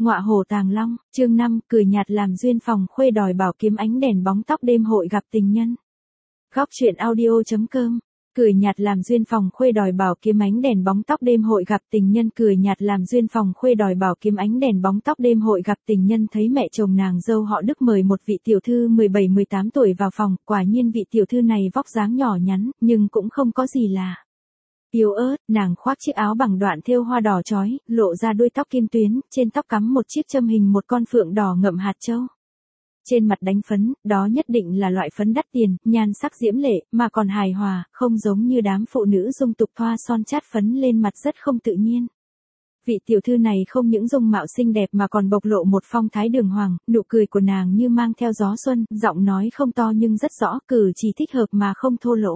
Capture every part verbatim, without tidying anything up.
Ngọa hổ tàng long, chương năm, cười nhạt làm duyên phòng khuê đòi bảo kiếm ánh đèn bóng tóc đêm hội gặp tình nhân. Góc truyện audio.com. Cười nhạt làm duyên phòng khuê đòi bảo kiếm ánh đèn bóng tóc đêm hội gặp tình nhân. Cười nhạt làm duyên phòng khuê đòi bảo kiếm ánh đèn bóng tóc đêm hội gặp tình nhân. Thấy mẹ chồng nàng dâu họ Đức mời một vị tiểu thư mười bảy mười tám tuổi vào phòng, quả nhiên vị tiểu thư này vóc dáng nhỏ nhắn, nhưng cũng không có gì là yếu ớt. Nàng khoác chiếc áo bằng đoạn thêu hoa đỏ chói, lộ ra đuôi tóc kim tuyến, trên tóc cắm một chiếc châm hình một con phượng đỏ ngậm hạt châu. Trên mặt đánh phấn, đó nhất định là loại phấn đắt tiền, nhan sắc diễm lệ, mà còn hài hòa, không giống như đám phụ nữ dung tục thoa son chát phấn lên mặt rất không tự nhiên. Vị tiểu thư này không những dung mạo xinh đẹp mà còn bộc lộ một phong thái đường hoàng, nụ cười của nàng như mang theo gió xuân, giọng nói không to nhưng rất rõ, cử chỉ thích hợp mà không thô lỗ.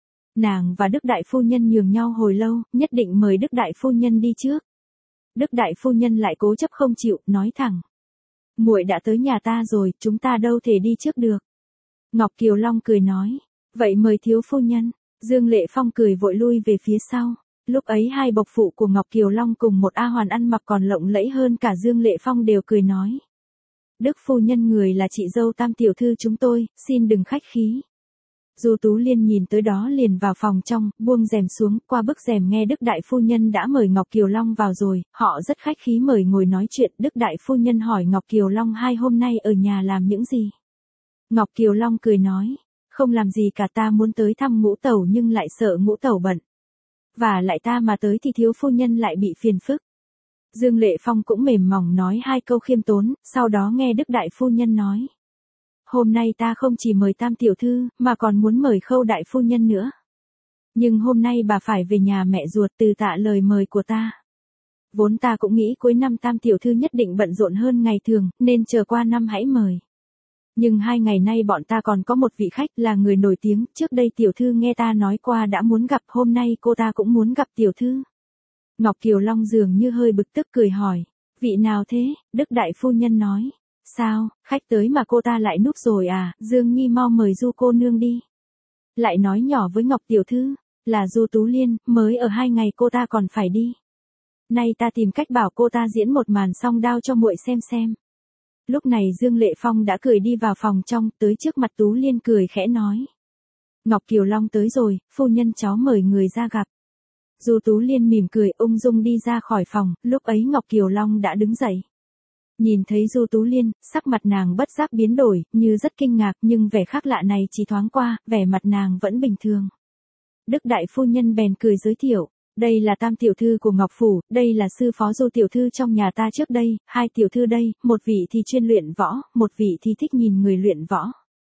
Nàng và Đức Đại Phu Nhân nhường nhau hồi lâu, nhất định mời Đức Đại Phu Nhân đi trước. Đức Đại Phu Nhân lại cố chấp không chịu, nói thẳng: muội đã tới nhà ta rồi, chúng ta đâu thể đi trước được. Ngọc Kiều Long cười nói: vậy mời thiếu phu nhân. Dương Lệ Phong cười vội lui về phía sau. Lúc ấy hai bộc phụ của Ngọc Kiều Long cùng một A Hoàn ăn mặc còn lộng lẫy hơn cả Dương Lệ Phong đều cười nói: Đức phu nhân người là chị dâu Tam tiểu thư chúng tôi, xin đừng khách khí. Du Tú Liên nhìn tới đó liền vào phòng trong, buông rèm xuống, qua bức rèm nghe Đức Đại Phu Nhân đã mời Ngọc Kiều Long vào rồi, họ rất khách khí mời ngồi nói chuyện. Đức Đại Phu Nhân hỏi Ngọc Kiều Long hai hôm nay ở nhà làm những gì. Ngọc Kiều Long cười nói: không làm gì cả, ta muốn tới thăm ngũ tẩu nhưng lại sợ ngũ tẩu bận. Và lại ta mà tới thì thiếu phu nhân lại bị phiền phức. Dương Lệ Phong cũng mềm mỏng nói hai câu khiêm tốn, sau đó nghe Đức Đại Phu Nhân nói: hôm nay ta không chỉ mời Tam tiểu thư, mà còn muốn mời Khâu Đại Phu Nhân nữa. Nhưng hôm nay bà phải về nhà mẹ ruột từ tạ lời mời của ta. Vốn ta cũng nghĩ cuối năm Tam tiểu thư nhất định bận rộn hơn ngày thường, nên chờ qua năm hãy mời. Nhưng hai ngày nay bọn ta còn có một vị khách là người nổi tiếng, trước đây tiểu thư nghe ta nói qua đã muốn gặp, hôm nay cô ta cũng muốn gặp tiểu thư. Ngọc Kiều Long dường như hơi bực tức cười hỏi: vị nào thế? Đức Đại Phu Nhân nói: sao, khách tới mà cô ta lại núp rồi à, Dương Nhi mau mời Du cô nương đi. Lại nói nhỏ với Ngọc tiểu thư: là Du Tú Liên, mới ở hai ngày cô ta còn phải đi. Nay ta tìm cách bảo cô ta diễn một màn song đao cho muội xem xem. Lúc này Dương Lệ Phong đã cười đi vào phòng trong, tới trước mặt Tú Liên cười khẽ nói: Ngọc Kiều Long tới rồi, phu nhân cháu mời người ra gặp. Du Tú Liên mỉm cười ung dung đi ra khỏi phòng, lúc ấy Ngọc Kiều Long đã đứng dậy. Nhìn thấy Du Tú Liên, sắc mặt nàng bất giác biến đổi, như rất kinh ngạc, nhưng vẻ khác lạ này chỉ thoáng qua, vẻ mặt nàng vẫn bình thường. Đức Đại Phu Nhân bèn cười giới thiệu: đây là Tam tiểu thư của Ngọc Phủ, đây là sư phó Du tiểu thư trong nhà ta trước đây, hai tiểu thư đây, một vị thì chuyên luyện võ, một vị thì thích nhìn người luyện võ.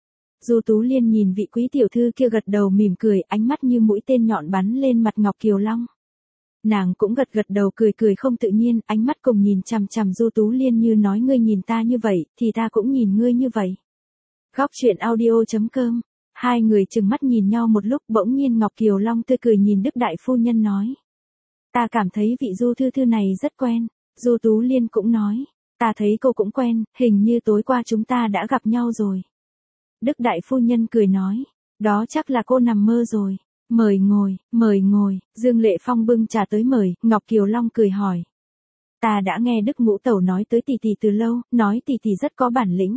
Du Tú Liên nhìn vị quý tiểu thư kia gật đầu mỉm cười, ánh mắt như mũi tên nhọn bắn lên mặt Ngọc Kiều Long. Nàng cũng gật gật đầu cười cười không tự nhiên, ánh mắt cùng nhìn chằm chằm Du Tú Liên như nói: ngươi nhìn ta như vậy, thì ta cũng nhìn ngươi như vậy. Góc truyện audio.com. Hai người chừng mắt nhìn nhau một lúc, bỗng nhiên Ngọc Kiều Long tươi cười nhìn Đức Đại Phu Nhân nói: ta cảm thấy vị Du thư thư này rất quen. Du Tú Liên cũng nói: ta thấy cô cũng quen, hình như tối qua chúng ta đã gặp nhau rồi. Đức Đại Phu Nhân cười nói: đó chắc là cô nằm mơ rồi. Mời ngồi, mời ngồi. Dương Lệ Phong bưng trà tới mời, Ngọc Kiều Long cười hỏi: ta đã nghe Đức ngũ tẩu nói tới tỷ tỷ từ lâu, nói tỷ tỷ rất có bản lĩnh.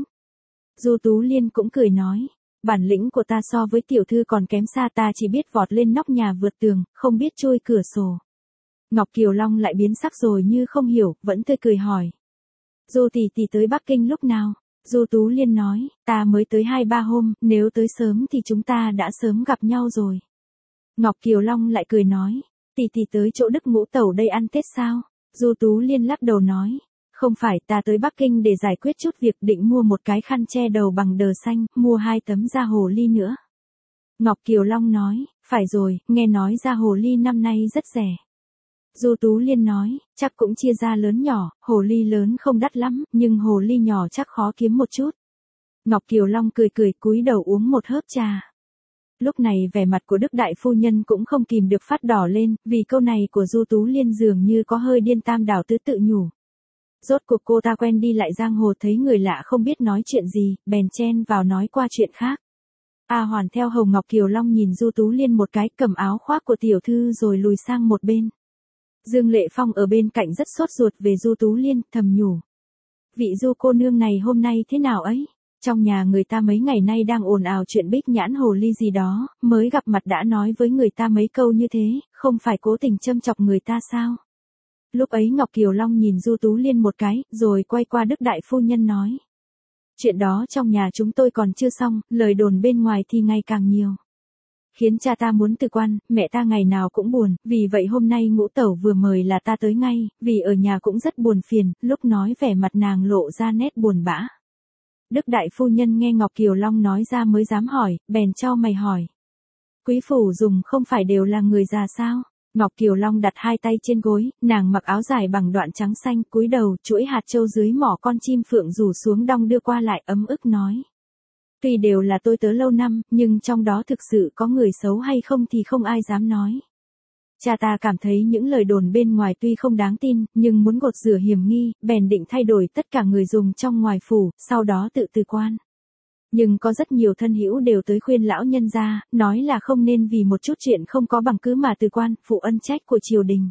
Du Tú Liên cũng cười nói: bản lĩnh của ta so với tiểu thư còn kém xa, ta chỉ biết vọt lên nóc nhà vượt tường, không biết trôi cửa sổ. Ngọc Kiều Long lại biến sắc rồi như không hiểu, vẫn tươi cười hỏi: Du tỷ tỷ tới Bắc Kinh lúc nào? Du Tú Liên nói: ta mới tới hai ba hôm, nếu tới sớm thì chúng ta đã sớm gặp nhau rồi. Ngọc Kiều Long lại cười nói: tỷ tỷ tới chỗ Đức ngũ tẩu đây ăn Tết sao? Du Tú Liên lắc đầu nói: không phải, ta tới Bắc Kinh để giải quyết chút việc, định mua một cái khăn che đầu bằng đờ xanh, mua hai tấm da hồ ly nữa. Ngọc Kiều Long nói: phải rồi, nghe nói da hồ ly năm nay rất rẻ. Du Tú Liên nói: chắc cũng chia ra lớn nhỏ, hồ ly lớn không đắt lắm, nhưng hồ ly nhỏ chắc khó kiếm một chút. Ngọc Kiều Long cười cười cúi đầu uống một hớp trà. Lúc này vẻ mặt của Đức Đại Phu Nhân cũng không kìm được phát đỏ lên, vì câu này của Du Tú Liên dường như có hơi điên tam đảo tứ tự nhủ. Rốt cuộc cô ta quen đi lại giang hồ, thấy người lạ không biết nói chuyện gì, bèn chen vào nói qua chuyện khác. A Hoàn theo hầu Ngọc Kiều Long nhìn Du Tú Liên một cái, cầm áo khoác của tiểu thư rồi lùi sang một bên. Dương Lệ Phong ở bên cạnh rất sốt ruột về Du Tú Liên, thầm nhủ: Vị Du cô nương này hôm nay thế nào ấy? Trong nhà người ta mấy ngày nay đang ồn ào chuyện Bích Nhãn hồ ly gì đó, mới gặp mặt đã nói với người ta mấy câu như thế, không phải cố tình châm chọc người ta sao? Lúc ấy Ngọc Kiều Long nhìn Du Tú Liên một cái, rồi quay qua Đức Đại Phu Nhân nói. Chuyện đó trong nhà chúng tôi còn chưa xong, lời đồn bên ngoài thì ngày càng nhiều. Khiến cha ta muốn từ quan, mẹ ta ngày nào cũng buồn, vì vậy hôm nay Ngũ Tẩu vừa mời là ta tới ngay, vì ở nhà cũng rất buồn phiền, lúc nói vẻ mặt nàng lộ ra nét buồn bã. Đức Đại Phu Nhân nghe Ngọc Kiều Long nói ra mới dám hỏi, bèn cho mày hỏi. Quý phủ dùng không phải đều là người già sao? Ngọc Kiều Long đặt hai tay trên gối, nàng mặc áo dài bằng đoạn trắng xanh, cúi đầu, chuỗi hạt châu dưới mỏ con chim phượng rủ xuống đong đưa qua lại ấm ức nói. Tuy đều là tôi tớ lâu năm, nhưng trong đó thực sự có người xấu hay không thì không ai dám nói. Cha ta cảm thấy những lời đồn bên ngoài tuy không đáng tin, nhưng muốn gột rửa hiểm nghi, bèn định thay đổi tất cả người dùng trong ngoài phủ, sau đó tự từ quan. Nhưng có rất nhiều thân hữu đều tới khuyên lão nhân gia, nói là không nên vì một chút chuyện không có bằng cứ mà từ quan, phụ ân trách của triều đình.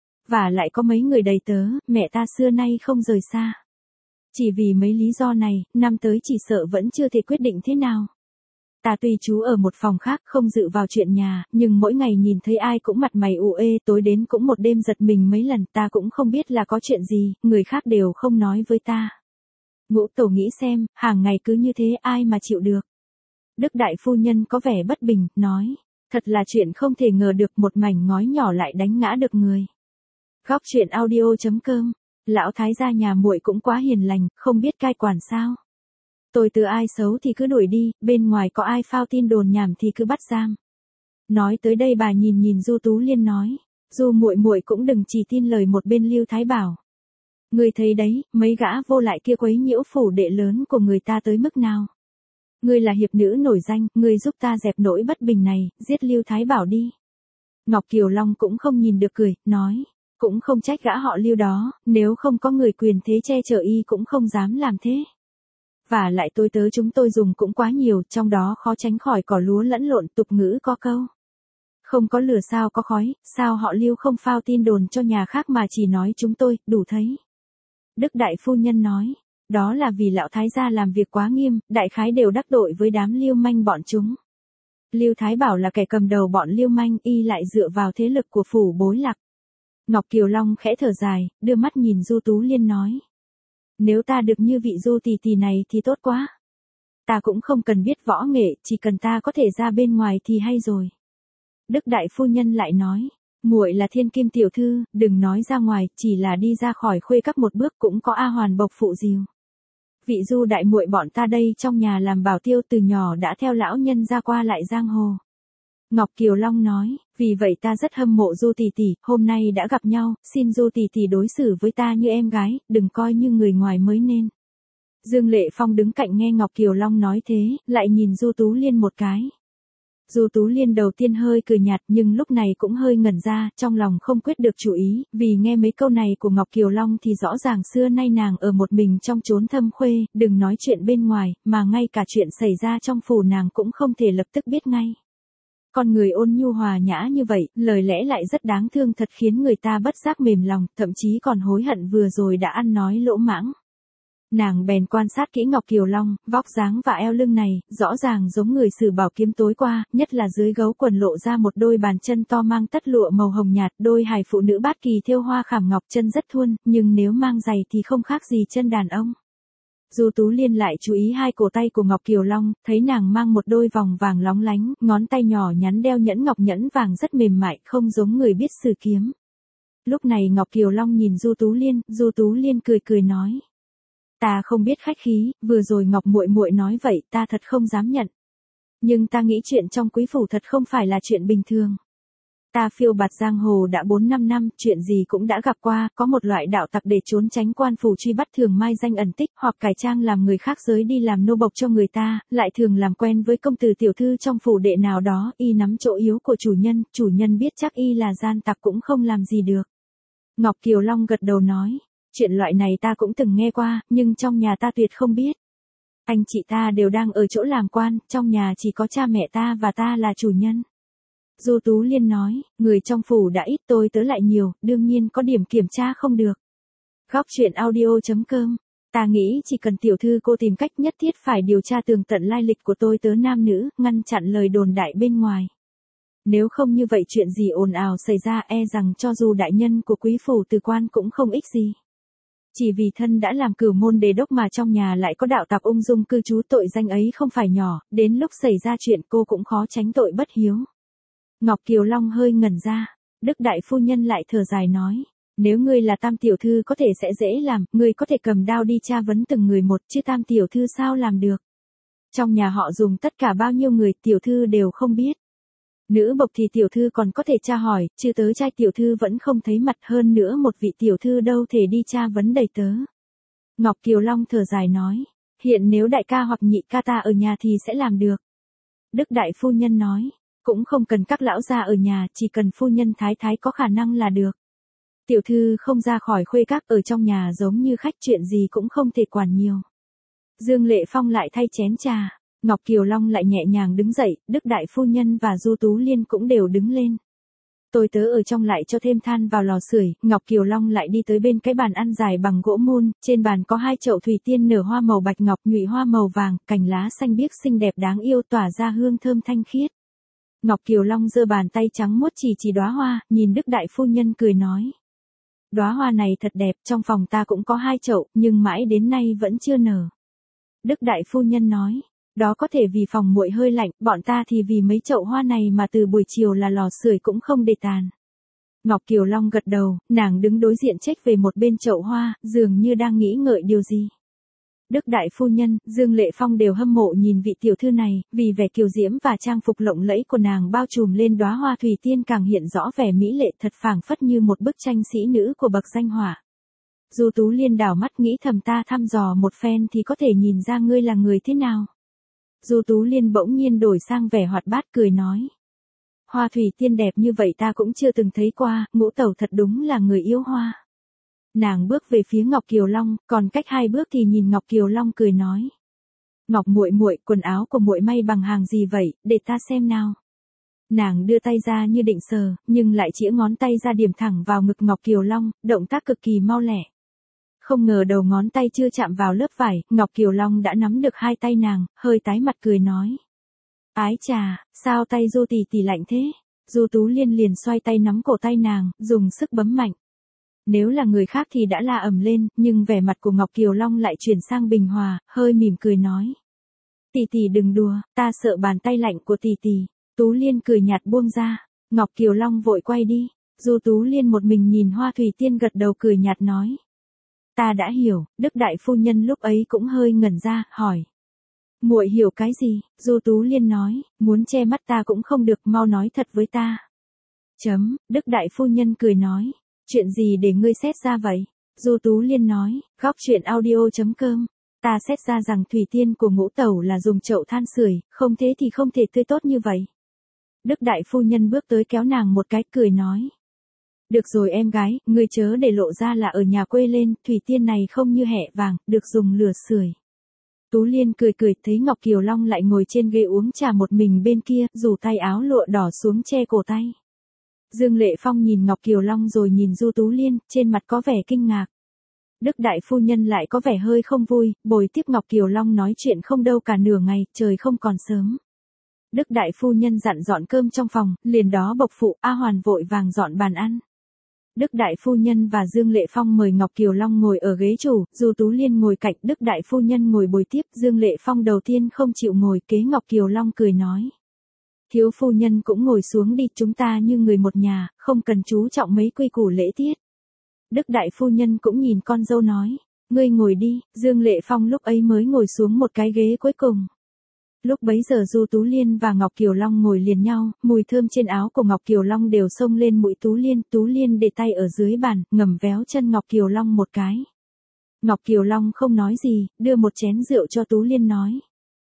Và lại có mấy người đầy tớ, mẹ ta xưa nay không rời xa. Chỉ vì mấy lý do này, năm tới chỉ sợ vẫn chưa thể quyết định thế nào. Ta tuy trú ở một phòng khác không dự vào chuyện nhà, nhưng mỗi ngày nhìn thấy ai cũng mặt mày u ê, tối đến cũng một đêm giật mình mấy lần, ta cũng không biết là có chuyện gì, người khác đều không nói với ta. Ngũ Tổ nghĩ xem, hàng ngày cứ như thế ai mà chịu được. Đức Đại Phu Nhân có vẻ bất bình, nói, thật là chuyện không thể ngờ được, một mảnh ngói nhỏ lại đánh ngã được người. Góc truyện audio chấm com, lão thái gia nhà muội cũng quá hiền lành, không biết cai quản sao. Tôi từ ai xấu thì cứ đuổi đi, bên ngoài có ai phao tin đồn nhảm thì cứ bắt giam. Nói tới đây bà nhìn nhìn Du Tú Liên nói, Du muội muội cũng đừng chỉ tin lời một bên Lưu Thái Bảo. Ngươi thấy đấy, mấy gã vô lại kia quấy nhiễu phủ đệ lớn của người ta tới mức nào. Ngươi là hiệp nữ nổi danh, ngươi giúp ta dẹp nỗi bất bình này, giết Lưu Thái Bảo đi. Ngọc Kiều Long cũng không nhìn được cười, nói, cũng không trách gã họ Lưu đó, nếu không có người quyền thế che chở y cũng không dám làm thế. Và lại tôi tớ chúng tôi dùng cũng quá nhiều, trong đó khó tránh khỏi cỏ lúa lẫn lộn, tục ngữ có câu. Không có lửa sao có khói, sao họ Lưu không phao tin đồn cho nhà khác mà chỉ nói chúng tôi, đủ thấy. Đức Đại Phu Nhân nói, đó là vì lão thái gia làm việc quá nghiêm, đại khái đều đắc tội với đám lưu manh bọn chúng. Lưu Thái Bảo là kẻ cầm đầu bọn lưu manh, y lại dựa vào thế lực của phủ Bối Lạc. Ngọc Kiều Long khẽ thở dài, đưa mắt nhìn Du Tú Liên nói. Nếu ta được như vị Du tỷ tỷ này thì tốt quá. Ta cũng không cần biết võ nghệ, chỉ cần ta có thể ra bên ngoài thì hay rồi. Đức Đại Phu Nhân lại nói, muội là thiên kim tiểu thư, đừng nói ra ngoài, chỉ là đi ra khỏi khuê các một bước cũng có A Hoàn bộc phụ dìu. Vị Du đại muội bọn ta đây trong nhà làm bảo tiêu từ nhỏ đã theo lão nhân ra qua lại giang hồ. Ngọc Kiều Long nói, vì vậy ta rất hâm mộ Du tỷ tỷ, hôm nay đã gặp nhau, xin Du tỷ tỷ đối xử với ta như em gái, đừng coi như người ngoài mới nên. Dương Lệ Phong đứng cạnh nghe Ngọc Kiều Long nói thế, lại nhìn Du Tú Liên một cái. Du Tú Liên đầu tiên hơi cười nhạt nhưng lúc này cũng hơi ngẩn ra, trong lòng không quyết được chủ ý, vì nghe mấy câu này của Ngọc Kiều Long thì rõ ràng xưa nay nàng ở một mình trong chốn thâm khuê, đừng nói chuyện bên ngoài, mà ngay cả chuyện xảy ra trong phủ nàng cũng không thể lập tức biết ngay. Con người ôn nhu hòa nhã như vậy, lời lẽ lại rất đáng thương thật khiến người ta bất giác mềm lòng, thậm chí còn hối hận vừa rồi đã ăn nói lỗ mãng. Nàng bèn quan sát kỹ Ngọc Kiều Long, vóc dáng và eo lưng này, rõ ràng giống người sử bảo kiếm tối qua, nhất là dưới gấu quần lộ ra một đôi bàn chân to mang tất lụa màu hồng nhạt, đôi hài phụ nữ bát kỳ thêu hoa khảm ngọc, chân rất thuôn, nhưng nếu mang giày thì không khác gì chân đàn ông. Du Tú Liên lại chú ý hai cổ tay của Ngọc Kiều Long, thấy nàng mang một đôi vòng vàng lóng lánh, ngón tay nhỏ nhắn đeo nhẫn ngọc nhẫn vàng rất mềm mại, không giống người biết sử kiếm. Lúc này Ngọc Kiều Long nhìn Du Tú Liên, Du Tú Liên cười cười nói. Ta không biết khách khí, vừa rồi Ngọc muội muội nói vậy, ta thật không dám nhận. Nhưng ta nghĩ chuyện trong quý phủ thật không phải là chuyện bình thường. Ta phiêu bạt giang hồ đã bốn năm năm, chuyện gì cũng đã gặp qua, có một loại đạo tặc để trốn tránh quan phủ truy bắt thường mai danh ẩn tích, hoặc cải trang làm người khác giới đi làm nô bộc cho người ta, lại thường làm quen với công tử tiểu thư trong phủ đệ nào đó, y nắm chỗ yếu của chủ nhân, chủ nhân biết chắc y là gian tặc cũng không làm gì được. Ngọc Kiều Long gật đầu nói, chuyện loại này ta cũng từng nghe qua, nhưng trong nhà ta tuyệt không biết. Anh chị ta đều đang ở chỗ làm quan, trong nhà chỉ có cha mẹ ta và ta là chủ nhân. Du Tú Liên nói, người trong phủ đã ít tôi tớ lại nhiều, đương nhiên có điểm kiểm tra không được. Góc truyện audio chấm com Ta nghĩ chỉ cần tiểu thư cô tìm cách nhất thiết phải điều tra tường tận lai lịch của tôi tớ nam nữ, ngăn chặn lời đồn đại bên ngoài. Nếu không như vậy chuyện gì ồn ào xảy ra e rằng cho dù đại nhân của quý phủ từ quan cũng không ích gì. Chỉ vì thân đã làm cửu môn đề đốc mà trong nhà lại có đạo tặc ung dung cư trú, tội danh ấy không phải nhỏ, đến lúc xảy ra chuyện cô cũng khó tránh tội bất hiếu. Ngọc Kiều Long hơi ngẩn ra, Đức đại phu nhân lại thở dài nói, nếu ngươi là Tam tiểu thư có thể sẽ dễ làm, ngươi có thể cầm đao đi tra vấn từng người một, chứ Tam tiểu thư sao làm được. Trong nhà họ dùng tất cả bao nhiêu người tiểu thư đều không biết. Nữ bộc thì tiểu thư còn có thể tra hỏi, chứ tớ trai tiểu thư vẫn không thấy mặt, hơn nữa một vị tiểu thư đâu thể đi tra vấn đầy tớ. Ngọc Kiều Long thở dài nói, hiện nếu đại ca hoặc nhị ca ta ở nhà thì sẽ làm được. Đức đại phu nhân nói, cũng không cần các lão gia ở nhà, chỉ cần phu nhân thái thái có khả năng là được. Tiểu thư không ra khỏi khuê các, ở trong nhà giống như khách, chuyện gì cũng không thể quản nhiều. Dương Lệ Phong lại thay chén trà. Ngọc Kiều Long lại nhẹ nhàng đứng dậy, Đức đại phu nhân và Du Tú Liên cũng đều đứng lên. Tôi tớ ở trong lại cho thêm than vào lò sưởi, Ngọc Kiều Long lại đi tới bên cái bàn ăn dài bằng gỗ mun, trên bàn có hai chậu thủy tiên nở hoa màu bạch ngọc, nhụy hoa màu vàng, cành lá xanh biếc xinh đẹp đáng yêu tỏa ra hương thơm thanh khiết. Ngọc Kiều Long giơ bàn tay trắng muốt chỉ chỉ đóa hoa, nhìn Đức đại phu nhân cười nói. Đóa hoa này thật đẹp, trong phòng ta cũng có hai chậu, nhưng mãi đến nay vẫn chưa nở. Đức đại phu nhân nói. Đó có thể vì phòng muội hơi lạnh, bọn ta thì vì mấy chậu hoa này mà từ buổi chiều là lò sưởi cũng không để tàn. Ngọc Kiều Long gật đầu, nàng đứng đối diện trách về một bên chậu hoa, dường như đang nghĩ ngợi điều gì. Đức đại phu nhân, Dương Lệ Phong đều hâm mộ nhìn vị tiểu thư này, vì vẻ kiều diễm và trang phục lộng lẫy của nàng bao trùm lên đóa hoa thủy tiên càng hiện rõ vẻ mỹ lệ, thật phảng phất như một bức tranh sĩ nữ của bậc danh họa. Du Tú Liên đảo mắt nghĩ thầm, ta thăm dò một phen thì có thể nhìn ra ngươi là người thế nào. Du Tú Liên bỗng nhiên đổi sang vẻ hoạt bát cười nói. Hoa thủy tiên đẹp như vậy ta cũng chưa từng thấy qua, Ngũ tẩu thật đúng là người yêu hoa. Nàng bước về phía Ngọc Kiều Long, còn cách hai bước thì nhìn Ngọc Kiều Long cười nói. Ngọc muội muội, quần áo của muội may bằng hàng gì vậy, để ta xem nào. Nàng đưa tay ra như định sờ, nhưng lại chĩa ngón tay ra điểm thẳng vào ngực Ngọc Kiều Long, động tác cực kỳ mau lẹ. Không ngờ đầu ngón tay chưa chạm vào lớp vải, Ngọc Kiều Long đã nắm được hai tay nàng, hơi tái mặt cười nói. Ái chà, sao tay Du tỷ tỷ lạnh thế? Du Tú Liên liền xoay tay nắm cổ tay nàng, dùng sức bấm mạnh. Nếu là người khác thì đã la ầm lên, nhưng vẻ mặt của Ngọc Kiều Long lại chuyển sang bình hòa, hơi mỉm cười nói. Tỷ tỷ đừng đùa, ta sợ bàn tay lạnh của tỷ tỷ. Tú Liên cười nhạt buông ra, Ngọc Kiều Long vội quay đi. Du Tú Liên một mình nhìn hoa thủy tiên gật đầu cười nhạt nói. Ta đã hiểu. Đức đại phu nhân lúc ấy cũng hơi ngẩn ra, hỏi. Muội hiểu cái gì? Du Tú Liên nói, muốn che mắt ta cũng không được, mau nói thật với ta. Chấm, Đức đại phu nhân cười nói, chuyện gì để ngươi xét ra vậy? Du Tú Liên nói, góc chuyện audio chấm com. Ta xét ra rằng thủy tiên của Ngũ tẩu là dùng chậu than sưởi, không thế thì không thể tươi tốt như vậy. Đức đại phu nhân bước tới kéo nàng một cái, cười nói. Được rồi em gái, ngươi chớ để lộ ra là ở nhà quê lên, thủy tiên này không như hẹ vàng, được dùng lửa sưởi. Tú Liên cười cười, thấy Ngọc Kiều Long lại ngồi trên ghế uống trà một mình bên kia, rủ tay áo lụa đỏ xuống che cổ tay. Dương Lệ Phong nhìn Ngọc Kiều Long rồi nhìn Du Tú Liên, trên mặt có vẻ kinh ngạc. Đức đại phu nhân lại có vẻ hơi không vui, bồi tiếp Ngọc Kiều Long nói chuyện không đâu cả nửa ngày, trời không còn sớm. Đức đại phu nhân dặn dọn cơm trong phòng, liền đó bộc phụ A Hoàn vội vàng dọn bàn ăn. Đức đại phu nhân và Dương Lệ Phong mời Ngọc Kiều Long ngồi ở ghế chủ, Du Tú Liên ngồi cạnh, Đức đại phu nhân ngồi bồi tiếp, Dương Lệ Phong đầu tiên không chịu ngồi, kế Ngọc Kiều Long cười nói. Thiếu phu nhân cũng ngồi xuống đi, chúng ta như người một nhà, không cần chú trọng mấy quy củ lễ tiết. Đức đại phu nhân cũng nhìn con dâu nói, ngươi ngồi đi. Dương Lệ Phong lúc ấy mới ngồi xuống một cái ghế cuối cùng. Lúc bấy giờ Du Tú Liên và Ngọc Kiều Long ngồi liền nhau, mùi thơm trên áo của Ngọc Kiều Long đều xông lên mũi Tú Liên. Tú Liên để tay ở dưới bàn, ngầm véo chân Ngọc Kiều Long một cái. Ngọc Kiều Long không nói gì, đưa một chén rượu cho Tú Liên nói.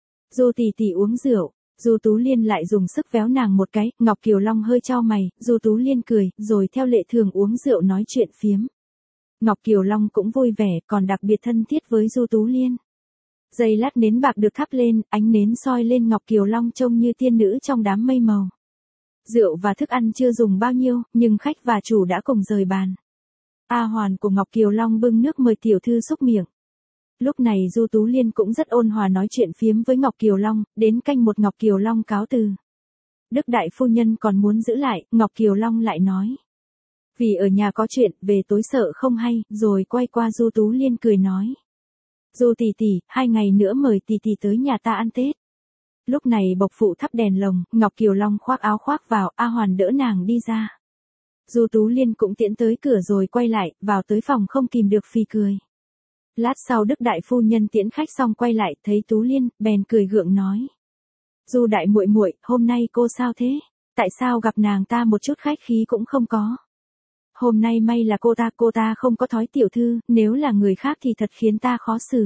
Du tỷ tỷ uống rượu. Du Tú Liên lại dùng sức véo nàng một cái, Ngọc Kiều Long hơi chau mày, Du Tú Liên cười, rồi theo lệ thường uống rượu nói chuyện phiếm. Ngọc Kiều Long cũng vui vẻ, còn đặc biệt thân thiết với Du Tú Liên. Giây lát nến bạc được thắp lên, ánh nến soi lên Ngọc Kiều Long trông như tiên nữ trong đám mây màu. Rượu và thức ăn chưa dùng bao nhiêu, nhưng khách và chủ đã cùng rời bàn. A Hoàn của Ngọc Kiều Long bưng nước mời tiểu thư xúc miệng. Lúc này Du Tú Liên cũng rất ôn hòa nói chuyện phiếm với Ngọc Kiều Long, đến canh một Ngọc Kiều Long cáo từ. Đức đại phu nhân còn muốn giữ lại, Ngọc Kiều Long lại nói. Vì ở nhà có chuyện, về tối sợ không hay, rồi quay qua Du Tú Liên cười nói. Du tỷ tỷ, hai ngày nữa mời tỷ tỷ tới nhà ta ăn Tết. Lúc này bộc phụ thắp đèn lồng, Ngọc Kiều Long khoác áo khoác vào, A Hoàn đỡ nàng đi ra. Du Tú Liên cũng tiễn tới cửa rồi quay lại, vào tới phòng không kìm được phì cười. Lát sau Đức đại phu nhân tiễn khách xong quay lại, thấy Tú Liên, bèn cười gượng nói. Du đại muội muội, hôm nay cô sao thế? Tại sao gặp nàng ta một chút khách khí cũng không có? Hôm nay may là cô ta, cô ta không có thói tiểu thư, nếu là người khác thì thật khiến ta khó xử.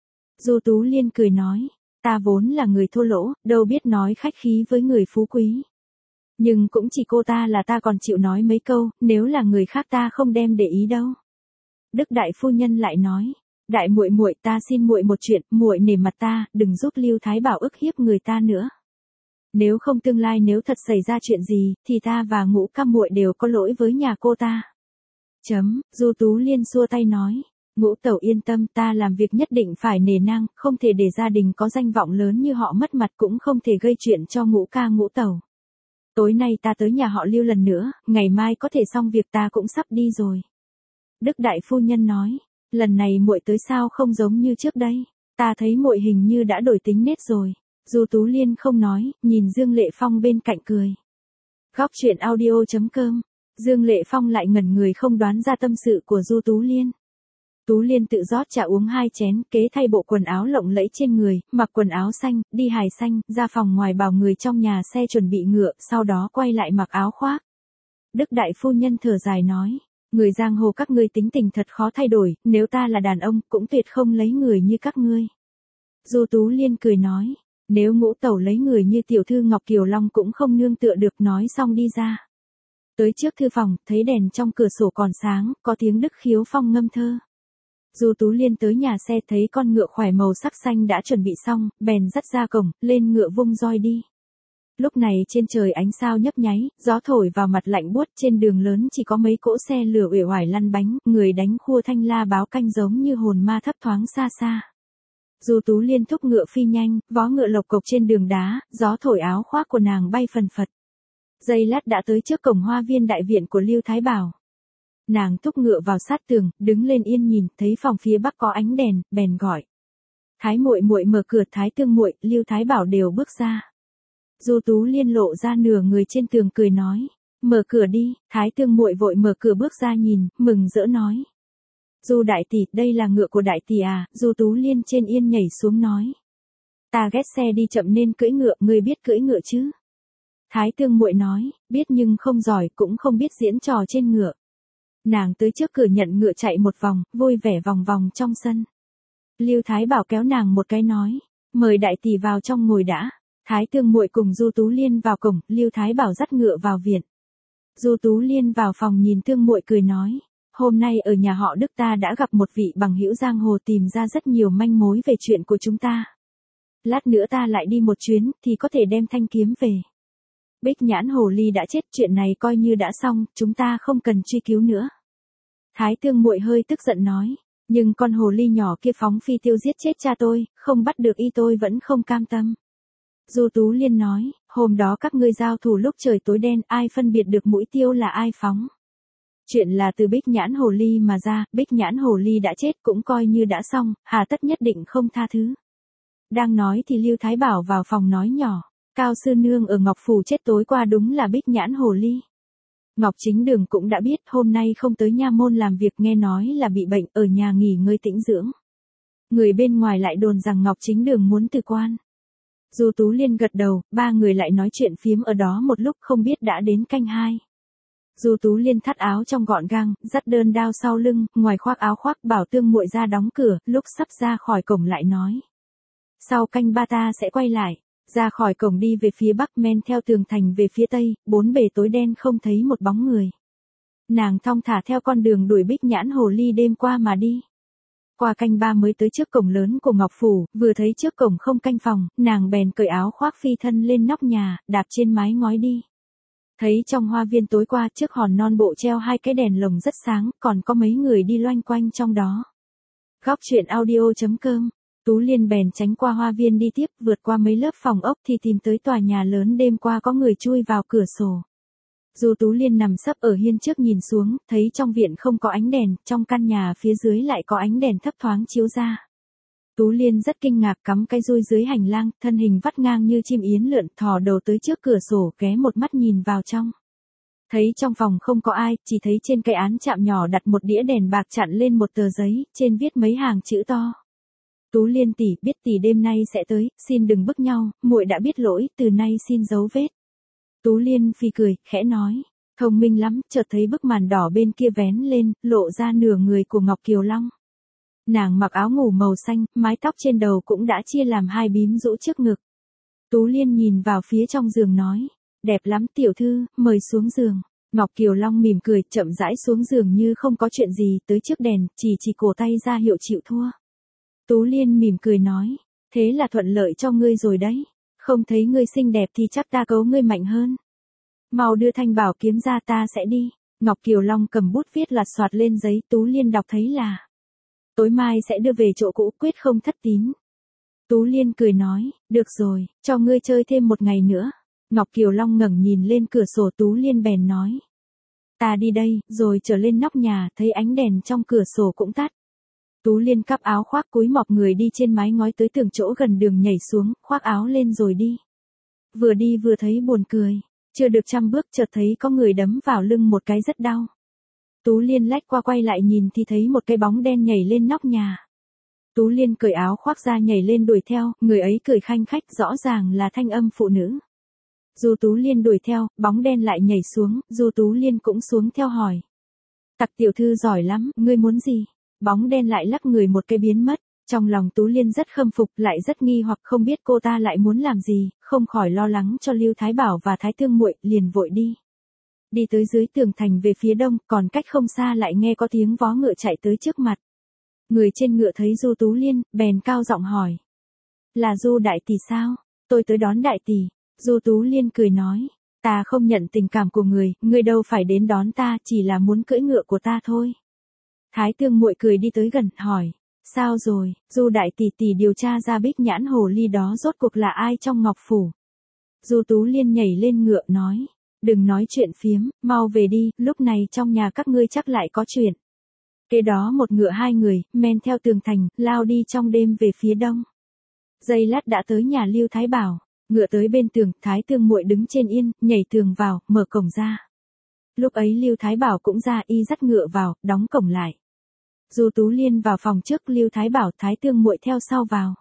Du Tú Liên cười nói, ta vốn là người thô lỗ, đâu biết nói khách khí với người phú quý. Nhưng cũng chỉ cô ta là ta còn chịu nói mấy câu, nếu là người khác ta không đem để ý đâu. Đức đại phu nhân lại nói, đại muội muội, ta xin muội một chuyện, muội nể mặt ta, đừng giúp Lưu Thái Bảo ức hiếp người ta nữa. Nếu không tương lai nếu thật xảy ra chuyện gì, thì ta và Ngũ Cam muội đều có lỗi với nhà cô ta. Chấm, Du Tú Liên xua tay nói, Ngũ tẩu yên tâm, ta làm việc nhất định phải nể nang, không thể để gia đình có danh vọng lớn như họ mất mặt, cũng không thể gây chuyện cho Ngũ ca Ngũ tẩu. Tối nay ta tới nhà họ Lưu lần nữa, ngày mai có thể xong việc, ta cũng sắp đi rồi. Đức đại phu nhân nói, lần này muội tới sao không giống như trước đây, ta thấy muội hình như đã đổi tính nết rồi. Du Tú Liên không nói, nhìn Dương Lệ Phong bên cạnh cười. Góc truyện audio chấm com. Dương Lệ Phong lại ngẩn người không đoán ra tâm sự của Du Tú Liên. Tú Liên tự rót trà uống hai chén, kế thay bộ quần áo lộng lẫy trên người, mặc quần áo xanh, đi hài xanh, ra phòng ngoài bảo người trong nhà xe chuẩn bị ngựa, sau đó quay lại mặc áo khoác. Đức đại phu nhân thở dài nói, người giang hồ các ngươi tính tình thật khó thay đổi, nếu ta là đàn ông, cũng tuyệt không lấy người như các ngươi. Du Tú Liên cười nói, nếu Ngũ tẩu lấy người như tiểu thư Ngọc Kiều Long cũng không nương tựa được, nói xong đi ra. Tới trước thư phòng, thấy đèn trong cửa sổ còn sáng, có tiếng Đức Khiếu Phong ngâm thơ. Du Tú Liên tới nhà xe thấy con ngựa khỏe màu sắc xanh đã chuẩn bị xong, bèn dắt ra cổng, lên ngựa vung roi đi. Lúc này trên trời ánh sao nhấp nháy, gió thổi vào mặt lạnh buốt, trên đường lớn chỉ có mấy cỗ xe lửa uể oải lăn bánh, người đánh khua thanh la báo canh giống như hồn ma thấp thoáng xa xa. Du Tú Liên thúc ngựa phi nhanh, vó ngựa lộc cộc trên đường đá, gió thổi áo khoác của nàng bay phần phật. Giây lát đã tới trước cổng hoa viên đại viện của Lưu Thái Bảo. Nàng thúc ngựa vào sát tường, đứng lên yên nhìn, thấy phòng phía bắc có ánh đèn, bèn gọi. Thái muội muội mở cửa, Thái tương muội, Lưu Thái Bảo đều bước ra. Du Tú Liên lộ ra nửa người trên tường cười nói, mở cửa đi. Thái tương muội vội mở cửa bước ra nhìn, mừng rỡ nói. Du đại tỷ, đây là ngựa của đại tỷ à? Du Tú Liên trên yên nhảy xuống nói. Ta ghét xe đi chậm nên cưỡi ngựa, ngươi biết cưỡi ngựa chứ? Thái tương muội nói, biết nhưng không giỏi, cũng không biết diễn trò trên ngựa. Nàng tới trước cửa nhận ngựa chạy một vòng, vui vẻ vòng vòng trong sân. Lưu Thái Bảo kéo nàng một cái nói, mời đại tỷ vào trong ngồi đã. Thái tương muội cùng Du Tú Liên vào cổng, Lưu Thái Bảo dắt ngựa vào viện. Du Tú Liên vào phòng nhìn tương muội cười nói, hôm nay ở nhà họ Đức ta đã gặp một vị bằng hữu giang hồ, tìm ra rất nhiều manh mối về chuyện của chúng ta. Lát nữa ta lại đi một chuyến, thì có thể đem thanh kiếm về. Bích Nhãn Hồ Ly đã chết, chuyện này coi như đã xong, chúng ta không cần truy cứu nữa. Thái tương muội hơi tức giận nói, nhưng con hồ ly nhỏ kia phóng phi tiêu giết chết cha tôi, không bắt được y tôi vẫn không cam tâm. Du Tú Liên nói, hôm đó các ngươi giao thủ lúc trời tối đen, ai phân biệt được mũi tiêu là ai phóng. Chuyện là từ Bích Nhãn Hồ Ly mà ra, Bích Nhãn Hồ Ly đã chết cũng coi như đã xong, hà tất nhất định không tha thứ. Đang nói thì Lưu Thái Bảo vào phòng nói nhỏ, Cao sư nương ở Ngọc Phủ chết tối qua đúng là Bích Nhãn Hồ Ly. Ngọc Chính Đường cũng đã biết, hôm nay không tới nha môn làm việc, nghe nói là bị bệnh, ở nhà nghỉ ngơi tĩnh dưỡng. Người bên ngoài lại đồn rằng Ngọc Chính Đường muốn từ quan. Du Tú Liên gật đầu, ba người lại nói chuyện phiếm ở đó một lúc, không biết đã đến canh hai. Du Tú Liên thắt áo trong gọn gàng, dắt đơn đao sau lưng, ngoài khoác áo khoác, bảo tương muội ra đóng cửa, lúc sắp ra khỏi cổng lại nói. Sau canh ba ta sẽ quay lại. Ra khỏi cổng đi về phía bắc, men theo tường thành về phía tây, bốn bề tối đen không thấy một bóng người. Nàng thong thả theo con đường đuổi Bích Nhãn Hồ Ly đêm qua mà đi. Qua canh ba mới tới trước cổng lớn của Ngọc Phủ, vừa thấy trước cổng không canh phòng, nàng bèn cởi áo khoác phi thân lên nóc nhà, đạp trên mái ngói đi. Thấy trong hoa viên tối qua trước hòn non bộ treo hai cái đèn lồng rất sáng, còn có mấy người đi loanh quanh trong đó. Góc chuyện audio chấm com. Tú Liên bèn tránh qua hoa viên đi tiếp, vượt qua mấy lớp phòng ốc thì tìm tới tòa nhà lớn đêm qua có người chui vào cửa sổ. Dù Tú Liên nằm sấp ở hiên trước nhìn xuống, thấy trong viện không có ánh đèn, trong căn nhà phía dưới lại có ánh đèn thấp thoáng chiếu ra. Tú Liên rất kinh ngạc, cắm cái dui dưới hành lang, thân hình vắt ngang như chim yến lượn, thò đầu tới trước cửa sổ, ghé một mắt nhìn vào trong. Thấy trong phòng không có ai, chỉ thấy trên cây án chạm nhỏ đặt một đĩa đèn bạc chặn lên một tờ giấy, trên viết mấy hàng chữ to. Tú Liên tỷ, biết tỷ đêm nay sẽ tới, xin đừng bức nhau, muội đã biết lỗi, từ nay xin giấu vết. Tú Liên phì cười, khẽ nói, thông minh lắm, chợt thấy bức màn đỏ bên kia vén lên, lộ ra nửa người của Ngọc Kiều Long. Nàng mặc áo ngủ màu xanh, mái tóc trên đầu cũng đã chia làm hai bím rũ trước ngực. Tú Liên nhìn vào phía trong giường nói, đẹp lắm tiểu thư, mời xuống giường. Ngọc Kiều Long mỉm cười, chậm rãi xuống giường như không có chuyện gì, tới trước đèn, chỉ chỉ cổ tay ra hiệu chịu thua. Tú Liên mỉm cười nói, thế là thuận lợi cho ngươi rồi đấy, không thấy ngươi xinh đẹp thì chắc ta cấu ngươi mạnh hơn. Mau đưa thanh bảo kiếm ra ta sẽ đi. Ngọc Kiều Long cầm bút viết lạt soạt lên giấy, Tú Liên đọc thấy là, tối mai sẽ đưa về chỗ cũ, quyết không thất tín. Tú Liên cười nói, được rồi, cho ngươi chơi thêm một ngày nữa. Ngọc Kiều Long ngẩng nhìn lên cửa sổ, Tú Liên bèn nói, ta đi đây, rồi trở lên nóc nhà, thấy ánh đèn trong cửa sổ cũng tắt. Tú Liên cắp áo khoác cúi mọc người đi trên mái ngói tới tường chỗ gần đường nhảy xuống, khoác áo lên rồi đi. Vừa đi vừa thấy buồn cười, chưa được trăm bước chợt thấy có người đấm vào lưng một cái rất đau. Tú Liên lách qua quay lại nhìn thì thấy một cái bóng đen nhảy lên nóc nhà. Tú Liên cởi áo khoác ra nhảy lên đuổi theo, người ấy cười khanh khách, rõ ràng là thanh âm phụ nữ. Dù Tú Liên đuổi theo, bóng đen lại nhảy xuống, dù Tú Liên cũng xuống theo hỏi. Tặc tiểu thư giỏi lắm, ngươi muốn gì? Bóng đen lại lắc người một cái biến mất. Trong lòng Tú Liên rất khâm phục, lại rất nghi hoặc không biết cô ta lại muốn làm gì, không khỏi lo lắng cho Lưu Thái Bảo và Thái Thương muội, liền vội đi. Đi tới dưới tường thành về phía đông, còn cách không xa lại nghe có tiếng vó ngựa chạy tới trước mặt. Người trên ngựa thấy Du Tú Liên, bèn cao giọng hỏi. Là Du đại tỷ sao? Tôi tới đón đại tỷ. Du Tú Liên cười nói, ta không nhận tình cảm của người, người đâu phải đến đón ta, chỉ là muốn cưỡi ngựa của ta thôi. Thái Thương muội cười đi tới gần, hỏi, sao rồi? Du đại tỷ tỷ điều tra ra Bích Nhãn hồ ly đó rốt cuộc là ai trong Ngọc phủ? Du Tú Liên nhảy lên ngựa nói, đừng nói chuyện phiếm, mau về đi, lúc này trong nhà các ngươi chắc lại có chuyện. Kế đó một ngựa hai người, men theo tường thành, lao đi trong đêm về phía đông. Giây lát đã tới nhà Lưu Thái Bảo. Ngựa tới bên tường, Thái Thương muội đứng trên yên, nhảy tường vào, mở cổng ra. Lúc ấy Lưu Thái Bảo cũng ra, y dắt ngựa vào, đóng cổng lại. Du Tú Liên vào phòng trước, Lưu Thái Bảo, Thái Thương muội theo sau vào.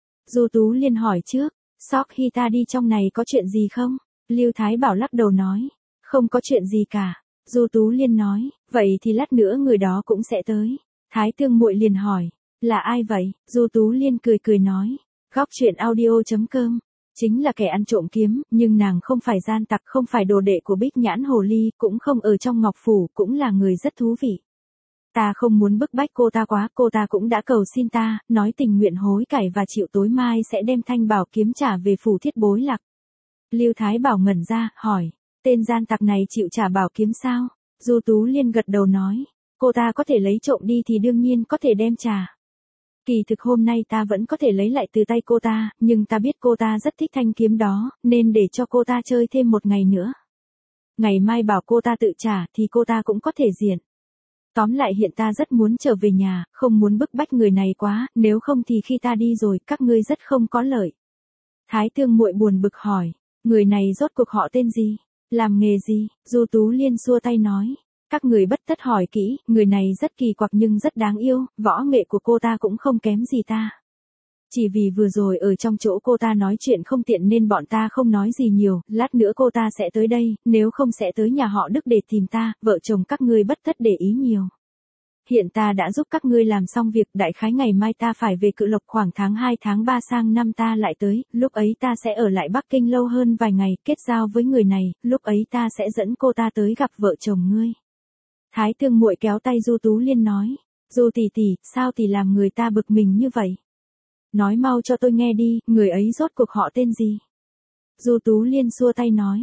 Du Tú Liên hỏi trước, Sóc khi ta đi trong này có chuyện gì không? Lưu Thái Bảo lắc đầu nói, không có chuyện gì cả. Du Tú Liên nói, vậy thì lát nữa người đó cũng sẽ tới. Thái Thương muội liền hỏi, là ai vậy? Du Tú Liên cười cười nói, góc chuyện audio chấm com. Chính là kẻ ăn trộm kiếm, nhưng nàng không phải gian tặc, không phải đồ đệ của Bích Nhãn hồ ly, cũng không ở trong Ngọc phủ, cũng là người rất thú vị. Ta không muốn bức bách cô ta quá, cô ta cũng đã cầu xin ta, nói tình nguyện hối cải và chịu tối mai sẽ đem thanh bảo kiếm trả về phủ Thiết Bối Lạc. Lưu Thái Bảo ngẩn ra, hỏi, tên gian tặc này chịu trả bảo kiếm sao? Du Tú Liên gật đầu nói, cô ta có thể lấy trộm đi thì đương nhiên có thể đem trả. Kỳ thực hôm nay ta vẫn có thể lấy lại từ tay cô ta, nhưng ta biết cô ta rất thích thanh kiếm đó, nên để cho cô ta chơi thêm một ngày nữa. Ngày mai bảo cô ta tự trả thì cô ta cũng có thể diện. Tóm lại hiện ta rất muốn trở về nhà, không muốn bức bách người này quá, nếu không thì khi ta đi rồi, các ngươi rất không có lợi. Thái Thương muội buồn bực hỏi, người này rốt cuộc họ tên gì? Làm nghề gì? Du Tú Liên xua tay nói. Các người bất tất hỏi kỹ, người này rất kỳ quặc nhưng rất đáng yêu, võ nghệ của cô ta cũng không kém gì ta. Chỉ vì vừa rồi ở trong chỗ cô ta nói chuyện không tiện nên bọn ta không nói gì nhiều, lát nữa cô ta sẽ tới đây, nếu không sẽ tới nhà họ Đức để tìm ta, vợ chồng các ngươi bất tất để ý nhiều. Hiện ta đã giúp các ngươi làm xong việc, đại khái ngày mai ta phải về Cự Lộc, khoảng tháng hai tháng ba sang năm ta lại tới, lúc ấy ta sẽ ở lại Bắc Kinh lâu hơn vài ngày, kết giao với người này, lúc ấy ta sẽ dẫn cô ta tới gặp vợ chồng ngươi. Thái Thương muội kéo tay Du Tú Liên nói, Du tỷ tỷ, sao tỷ làm người ta bực mình như vậy? Nói mau cho tôi nghe đi, người ấy rốt cuộc họ tên gì? Du Tú Liên xua tay nói,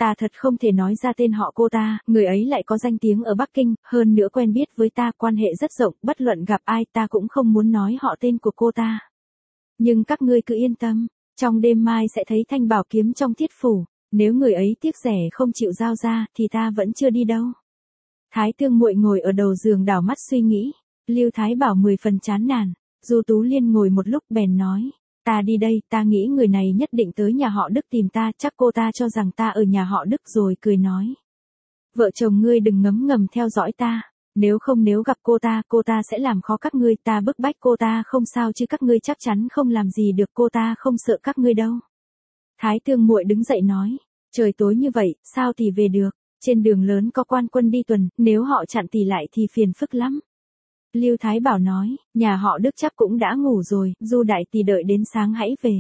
ta thật không thể nói ra tên họ cô ta, người ấy lại có danh tiếng ở Bắc Kinh, hơn nữa quen biết với ta, quan hệ rất rộng, bất luận gặp ai ta cũng không muốn nói họ tên của cô ta. Nhưng các ngươi cứ yên tâm, trong đêm mai sẽ thấy thanh bảo kiếm trong thiết phủ, nếu người ấy tiếc rẻ không chịu giao ra thì ta vẫn chưa đi đâu. Thái Tương Muội ngồi ở đầu giường đảo mắt suy nghĩ, Lưu Thái Bảo mười phần chán nản, Du Tú Liên ngồi một lúc bèn nói, ta đi đây, ta nghĩ người này nhất định tới nhà họ Đức tìm ta, chắc cô ta cho rằng ta ở nhà họ Đức rồi cười nói. Vợ chồng ngươi đừng ngấm ngầm theo dõi ta, nếu không nếu gặp cô ta, cô ta sẽ làm khó các ngươi, ta bức bách cô ta không sao chứ các ngươi chắc chắn không làm gì được cô ta, không sợ các ngươi đâu. Thái Tương Muội đứng dậy nói, trời tối như vậy, sao thì về được, trên đường lớn có quan quân đi tuần, nếu họ chặn tỷ lại thì phiền phức lắm. Lưu Thái Bảo nói, nhà họ Đức chắc cũng đã ngủ rồi, Du đại tỷ đợi đến sáng hãy về.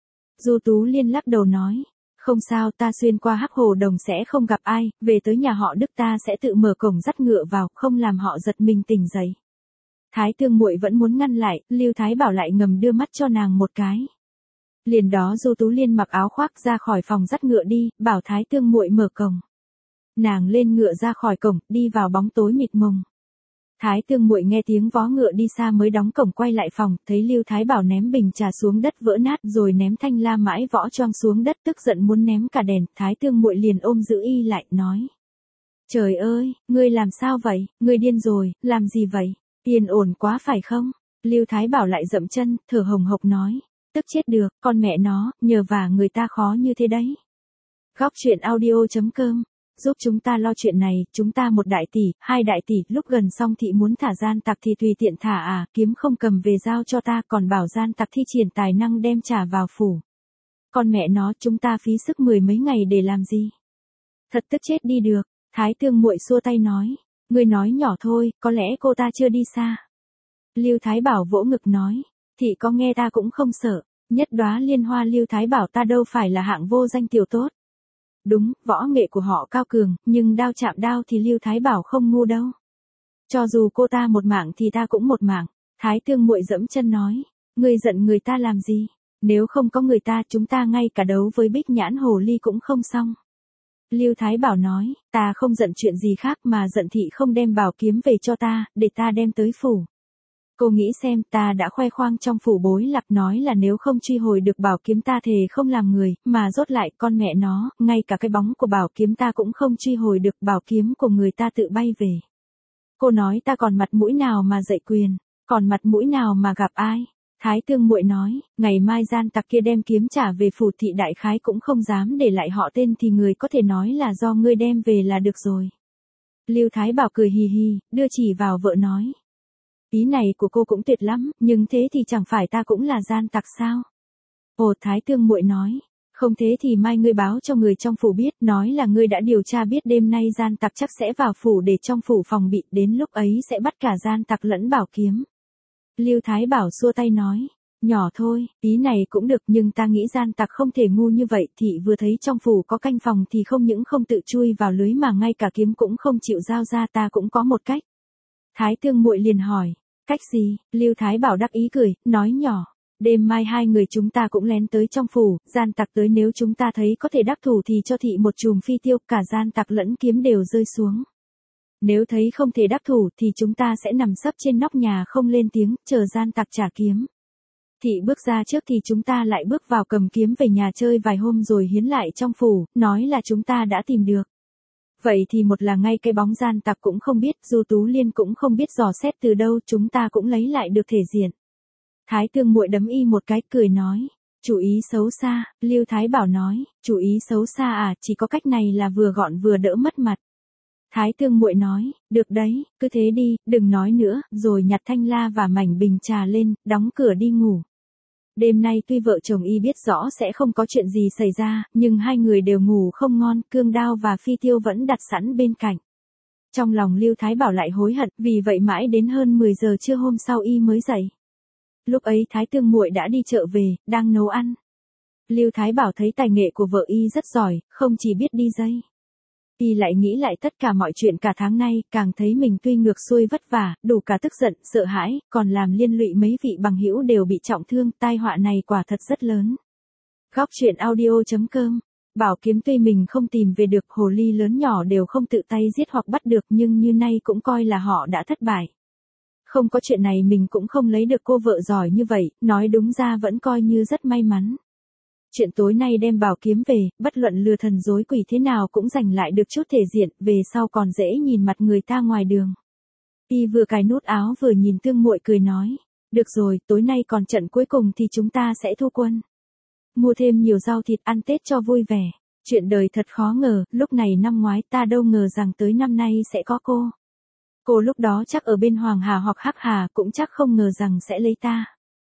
Du Tú Liên lắc đầu nói, không sao, ta xuyên qua Hắc Hồ Đồng sẽ không gặp ai, về tới nhà họ Đức ta sẽ tự mở cổng dắt ngựa vào, không làm họ giật mình tỉnh dậy. Thái Tương Muội vẫn muốn ngăn lại, Lưu Thái Bảo lại ngầm đưa mắt cho nàng một cái. Liền đó Du Tú Liên mặc áo khoác ra khỏi phòng dắt ngựa đi, bảo Thái Tương Muội mở cổng. Nàng lên ngựa ra khỏi cổng, đi vào bóng tối mịt mùng. Thái Tương Muội nghe tiếng vó ngựa đi xa mới đóng cổng quay lại phòng, thấy Lưu Thái Bảo ném bình trà xuống đất vỡ nát rồi ném thanh la mãi võ choang xuống đất, tức giận muốn ném cả đèn, Thái Tương Muội liền ôm giữ y lại, nói. Trời ơi, ngươi làm sao vậy, ngươi điên rồi, làm gì vậy, yên ổn quá phải không? Lưu Thái Bảo lại dậm chân, thở hồng hộc nói, tức chết được, con mẹ nó, nhờ vả người ta khó như thế đấy. Góc truyện audio chấm com giúp chúng ta lo chuyện này, chúng ta một đại tỷ, hai đại tỷ, lúc gần xong thị muốn thả gian tặc thì tùy tiện thả à, kiếm không cầm về giao cho ta, còn bảo gian tặc thi triển tài năng đem trả vào phủ. Con mẹ nó, chúng ta phí sức mười mấy ngày để làm gì? Thật tức chết đi được. Thái Tương Muội xua tay nói, ngươi nói nhỏ thôi, có lẽ cô ta chưa đi xa. Lưu Thái Bảo vỗ ngực nói, thị có nghe ta cũng không sợ, nhất đóa liên hoa Lưu Thái Bảo ta đâu phải là hạng vô danh tiểu tốt. Đúng, võ nghệ của họ cao cường, nhưng đao chạm đao thì Lưu Thái Bảo không ngu đâu. Cho dù cô ta một mạng thì ta cũng một mạng. Thái Tương Muội dẫm chân nói, ngươi giận người ta làm gì? Nếu không có người ta chúng ta ngay cả đấu với Bích Nhãn Hồ Ly cũng không xong. Lưu Thái Bảo nói, ta không giận chuyện gì khác mà giận thị không đem bảo kiếm về cho ta, để ta đem tới phủ. Cô nghĩ xem, ta đã khoe khoang trong phủ bối lạc nói là nếu không truy hồi được bảo kiếm ta thề không làm người, mà rốt lại con mẹ nó, ngay cả cái bóng của bảo kiếm ta cũng không truy hồi được, bảo kiếm của người ta tự bay về. Cô nói ta còn mặt mũi nào mà dạy quyền, còn mặt mũi nào mà gặp ai? Thái Tương Muội nói, ngày mai gian tặc kia đem kiếm trả về phủ thị đại khái cũng không dám để lại họ tên thì người có thể nói là do ngươi đem về là được rồi. Lưu Thái Bảo cười hì hì, đưa chỉ vào vợ nói. Ý này của cô cũng tuyệt lắm, nhưng thế thì chẳng phải ta cũng là gian tặc sao? Ồ, Thái Tương Muội nói, không thế thì mai ngươi báo cho người trong phủ biết, nói là ngươi đã điều tra biết đêm nay gian tặc chắc sẽ vào phủ để trong phủ phòng bị, đến lúc ấy sẽ bắt cả gian tặc lẫn bảo kiếm. Lưu Thái Bảo xua tay nói, nhỏ thôi, ý này cũng được nhưng ta nghĩ gian tặc không thể ngu như vậy, thị vừa thấy trong phủ có canh phòng thì không những không tự chui vào lưới mà ngay cả kiếm cũng không chịu giao ra, ta cũng có một cách. Thái Tương Muội liền hỏi, cách gì? Lưu Thái Bảo đắc ý cười, nói nhỏ, đêm mai hai người chúng ta cũng lén tới trong phủ, gian tặc tới nếu chúng ta thấy có thể đắc thủ thì cho thị một chùm phi tiêu, cả gian tặc lẫn kiếm đều rơi xuống. Nếu thấy không thể đắc thủ thì chúng ta sẽ nằm sấp trên nóc nhà không lên tiếng, chờ gian tặc trả kiếm. Thị bước ra trước thì chúng ta lại bước vào cầm kiếm về nhà chơi vài hôm rồi hiến lại trong phủ, nói là chúng ta đã tìm được. Vậy thì một là ngay cái bóng gian tặc cũng không biết, Du Tú Liên cũng không biết dò xét từ đâu, chúng ta cũng lấy lại được thể diện. Thái Tương Muội đấm y một cái, cười nói, chủ ý xấu xa. Lưu Thái Bảo nói, chủ ý xấu xa à, chỉ có cách này là vừa gọn vừa đỡ mất mặt. Thái Tương Muội nói, được đấy, cứ thế đi, đừng nói nữa, rồi nhặt thanh la và mảnh bình trà lên, đóng cửa đi ngủ. Đêm nay tuy vợ chồng y biết rõ sẽ không có chuyện gì xảy ra, nhưng hai người đều ngủ không ngon, cương đao và phi tiêu vẫn đặt sẵn bên cạnh. Trong lòng Lưu Thái Bảo lại hối hận, vì vậy mãi đến hơn mười giờ trưa hôm sau y mới dậy. Lúc ấy Thái Tương Muội đã đi chợ về, đang nấu ăn. Lưu Thái Bảo thấy tài nghệ của vợ y rất giỏi, không chỉ biết đi dây. Y lại nghĩ lại tất cả mọi chuyện cả tháng nay, càng thấy mình tuy ngược xuôi vất vả, đủ cả tức giận, sợ hãi, còn làm liên lụy mấy vị bằng hữu đều bị trọng thương, tai họa này quả thật rất lớn. Góc truyện audio chấm com bảo kiếm tuy mình không tìm về được, hồ ly lớn nhỏ đều không tự tay giết hoặc bắt được, nhưng như nay cũng coi là họ đã thất bại. Không có chuyện này mình cũng không lấy được cô vợ giỏi như vậy, nói đúng ra vẫn coi như rất may mắn. Chuyện tối nay đem bảo kiếm về, bất luận lừa thần dối quỷ thế nào cũng giành lại được chút thể diện, về sau còn dễ nhìn mặt người ta ngoài đường. Y vừa cài nút áo vừa nhìn Tương Muội cười nói, được rồi, tối nay còn trận cuối cùng thì chúng ta sẽ thu quân. Mua thêm nhiều rau thịt ăn Tết cho vui vẻ. Chuyện đời thật khó ngờ, lúc này năm ngoái ta đâu ngờ rằng tới năm nay sẽ có cô. Cô lúc đó chắc ở bên Hoàng Hà hoặc Hắc Hà, cũng chắc không ngờ rằng sẽ lấy ta.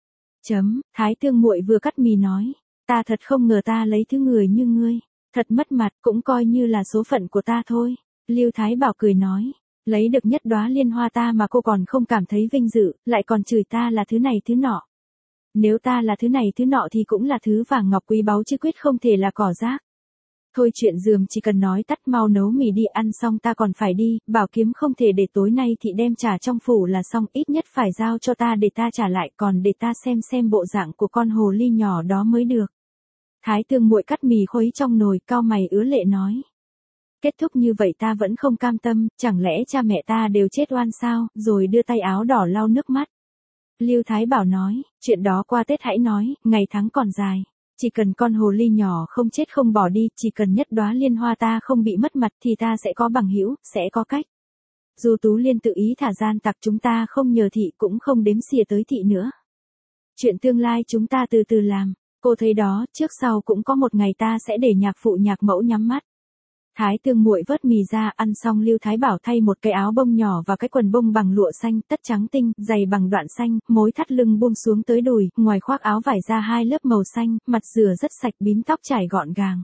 Chấm, Thái Tương Muội vừa cắt mì nói, ta thật không ngờ ta lấy thứ người như ngươi, thật mất mặt, cũng coi như là số phận của ta thôi. Lưu Thái Bảo cười nói, lấy được nhất đóa liên hoa ta mà cô còn không cảm thấy vinh dự, lại còn chửi ta là thứ này thứ nọ. Nếu ta là thứ này thứ nọ thì cũng là thứ vàng ngọc quý báu chứ quyết không thể là cỏ rác. Thôi chuyện giườm chỉ cần nói tắt, mau nấu mì đi, ăn xong ta còn phải đi, bảo kiếm không thể để tối nay thì đem trả trong phủ là xong, ít nhất phải giao cho ta để ta trả lại, còn để ta xem xem bộ dạng của con hồ ly nhỏ đó mới được. Thái Tương Muội cắt mì khuấy trong nồi, cau mày ứa lệ nói. Kết thúc như vậy ta vẫn không cam tâm, chẳng lẽ cha mẹ ta đều chết oan sao, rồi đưa tay áo đỏ lau nước mắt. Lưu Thái Bảo nói, chuyện đó qua Tết hãy nói, ngày tháng còn dài. Chỉ cần con hồ ly nhỏ không chết không bỏ đi, chỉ cần nhất đóa liên hoa ta không bị mất mặt thì ta sẽ có bằng hữu, sẽ có cách. Dù Tú Liên tự ý thả gian tặc chúng ta không nhờ thị cũng không đếm xỉa tới thị nữa. Chuyện tương lai chúng ta từ từ làm, cô thấy đó, trước sau cũng có một ngày ta sẽ để nhạc phụ nhạc mẫu nhắm mắt. Thái Tương Muội vớt mì ra, ăn xong Lưu Thái Bảo thay một cái áo bông nhỏ và cái quần bông bằng lụa xanh, tất trắng tinh, giày bằng đoạn xanh, mối thắt lưng buông xuống tới đùi, ngoài khoác áo vải ra hai lớp màu xanh, mặt rửa rất sạch, bím tóc trải gọn gàng.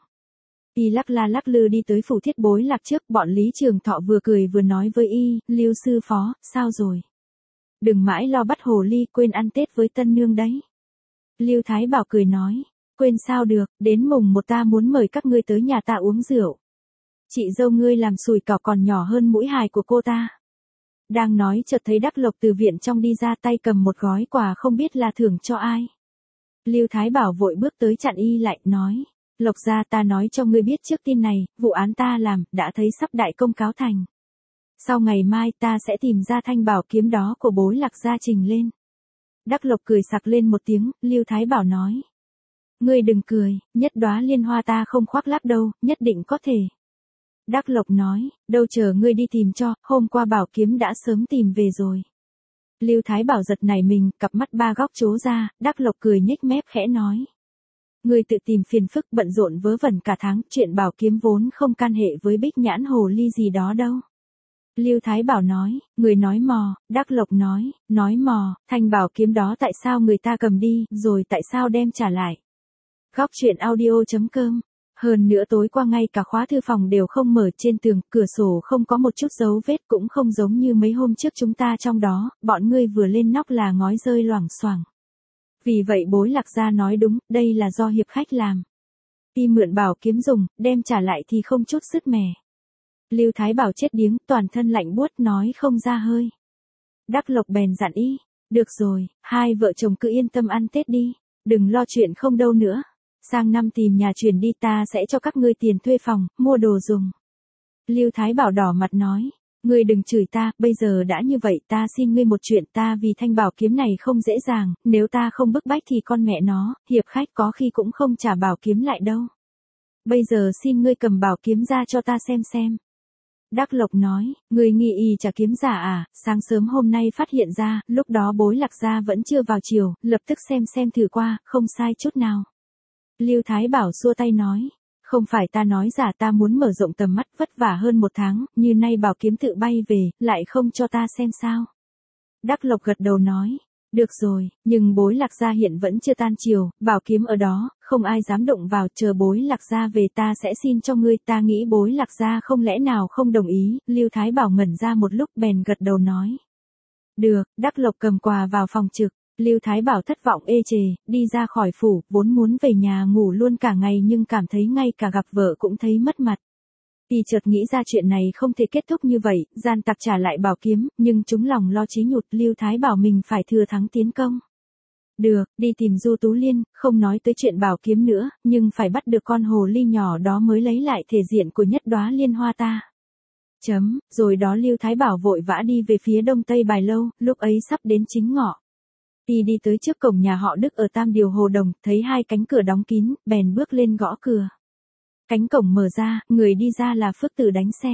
Y lắc la lắc lư đi tới phủ Thiết Bối Lạc trước, bọn Lý Trường Thọ vừa cười vừa nói với y, Lưu sư phó, sao rồi? Đừng mãi lo bắt hồ ly, quên ăn Tết với tân nương đấy. Lưu Thái Bảo cười nói, quên sao được, đến mùng một ta muốn mời các ngươi tới nhà ta uống rượu. Chị dâu ngươi làm sùi cảo còn nhỏ hơn mũi hài của cô ta. Đang nói chợt thấy Đắc Lộc từ viện trong đi ra, tay cầm một gói quà không biết là thưởng cho ai. Lưu Thái Bảo vội bước tới chặn y lại, nói, Lộc gia, ta nói cho ngươi biết trước tin này, vụ án ta làm, đã thấy sắp đại công cáo thành. Sau ngày mai ta sẽ tìm ra thanh bảo kiếm đó của Bối Lạc gia trình lên. Đắc Lộc cười sặc lên một tiếng, Lưu Thái Bảo nói. Ngươi đừng cười, nhất đóa liên hoa ta không khoác lác đâu, nhất định có thể. Đắc Lộc nói, đâu chờ ngươi đi tìm cho, hôm qua bảo kiếm đã sớm tìm về rồi. Lưu Thái Bảo giật nảy mình, cặp mắt ba góc trố ra, Đắc Lộc cười nhếch mép khẽ nói. Ngươi tự tìm phiền phức, bận rộn vớ vẩn cả tháng, chuyện bảo kiếm vốn không can hệ với Bích Nhãn hồ ly gì đó đâu. Lưu Thái Bảo nói, người nói mò, Đắc Lộc nói, nói mò, thanh bảo kiếm đó tại sao người ta cầm đi, rồi tại sao đem trả lại. Góc truyện audio chấm com. Hơn nữa tối qua ngay cả khóa thư phòng đều không mở, trên tường, cửa sổ không có một chút dấu vết, cũng không giống như mấy hôm trước chúng ta trong đó, bọn ngươi vừa lên nóc là ngói rơi loảng xoảng. Vì vậy Bối Lạc gia nói đúng, đây là do hiệp khách làm. Y mượn bảo kiếm dùng, đem trả lại thì không chút sứt mẻ. Lưu Thái Bảo chết điếng, toàn thân lạnh buốt nói không ra hơi. Đắc Lộc bèn dặn y, được rồi, hai vợ chồng cứ yên tâm ăn Tết đi, đừng lo chuyện không đâu nữa. Sang năm tìm nhà chuyển đi, ta sẽ cho các ngươi tiền thuê phòng, mua đồ dùng. Lưu Thái Bảo đỏ mặt nói, ngươi đừng chửi ta, bây giờ đã như vậy ta xin ngươi một chuyện, ta vì thanh bảo kiếm này không dễ dàng, nếu ta không bức bách thì con mẹ nó, hiệp khách có khi cũng không trả bảo kiếm lại đâu. Bây giờ xin ngươi cầm bảo kiếm ra cho ta xem xem. Đắc Lộc nói, ngươi nghi y trả kiếm giả à, sáng sớm hôm nay phát hiện ra, lúc đó Bối Lạc gia vẫn chưa vào chiều, lập tức xem xem thử qua, không sai chút nào. Lưu Thái Bảo xua tay nói, không phải ta nói giả, ta muốn mở rộng tầm mắt, vất vả hơn một tháng, như nay bảo kiếm tự bay về, lại không cho ta xem sao. Đắc Lộc gật đầu nói, được rồi, nhưng Bối Lạc gia hiện vẫn chưa tan chiều, bảo kiếm ở đó, không ai dám động vào, chờ Bối Lạc gia về ta sẽ xin cho ngươi, ta nghĩ Bối Lạc gia không lẽ nào không đồng ý. Lưu Thái Bảo ngẩn ra một lúc bèn gật đầu nói. Được, Đắc Lộc cầm quà vào phòng trực. Lưu Thái Bảo thất vọng ê chề, đi ra khỏi phủ, vốn muốn về nhà ngủ luôn cả ngày nhưng cảm thấy ngay cả gặp vợ cũng thấy mất mặt. Y chợt nghĩ ra chuyện này không thể kết thúc như vậy, gian tặc trả lại bảo kiếm, nhưng chúng lòng lo chí nhụt, Lưu Thái Bảo mình phải thừa thắng tiến công. Được, đi tìm Du Tú Liên, không nói tới chuyện bảo kiếm nữa, nhưng phải bắt được con hồ ly nhỏ đó mới lấy lại thể diện của nhất đóa liên hoa ta. Chấm, rồi đó Lưu Thái Bảo vội vã đi về phía đông tây Bài Lâu, lúc ấy sắp đến chính ngọ. Y đi tới trước cổng nhà họ Đức ở Tam Điều Hồ Đồng, thấy hai cánh cửa đóng kín, bèn bước lên gõ cửa. Cánh cổng mở ra, người đi ra là Phước Tử đánh xe.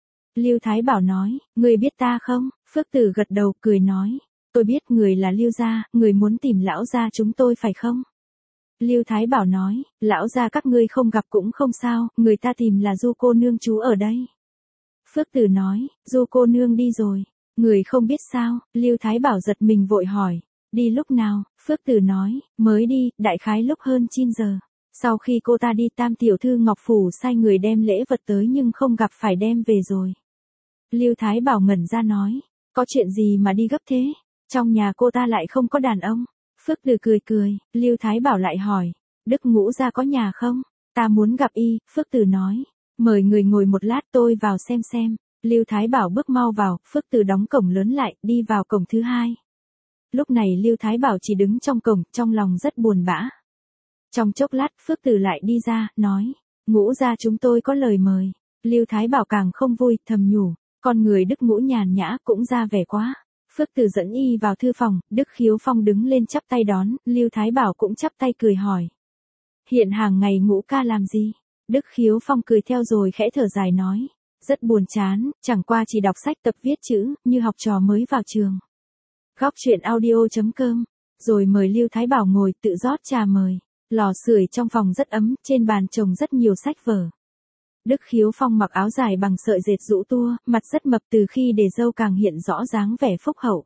Lưu Thái Bảo nói, người biết ta không? Phước Tử gật đầu, cười nói, tôi biết người là Lưu gia, người muốn tìm lão gia chúng tôi phải không? Lưu Thái Bảo nói, lão gia các ngươi không gặp cũng không sao, người ta tìm là Du cô nương chú ở đây. Phước Tử nói, Du cô nương đi rồi, người không biết sao? Lưu Thái Bảo giật mình vội hỏi, đi lúc nào? Phước Tử nói, mới đi, đại khái lúc hơn chín giờ. Sau khi cô ta đi, Tam tiểu thư Ngọc Phủ sai người đem lễ vật tới nhưng không gặp phải đem về rồi. Lưu Thái Bảo ngẩn ra nói, có chuyện gì mà đi gấp thế? Trong nhà cô ta lại không có đàn ông. Phước Tử cười cười, Lưu Thái Bảo lại hỏi, Đức Ngũ gia có nhà không? Ta muốn gặp y. Phước Tử nói, mời người ngồi một lát tôi vào xem xem. Lưu Thái Bảo bước mau vào, Phước Tử đóng cổng lớn lại, đi vào cổng thứ hai. Lúc này Lưu Thái Bảo chỉ đứng trong cổng, trong lòng rất buồn bã. Trong chốc lát, Phước Tử lại đi ra, nói, Ngũ gia chúng tôi có lời mời. Lưu Thái Bảo càng không vui, thầm nhủ, con người Đức Ngũ nhàn nhã cũng ra vẻ quá. Phước Tử dẫn y vào thư phòng, Đức Khiếu Phong đứng lên chắp tay đón, Lưu Thái Bảo cũng chắp tay cười hỏi. Hiện hàng ngày Ngũ ca làm gì? Đức Khiếu Phong cười theo rồi khẽ thở dài nói, rất buồn chán, chẳng qua chỉ đọc sách tập viết chữ, như học trò mới vào trường. Góc truyện audio chấm com, rồi mời Lưu Thái Bảo ngồi tự rót trà mời. Lò sưởi trong phòng rất ấm, trên bàn chồng rất nhiều sách vở. Đức Khiếu Phong mặc áo dài bằng sợi dệt rũ tua, mặt rất mập từ khi để râu càng hiện rõ dáng vẻ phúc hậu.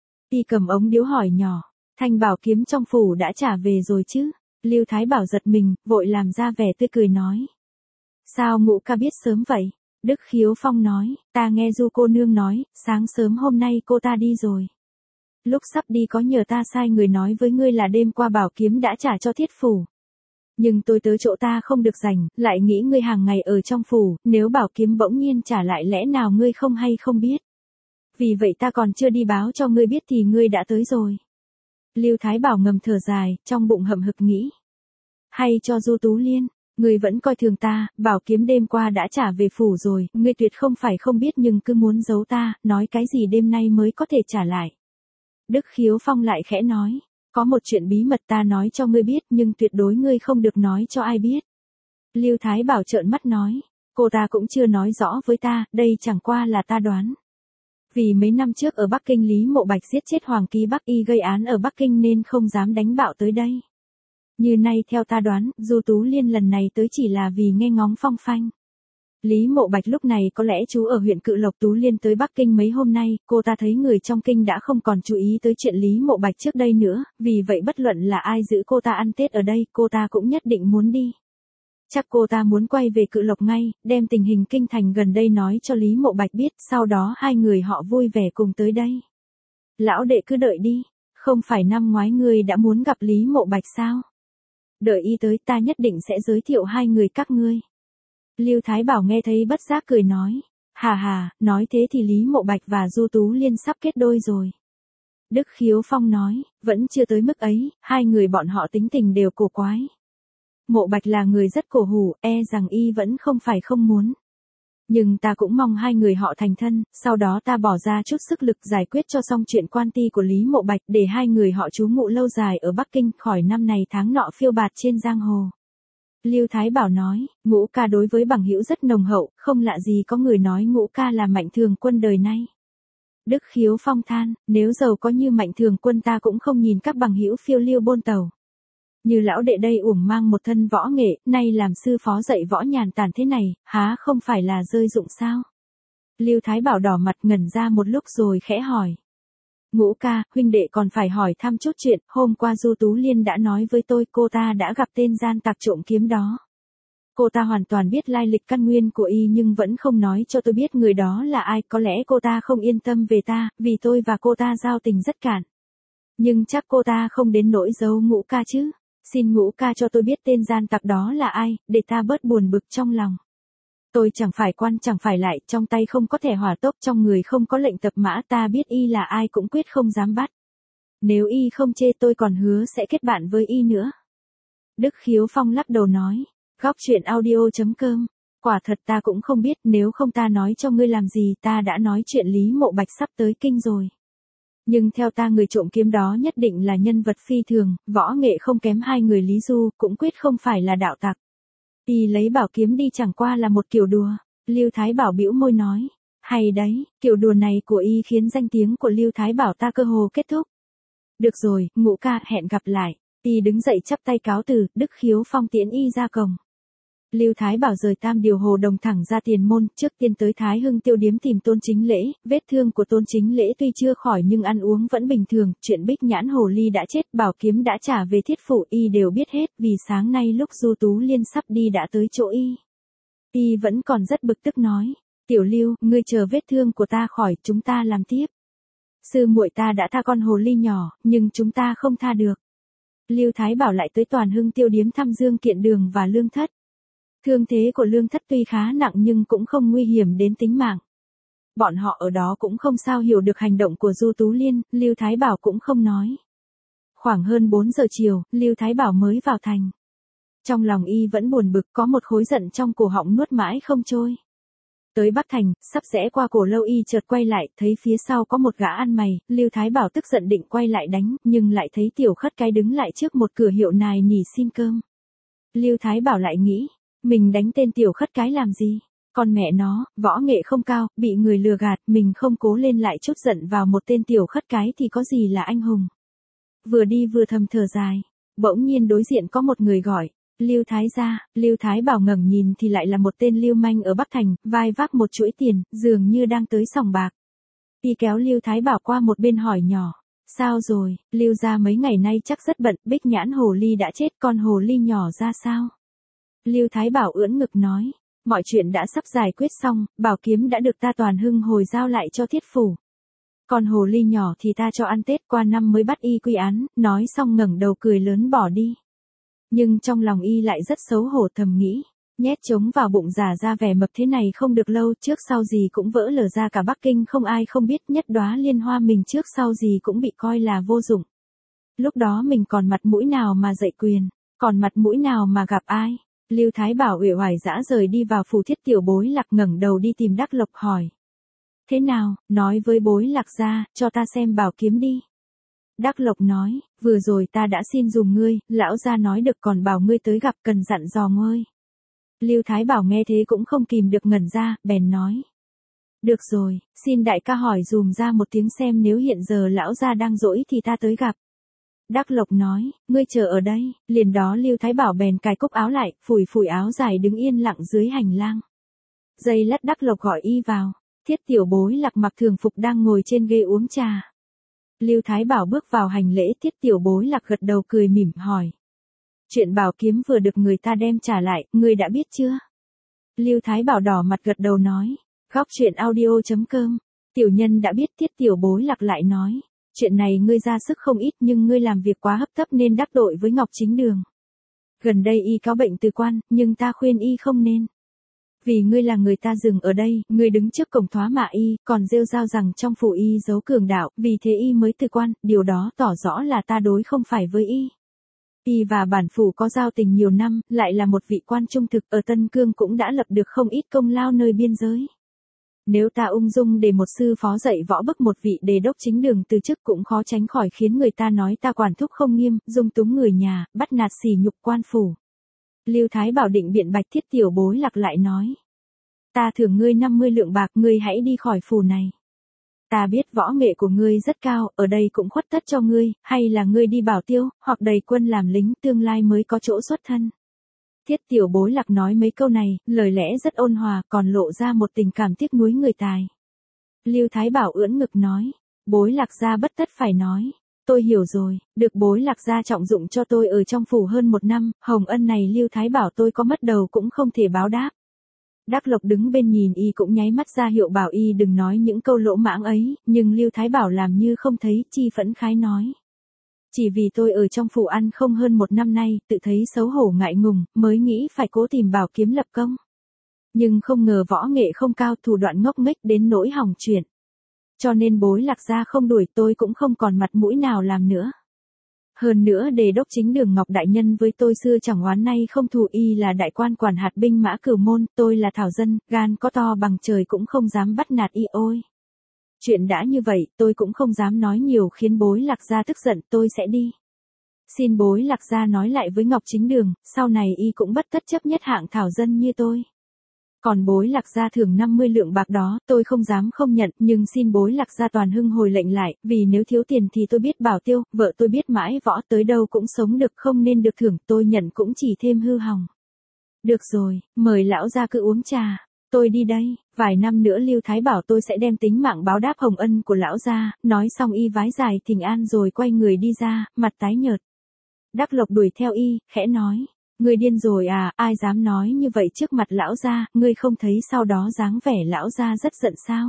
Y cầm ống điếu hỏi nhỏ, thanh bảo kiếm trong phủ đã trả về rồi chứ? Lưu Thái Bảo giật mình, vội làm ra vẻ tươi cười nói. Sao Ngũ ca biết sớm vậy? Đức Khiếu Phong nói, ta nghe Du cô nương nói, sáng sớm hôm nay cô ta đi rồi. Lúc sắp đi có nhờ ta sai người nói với ngươi là đêm qua bảo kiếm đã trả cho Thiết phủ. Nhưng tôi tới chỗ ta không được rảnh, lại nghĩ ngươi hàng ngày ở trong phủ, nếu bảo kiếm bỗng nhiên trả lại lẽ nào ngươi không hay không biết. Vì vậy ta còn chưa đi báo cho ngươi biết thì ngươi đã tới rồi. Lưu Thái Bảo ngầm thở dài, trong bụng hậm hực nghĩ. Hay cho Du Tú Liên, ngươi vẫn coi thường ta, bảo kiếm đêm qua đã trả về phủ rồi, ngươi tuyệt không phải không biết nhưng cứ muốn giấu ta, nói cái gì đêm nay mới có thể trả lại. Đức Khiếu Phong lại khẽ nói, có một chuyện bí mật ta nói cho ngươi biết nhưng tuyệt đối ngươi không được nói cho ai biết. Lưu Thái Bảo trợn mắt nói, cô ta cũng chưa nói rõ với ta, đây chẳng qua là ta đoán. Vì mấy năm trước ở Bắc Kinh Lý Mộ Bạch giết chết Hoàng Ký Bắc Y gây án ở Bắc Kinh nên không dám đánh bạo tới đây. Như nay theo ta đoán, Du Tú Liên lần này tới chỉ là vì nghe ngóng phong phanh. Lý Mộ Bạch lúc này có lẽ trú ở huyện Cự Lộc. Tú Liên tới Bắc Kinh mấy hôm nay, cô ta thấy người trong kinh đã không còn chú ý tới chuyện Lý Mộ Bạch trước đây nữa, vì vậy bất luận là ai giữ cô ta ăn Tết ở đây, cô ta cũng nhất định muốn đi. Chắc cô ta muốn quay về Cự Lộc ngay, đem tình hình kinh thành gần đây nói cho Lý Mộ Bạch biết, sau đó hai người họ vui vẻ cùng tới đây. Lão đệ cứ đợi đi, không phải năm ngoái ngươi đã muốn gặp Lý Mộ Bạch sao? Đợi y tới ta nhất định sẽ giới thiệu hai người các ngươi. Lưu Thái Bảo nghe thấy bất giác cười nói, hà hà, nói thế thì Lý Mộ Bạch và Du Tú Liên sắp kết đôi rồi. Đức Khiếu Phong nói, vẫn chưa tới mức ấy, hai người bọn họ tính tình đều cổ quái. Mộ Bạch là người rất cổ hủ, e rằng y vẫn không phải không muốn. Nhưng ta cũng mong hai người họ thành thân, sau đó ta bỏ ra chút sức lực giải quyết cho xong chuyện quan ty của Lý Mộ Bạch để hai người họ trú ngụ lâu dài ở Bắc Kinh khỏi năm này tháng nọ phiêu bạt trên giang hồ. Lưu Thái Bảo nói, Ngũ ca đối với bằng hữu rất nồng hậu, không lạ gì có người nói Ngũ ca là Mạnh Thường Quân đời nay. Đức Khiếu Phong than, nếu giàu có như Mạnh Thường Quân ta cũng không nhìn các bằng hữu phiêu lưu bôn tàu. Như lão đệ đây uổng mang một thân võ nghệ, nay làm sư phó dạy võ nhàn tản thế này, há không phải là rơi dụng sao? Lưu Thái Bảo đỏ mặt ngẩn ra một lúc rồi khẽ hỏi. Ngũ ca, huynh đệ còn phải hỏi thăm chút chuyện, hôm qua Du Tú Liên đã nói với tôi cô ta đã gặp tên gian tặc trộm kiếm đó. Cô ta hoàn toàn biết lai lịch căn nguyên của y nhưng vẫn không nói cho tôi biết người đó là ai, có lẽ cô ta không yên tâm về ta, vì tôi và cô ta giao tình rất cạn. Nhưng chắc cô ta không đến nỗi giấu Ngũ ca chứ, xin Ngũ ca cho tôi biết tên gian tặc đó là ai, để ta bớt buồn bực trong lòng. Tôi chẳng phải quan chẳng phải lại, trong tay không có thẻ hỏa tốc, trong người không có lệnh tập mã, ta biết y là ai cũng quyết không dám bắt. Nếu y không chê tôi còn hứa sẽ kết bạn với y nữa. Đức Khiếu Phong lắc đầu nói. Góc chuyện audio.com. Quả thật ta cũng không biết, nếu không ta nói cho ngươi làm gì, ta đã nói chuyện Lý Mộ Bạch sắp tới kinh rồi. Nhưng theo ta người trộm kiếm đó nhất định là nhân vật phi thường, võ nghệ không kém hai người Lý Du, cũng quyết không phải là đạo tặc. Y lấy bảo kiếm đi chẳng qua là một kiểu đùa. Lưu Thái Bảo bĩu môi nói. Hay đấy, kiểu đùa này của y khiến danh tiếng của Lưu Thái Bảo ta cơ hồ kết thúc. Được rồi, Ngũ ca, hẹn gặp lại. Y đứng dậy chắp tay cáo từ, Đức Khiếu Phong tiễn y ra cổng. Lưu Thái Bảo rời Tam Điều Hồ Đồng thẳng ra tiền môn, trước tiên tới Thái Hưng Tiêu Điếm tìm Tôn Chính Lễ, vết thương của Tôn Chính Lễ tuy chưa khỏi nhưng ăn uống vẫn bình thường, chuyện Bích Nhãn Hồ Ly đã chết, bảo kiếm đã trả về Thiết Phủ, y đều biết hết, vì sáng nay lúc Du Tú Liên sắp đi đã tới chỗ y. Y vẫn còn rất bực tức nói, Tiểu Lưu, ngươi chờ vết thương của ta khỏi, chúng ta làm tiếp. Sư muội ta đã tha con hồ ly nhỏ, nhưng chúng ta không tha được. Lưu Thái Bảo lại tới Toàn Hưng Tiêu Điếm thăm Dương Kiện Đường và Lương Thất. Thương thế của Lương Thất tuy khá nặng nhưng cũng không nguy hiểm đến tính mạng. Bọn họ ở đó cũng không sao hiểu được hành động của Du Tú Liên, Lưu Thái Bảo cũng không nói. Khoảng hơn bốn giờ chiều, Lưu Thái Bảo mới vào thành. Trong lòng y vẫn buồn bực, có một khối giận trong cổ họng nuốt mãi không trôi. Tới Bắc Thành, sắp rẽ qua cổ lâu y chợt quay lại, thấy phía sau có một gã ăn mày, Lưu Thái Bảo tức giận định quay lại đánh, nhưng lại thấy Tiểu Khất Cái đứng lại trước một cửa hiệu nài nỉ xin cơm. Lưu Thái Bảo lại nghĩ, mình đánh tên Tiểu Khất Cái làm gì? Con mẹ nó, võ nghệ không cao, bị người lừa gạt, mình không cố lên lại chút giận vào một tên Tiểu Khất Cái thì có gì là anh hùng. Vừa đi vừa thầm thở dài, bỗng nhiên đối diện có một người gọi. Lưu Thái gia, Lưu Thái Bảo ngẩng nhìn thì lại là một tên lưu manh ở Bắc Thành, vai vác một chuỗi tiền, dường như đang tới sòng bạc. Y kéo Lưu Thái Bảo qua một bên hỏi nhỏ, sao rồi, Lưu gia mấy ngày nay chắc rất bận, Bích Nhãn Hồ Ly đã chết, con hồ ly nhỏ ra sao? Lưu Thái Bảo ưỡn ngực nói, mọi chuyện đã sắp giải quyết xong, bảo kiếm đã được ta Toàn Hưng hồi giao lại cho Thiết Phủ. Còn hồ ly nhỏ thì ta cho ăn Tết, qua năm mới bắt y quy án, nói xong ngẩng đầu cười lớn bỏ đi. Nhưng trong lòng y lại rất xấu hổ thầm nghĩ, nhét trống vào bụng giả ra vẻ mập thế này không được lâu, trước sau gì cũng vỡ lở ra cả Bắc Kinh không ai không biết, nhất đóa liên hoa mình trước sau gì cũng bị coi là vô dụng. Lúc đó mình còn mặt mũi nào mà dạy quyền, còn mặt mũi nào mà gặp ai. Lưu Thái Bảo uể oải dã rời đi vào phủ Thiết Tiểu Bối Lạc ngẩng đầu đi tìm Đắc Lộc hỏi. Thế nào, nói với Bối Lạc ra, cho ta xem bảo kiếm đi. Đắc Lộc nói, vừa rồi ta đã xin dùng ngươi, lão gia nói được còn bảo ngươi tới gặp cần dặn dò ngươi. Lưu Thái Bảo nghe thế cũng không kìm được ngẩn ra, bèn nói. Được rồi, xin đại ca hỏi dùm ra một tiếng xem nếu hiện giờ lão gia đang rỗi thì ta tới gặp. Đắc Lộc nói, ngươi chờ ở đây, liền đó Lưu Thái Bảo bèn cài cúc áo lại, phủi phủi áo dài đứng yên lặng dưới hành lang. Giây lát Đắc Lộc gọi y vào, Thiết Tiểu Bối Lạc mặc thường phục đang ngồi trên ghế uống trà. Lưu Thái Bảo bước vào hành lễ, Thiết Tiểu Bối Lạc gật đầu cười mỉm hỏi. Chuyện bảo kiếm vừa được người ta đem trả lại, ngươi đã biết chưa? Lưu Thái Bảo đỏ mặt gật đầu nói. Góc chuyện audio.com. Tiểu nhân đã biết. Thiết Tiểu Bối Lạc lại nói. Chuyện này ngươi ra sức không ít nhưng ngươi làm việc quá hấp tấp nên đắc tội với Ngọc Chính Đường. Gần đây y có bệnh từ quan, nhưng ta khuyên y không nên. Vì ngươi là người ta dừng ở đây, ngươi đứng trước cổng thoá mạ y, còn rêu rao rằng trong phủ y giấu cường đạo, vì thế y mới từ quan, điều đó tỏ rõ là ta đối không phải với y. Y và bản phủ có giao tình nhiều năm, lại là một vị quan trung thực, ở Tân Cương cũng đã lập được không ít công lao nơi biên giới. Nếu ta ung dung để một sư phó dạy võ bức một vị đề đốc chính đường từ chức cũng khó tránh khỏi khiến người ta nói ta quản thúc không nghiêm, dung túng người nhà, bắt nạt sỉ nhục quan phủ. Lưu Thái Bảo định biện bạch. Thiết Tiểu Bối Lạc lại nói. Ta thưởng ngươi năm mươi lượng bạc, ngươi hãy đi khỏi phủ này. Ta biết võ nghệ của ngươi rất cao, ở đây cũng khuất tất cho ngươi, hay là ngươi đi bảo tiêu, hoặc đầy quân làm lính, tương lai mới có chỗ xuất thân. Thiết Tiểu Bối Lạc nói mấy câu này, lời lẽ rất ôn hòa, còn lộ ra một tình cảm tiếc nuối người tài. Lưu Thái Bảo ưỡn ngực nói, Bối Lạc gia bất tất phải nói. Tôi hiểu rồi, được Bối Lạc gia trọng dụng cho tôi ở trong phủ hơn một năm, hồng ân này Lưu Thái Bảo tôi có mất đầu cũng không thể báo đáp. Đắc Lộc đứng bên nhìn y cũng nháy mắt ra hiệu bảo y đừng nói những câu lỗ mãng ấy, nhưng Lưu Thái Bảo làm như không thấy, chi phẫn khái nói. Chỉ vì tôi ở trong phủ ăn không hơn một năm nay, tự thấy xấu hổ ngại ngùng, mới nghĩ phải cố tìm bảo kiếm lập công. Nhưng không ngờ võ nghệ không cao, thủ đoạn ngốc nghếch đến nỗi hỏng chuyện. cho nên Bối Lạc gia không đuổi tôi cũng không còn mặt mũi nào làm nữa. Hơn nữa đề đốc chính đường Ngọc đại nhân với tôi xưa chẳng oán nay không thù, y là đại quan quản hạt binh mã Cửu môn, tôi là thảo dân, gan có to bằng trời cũng không dám bắt nạt y ôi. Chuyện đã như vậy, tôi cũng không dám nói nhiều khiến Bối Lạc gia tức giận, tôi sẽ đi. Xin Bối Lạc gia nói lại với Ngọc chính đường, sau này y cũng bất tất chấp nhất hạng thảo dân như tôi. Còn Bối Lạc gia thưởng năm mươi lượng bạc đó, tôi không dám không nhận, nhưng xin Bối Lạc gia toàn hưng hồi lệnh lại, vì nếu thiếu tiền thì tôi biết bảo tiêu, vợ tôi biết mãi võ, tới đâu cũng sống được, không nên được thưởng, tôi nhận cũng chỉ thêm hư hỏng. Được rồi, mời lão gia cứ uống trà, tôi đi đây, vài năm nữa Lưu Thái bảo tôi sẽ đem tính mạng báo đáp hồng ân của lão gia, nói xong y vái dài thỉnh an rồi quay người đi ra, mặt tái nhợt. Đắc Lộc đuổi theo y, khẽ nói. Ngươi điên rồi à, ai dám nói như vậy trước mặt lão gia, ngươi không thấy sau đó dáng vẻ lão gia rất giận sao?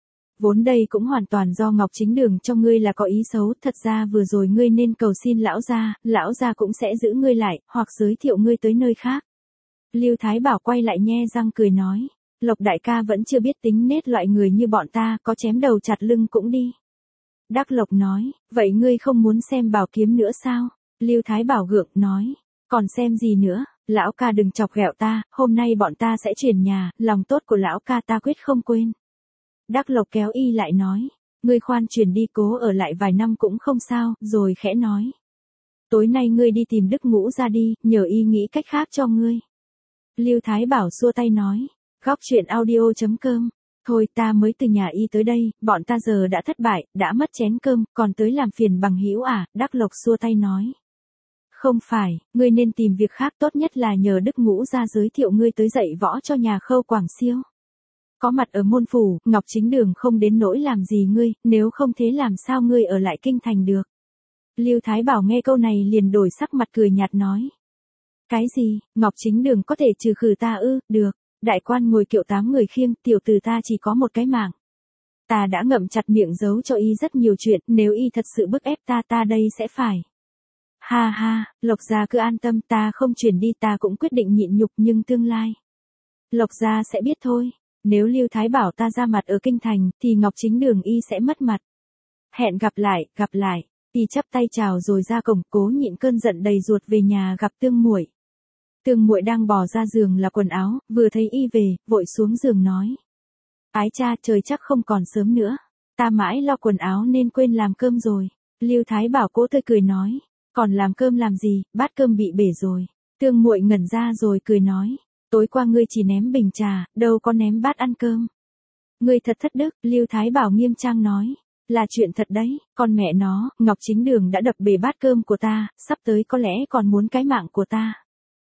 Vốn đây cũng hoàn toàn do Ngọc chính đường cho ngươi là có ý xấu, thật ra vừa rồi ngươi nên cầu xin lão gia, lão gia cũng sẽ giữ ngươi lại, hoặc giới thiệu ngươi tới nơi khác. Lưu Thái Bảo quay lại nhe răng cười nói, Lộc đại ca vẫn chưa biết tính nết loại người như bọn ta, có chém đầu chặt lưng cũng đi. Đắc Lộc nói, vậy ngươi không muốn xem bảo kiếm nữa sao? Lưu Thái Bảo gượng nói. Còn xem gì nữa, lão ca đừng chọc ghẹo ta, hôm nay bọn ta sẽ chuyển nhà, lòng tốt của lão ca ta quyết không quên. Đắc Lộc kéo y lại nói, ngươi khoan chuyển đi, cố ở lại vài năm cũng không sao, rồi khẽ nói. Tối nay ngươi đi tìm Đức Ngũ ra đi, nhờ y nghĩ cách khác cho ngươi. Lưu Thái Bảo xua tay nói, góc truyện audio chấm com, thôi ta mới từ nhà y tới đây, bọn ta giờ đã thất bại, đã mất chén cơm, còn tới làm phiền bằng hữu à, Đắc Lộc xua tay nói. Không phải, ngươi nên tìm việc khác, tốt nhất là nhờ Đức Ngũ ra giới thiệu ngươi tới dạy võ cho nhà Khâu Quảng Siêu. Có mặt ở môn phủ, Ngọc chính đường không đến nỗi làm gì ngươi, nếu không thế làm sao ngươi ở lại kinh thành được. Lưu Thái Bảo nghe câu này liền đổi sắc mặt cười nhạt nói. Cái gì, Ngọc chính đường có thể trừ khử ta ư, được, đại quan ngồi kiệu tám người khiêng, tiểu tử ta chỉ có một cái mạng. Ta đã ngậm chặt miệng giấu cho y rất nhiều chuyện, nếu y thật sự bức ép ta ta đây sẽ phải. Ha ha, Lộc gia cứ an tâm, ta không chuyển đi, ta cũng quyết định nhịn nhục, nhưng tương lai Lộc gia sẽ biết thôi, nếu Lưu Thái bảo ta ra mặt ở kinh thành, thì Ngọc chính đường y sẽ mất mặt. Hẹn gặp lại, gặp lại, y chắp tay chào rồi ra cổng, cố nhịn cơn giận đầy ruột về nhà gặp Tương Muội. Tương Muội đang bò ra giường là quần áo, vừa thấy y về, vội xuống giường nói. Ái cha, trời chắc không còn sớm nữa, ta mãi lo quần áo nên quên làm cơm rồi. Lưu Thái bảo cố tươi cười nói. Còn làm cơm làm gì, bát cơm bị bể rồi. Tương Muội ngẩn ra rồi cười nói, tối qua ngươi chỉ ném bình trà, đâu có ném bát ăn cơm. Ngươi thật thất đức, Lưu Thái Bảo nghiêm trang nói, là chuyện thật đấy, con mẹ nó, Ngọc chính đường đã đập bể bát cơm của ta, sắp tới có lẽ còn muốn cái mạng của ta.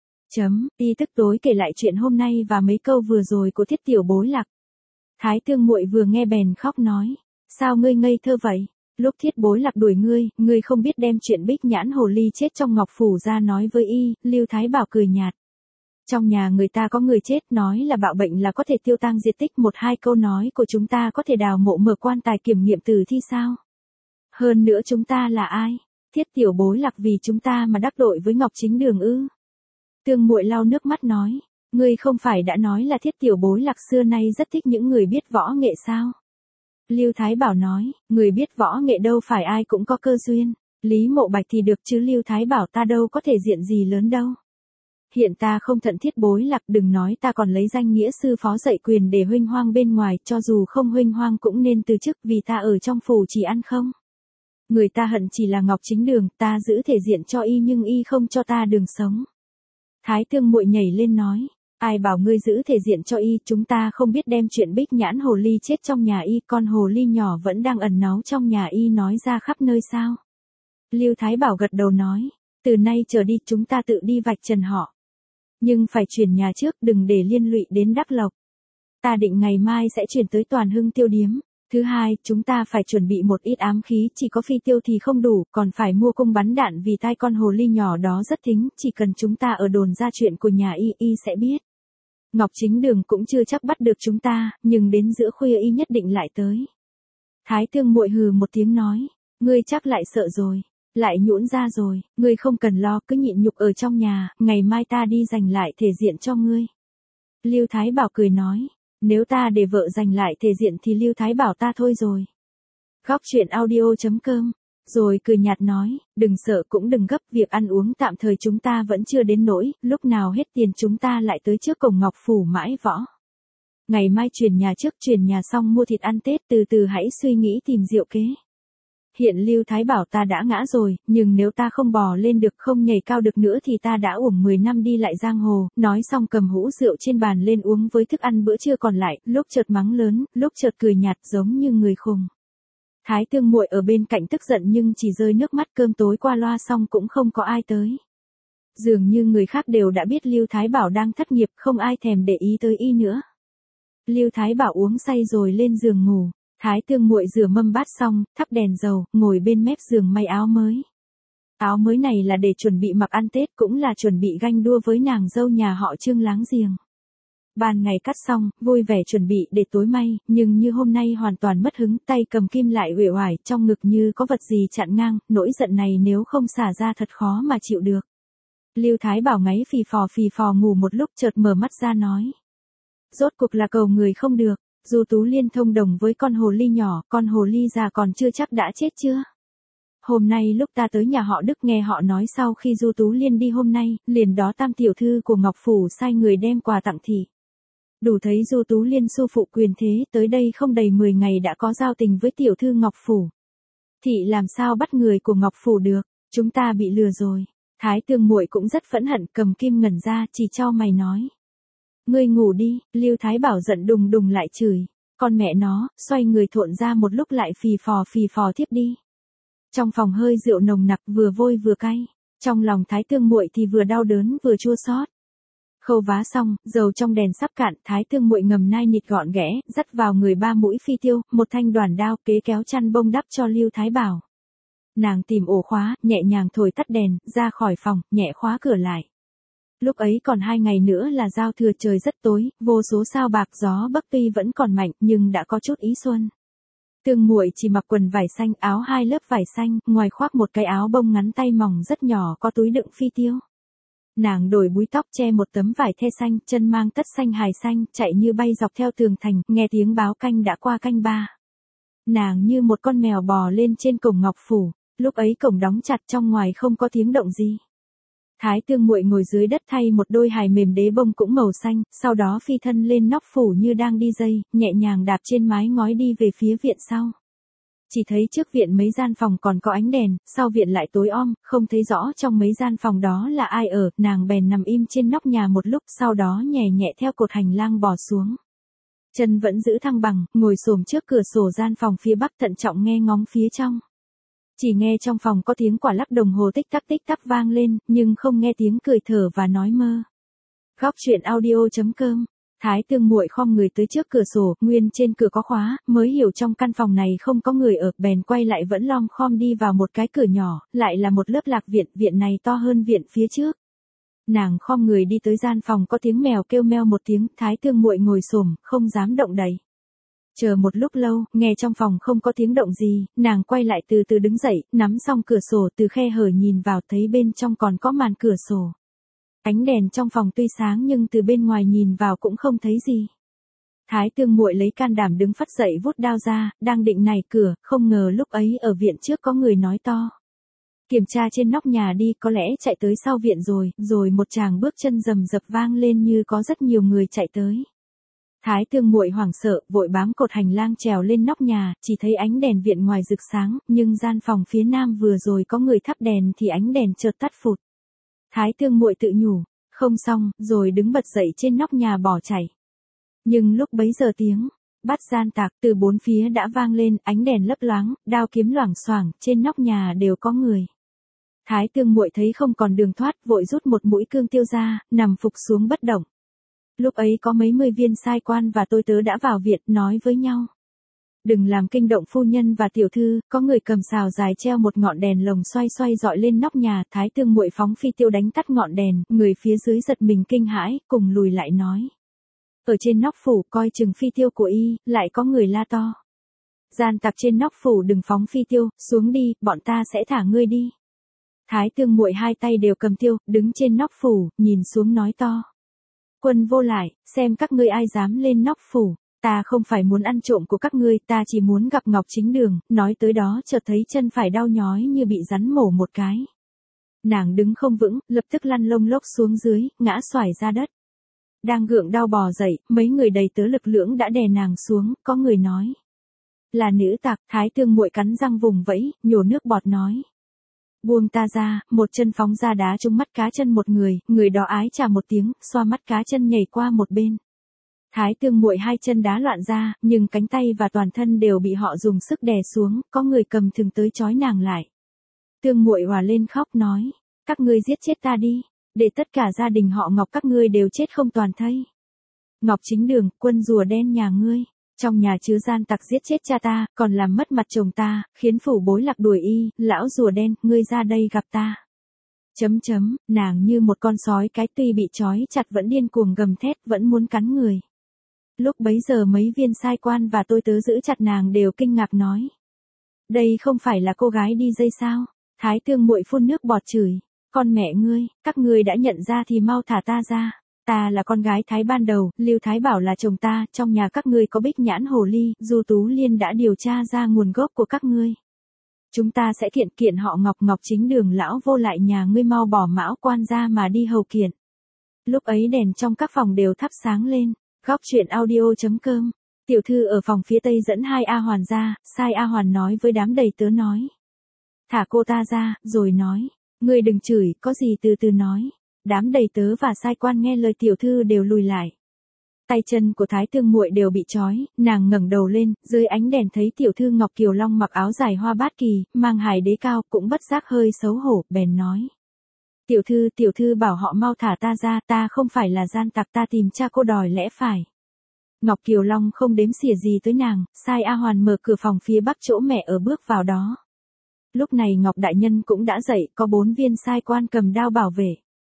Chấm, y tức tối kể lại chuyện hôm nay và mấy câu vừa rồi của Thiết Tiểu Bối Lạc. Thái Tương Muội vừa nghe bèn khóc nói, sao ngươi ngây thơ vậy? Lúc Thiết Bối Lạc đuổi ngươi, ngươi không biết đem chuyện Bích Nhãn hồ ly chết trong ngọc phủ ra nói với y, Lưu Thái Bảo cười nhạt. Trong nhà người ta có người chết, nói là bạo bệnh là có thể tiêu tang diệt tích, một hai câu nói của chúng ta có thể đào mộ mở quan tài kiểm nghiệm tử thi sao? Hơn nữa chúng ta là ai? Thiết Tiểu Bối Lạc vì chúng ta mà đắc tội với Ngọc chính đường ư? Tương Muội lau nước mắt nói, ngươi không phải đã nói là Thiết Tiểu Bối Lạc xưa nay rất thích những người biết võ nghệ sao? Lưu Thái Bảo nói, người biết võ nghệ đâu phải ai cũng có cơ duyên, Lý Mộ Bạch thì được chứ Lưu Thái Bảo ta đâu có thể diện gì lớn đâu. Hiện ta không thận Thiết Bối Lạc, đừng nói ta còn lấy danh nghĩa sư phó dạy quyền để huênh hoang bên ngoài, cho dù không huênh hoang cũng nên từ chức vì ta ở trong phủ chỉ ăn không. Người ta hận chỉ là Ngọc chính đường, ta giữ thể diện cho y nhưng y không cho ta đường sống. Thái Tương Muội nhảy lên nói. Ai bảo ngươi giữ thể diện cho y, chúng ta không biết đem chuyện Bích Nhãn hồ ly chết trong nhà y, con hồ ly nhỏ vẫn đang ẩn náu trong nhà y nói ra khắp nơi sao. Lưu Thái Bảo gật đầu nói, từ nay trở đi chúng ta tự đi vạch trần họ. Nhưng phải chuyển nhà trước, đừng để liên lụy đến Đắc Lộc. Ta định ngày mai sẽ chuyển tới Toàn Hưng Tiêu Điếm. Thứ hai, chúng ta phải chuẩn bị một ít ám khí, chỉ có phi tiêu thì không đủ, còn phải mua cung bắn đạn vì tai con hồ ly nhỏ đó rất thính, chỉ cần chúng ta ở đồn ra chuyện của nhà y, y sẽ biết. Ngọc chính đường cũng chưa chắc bắt được chúng ta, nhưng đến giữa khuya y nhất định lại tới. Thái Tương Muội hừ một tiếng nói, ngươi chắc lại sợ rồi, lại nhũn ra rồi, ngươi không cần lo, cứ nhịn nhục ở trong nhà, ngày mai ta đi giành lại thể diện cho ngươi. Lưu Thái Bảo cười nói, nếu ta để vợ giành lại thể diện thì Lưu Thái Bảo ta thôi rồi. Góc chuyện audio chấm com. Rồi cười nhạt nói, đừng sợ cũng đừng gấp, việc ăn uống tạm thời chúng ta vẫn chưa đến nỗi, lúc nào hết tiền chúng ta lại tới trước cổng Ngọc Phủ mãi võ. Ngày mai chuyển nhà trước, chuyển nhà xong mua thịt ăn Tết, từ từ hãy suy nghĩ tìm diệu kế. Hiện Lưu Thái bảo ta đã ngã rồi, nhưng nếu ta không bò lên được, không nhảy cao được nữa thì ta đã uổng mười năm đi lại giang hồ. Nói xong cầm hũ rượu trên bàn lên uống với thức ăn bữa trưa còn lại, lúc chợt mắng lớn, lúc chợt cười nhạt giống như người khùng. Thái Tương muội ở bên cạnh tức giận nhưng chỉ rơi nước mắt, cơm tối qua loa xong cũng không có ai tới. Dường như người khác đều đã biết Lưu Thái Bảo đang thất nghiệp, không ai thèm để ý tới y nữa. Lưu Thái Bảo uống say rồi lên giường ngủ. Thái Tương muội rửa mâm bát xong, thắp đèn dầu, ngồi bên mép giường may áo mới. Áo mới này là để chuẩn bị mặc ăn Tết, cũng là chuẩn bị ganh đua với nàng dâu nhà họ Trương láng giềng. Ban ngày cắt xong, vui vẻ chuẩn bị để tối may, nhưng như hôm nay hoàn toàn mất hứng, tay cầm kim lại uể oải, trong ngực như có vật gì chặn ngang, nỗi giận này nếu không xả ra thật khó mà chịu được. Lưu Thái Bảo ngáy phì phò phì phò ngủ một lúc chợt mở mắt ra nói. Rốt cuộc là cầu người không được. Du Tú Liên thông đồng với con hồ ly nhỏ, con hồ ly già còn chưa chắc đã chết chưa? Hôm nay lúc ta tới nhà họ Đức nghe họ nói sau khi Du Tú Liên đi hôm nay, liền đó tam tiểu thư của Ngọc Phủ sai người đem quà tặng thị. Đủ thấy Du Tú Liên su phụ quyền thế, tới đây không đầy mười ngày đã có giao tình với tiểu thư Ngọc Phủ. Thị làm sao bắt người của Ngọc Phủ được, chúng ta bị lừa rồi. Thái Tương muội cũng rất phẫn hận, cầm kim ngẩn ra, chỉ cho mày nói. Ngươi ngủ đi, Lưu Thái Bảo giận đùng đùng lại chửi. Con mẹ nó, xoay người thộn ra một lúc lại phì phò phì phò tiếp đi. Trong phòng hơi rượu nồng nặc, vừa vôi vừa cay. Trong lòng Thái Tương muội thì vừa đau đớn vừa chua xót. Khâu vá xong, dầu trong đèn sắp cạn, Thái Tương muội ngầm nai nịt gọn ghẽ, dắt vào người ba mũi phi tiêu, một thanh đoàn đao, kế kéo chăn bông đắp cho Lưu Thái Bảo. Nàng tìm ổ khóa, nhẹ nhàng thổi tắt đèn, ra khỏi phòng, nhẹ khóa cửa lại. Lúc ấy còn hai ngày nữa là giao thừa, trời rất tối, vô số sao bạc, gió bắc tuy vẫn còn mạnh nhưng đã có chút ý xuân. Tương muội chỉ mặc quần vải xanh, áo hai lớp vải xanh, ngoài khoác một cái áo bông ngắn tay mỏng rất nhỏ có túi đựng phi tiêu. Nàng đổi búi tóc che một tấm vải the xanh, chân mang tất xanh hài xanh, chạy như bay dọc theo tường thành, nghe tiếng báo canh đã qua canh ba. Nàng như một con mèo bò lên trên cổng Ngọc Phủ, lúc ấy cổng đóng chặt, trong ngoài không có tiếng động gì. Thái Tương muội ngồi dưới đất thay một đôi hài mềm đế bông cũng màu xanh, sau đó phi thân lên nóc phủ như đang đi dây, nhẹ nhàng đạp trên mái ngói đi về phía viện sau. Chỉ thấy trước viện mấy gian phòng còn có ánh đèn, sau viện lại tối om, không thấy rõ trong mấy gian phòng đó là ai ở, nàng bèn nằm im trên nóc nhà một lúc, sau đó nhẹ nhẹ theo cột hành lang bò xuống. Chân vẫn giữ thăng bằng, ngồi xổm trước cửa sổ gian phòng phía bắc thận trọng nghe ngóng phía trong. Chỉ nghe trong phòng có tiếng quả lắc đồng hồ tích tắc tích tắc vang lên, nhưng không nghe tiếng cười thở và nói mơ. Góc chuyện audio chấm com. Thái Tương muội khom người tới trước cửa sổ, nguyên trên cửa có khóa, mới hiểu trong căn phòng này không có người ở, bèn quay lại vẫn lom khom đi vào một cái cửa nhỏ, lại là một lớp lạc viện, viện này to hơn viện phía trước. Nàng khom người đi tới gian phòng có tiếng mèo kêu meo một tiếng, Thái Tương muội ngồi xổm, không dám động đậy. Chờ một lúc lâu, nghe trong phòng không có tiếng động gì, nàng quay lại từ từ đứng dậy, nắm xong cửa sổ, từ khe hở nhìn vào thấy bên trong còn có màn cửa sổ. Ánh đèn trong phòng tuy sáng nhưng từ bên ngoài nhìn vào cũng không thấy gì. Thái Tương muội lấy can đảm đứng phắt dậy vút đao ra, đang định nảy cửa, không ngờ lúc ấy ở viện trước có người nói to. Kiểm tra trên nóc nhà đi, có lẽ chạy tới sau viện rồi, rồi một tràng bước chân rầm rập vang lên như có rất nhiều người chạy tới. Thái Tương muội hoảng sợ, vội bám cột hành lang trèo lên nóc nhà, chỉ thấy ánh đèn viện ngoài rực sáng, nhưng gian phòng phía nam vừa rồi có người thắp đèn thì ánh đèn chợt tắt phụt. Thái Tương muội tự nhủ, không xong, rồi đứng bật dậy trên nóc nhà bỏ chạy. Nhưng lúc bấy giờ tiếng bắt gian tạc từ bốn phía đã vang lên, ánh đèn lấp loáng, đao kiếm loảng xoảng, trên nóc nhà đều có người. Thái Tương muội thấy không còn đường thoát, vội rút một mũi cương tiêu ra, nằm phục xuống bất động. Lúc ấy có mấy mươi viên sai quan và tôi tớ đã vào viện nói với nhau. Đừng làm kinh động phu nhân và tiểu thư, có người cầm sào dài treo một ngọn đèn lồng xoay xoay dọi lên nóc nhà, Thái Tương muội phóng phi tiêu đánh tắt ngọn đèn, người phía dưới giật mình kinh hãi, cùng lùi lại nói. Ở trên nóc phủ, coi chừng phi tiêu của y, lại có người la to. Gian tặc trên nóc phủ đừng phóng phi tiêu, xuống đi, bọn ta sẽ thả ngươi đi. Thái Tương muội hai tay đều cầm tiêu, đứng trên nóc phủ, nhìn xuống nói to. Quân vô lại, xem các ngươi ai dám lên nóc phủ. Ta không phải muốn ăn trộm của các ngươi, ta chỉ muốn gặp Ngọc Chính Đường, nói tới đó chợt thấy chân phải đau nhói như bị rắn mổ một cái. Nàng đứng không vững, lập tức lăn lông lốc xuống dưới, ngã xoài ra đất. Đang gượng đau bò dậy, mấy người đầy tớ lực lưỡng đã đè nàng xuống, có người nói. Là nữ tặc, Thái Tương Muội cắn răng vùng vẫy, nhổ nước bọt nói. Buông ta ra, một chân phóng ra đá trúng mắt cá chân một người, người đó ái chà một tiếng, xoa mắt cá chân nhảy qua một bên. Thái Tương Muội hai chân đá loạn ra, nhưng cánh tay và toàn thân đều bị họ dùng sức đè xuống, có người cầm thừng tới trói nàng lại. Tương Muội òa lên khóc nói, các ngươi giết chết ta đi, để tất cả gia đình họ Ngọc các ngươi đều chết không toàn thây. Ngọc Chính Đường, quân rùa đen nhà ngươi, trong nhà chứa gian tặc giết chết cha ta, còn làm mất mặt chồng ta, khiến phủ bối lạc đuổi y, lão rùa đen, ngươi ra đây gặp ta. Chấm chấm, nàng như một con sói cái tuy bị trói chặt vẫn điên cuồng gầm thét, vẫn muốn cắn người. Lúc bấy giờ mấy viên sai quan và tôi tớ giữ chặt nàng đều kinh ngạc nói. Đây không phải là cô gái đi dây sao? Thái Tương Muội phun nước bọt chửi. Con mẹ ngươi, các ngươi đã nhận ra thì mau thả ta ra. Ta là con gái Thái ban đầu, Lưu Thái Bảo là chồng ta, trong nhà các ngươi có Bích Nhãn Hồ Ly, Du Tú Liên đã điều tra ra nguồn gốc của các ngươi. Chúng ta sẽ kiện kiện họ Ngọc Ngọc Chính Đường lão vô lại nhà ngươi mau bỏ mão quan ra mà đi hầu kiện. Lúc ấy đèn trong các phòng đều thắp sáng lên. Góc truyện audio chấm com. Tiểu thư ở phòng phía tây dẫn hai A Hoàn ra, sai A Hoàn nói với đám đầy tớ nói. Thả cô ta ra, rồi nói. Ngươi đừng chửi, có gì từ từ nói. Đám đầy tớ và sai quan nghe lời tiểu thư đều lùi lại. Tay chân của Thái Tương Muội đều bị trói, nàng ngẩng đầu lên, dưới ánh đèn thấy tiểu thư Ngọc Kiều Long mặc áo dài hoa bát kỳ, mang hài đế cao, cũng bất giác hơi xấu hổ, bèn nói. Tiểu thư, tiểu thư bảo họ mau thả ta ra, ta không phải là gian tặc, ta tìm cha cô đòi lẽ phải. Ngọc Kiều Long không đếm xỉa gì tới nàng, sai A Hoàn mở cửa phòng phía bắc chỗ mẹ ở bước vào đó. Lúc này Ngọc Đại Nhân cũng đã dậy, có bốn viên sai quan cầm đao bảo vệ.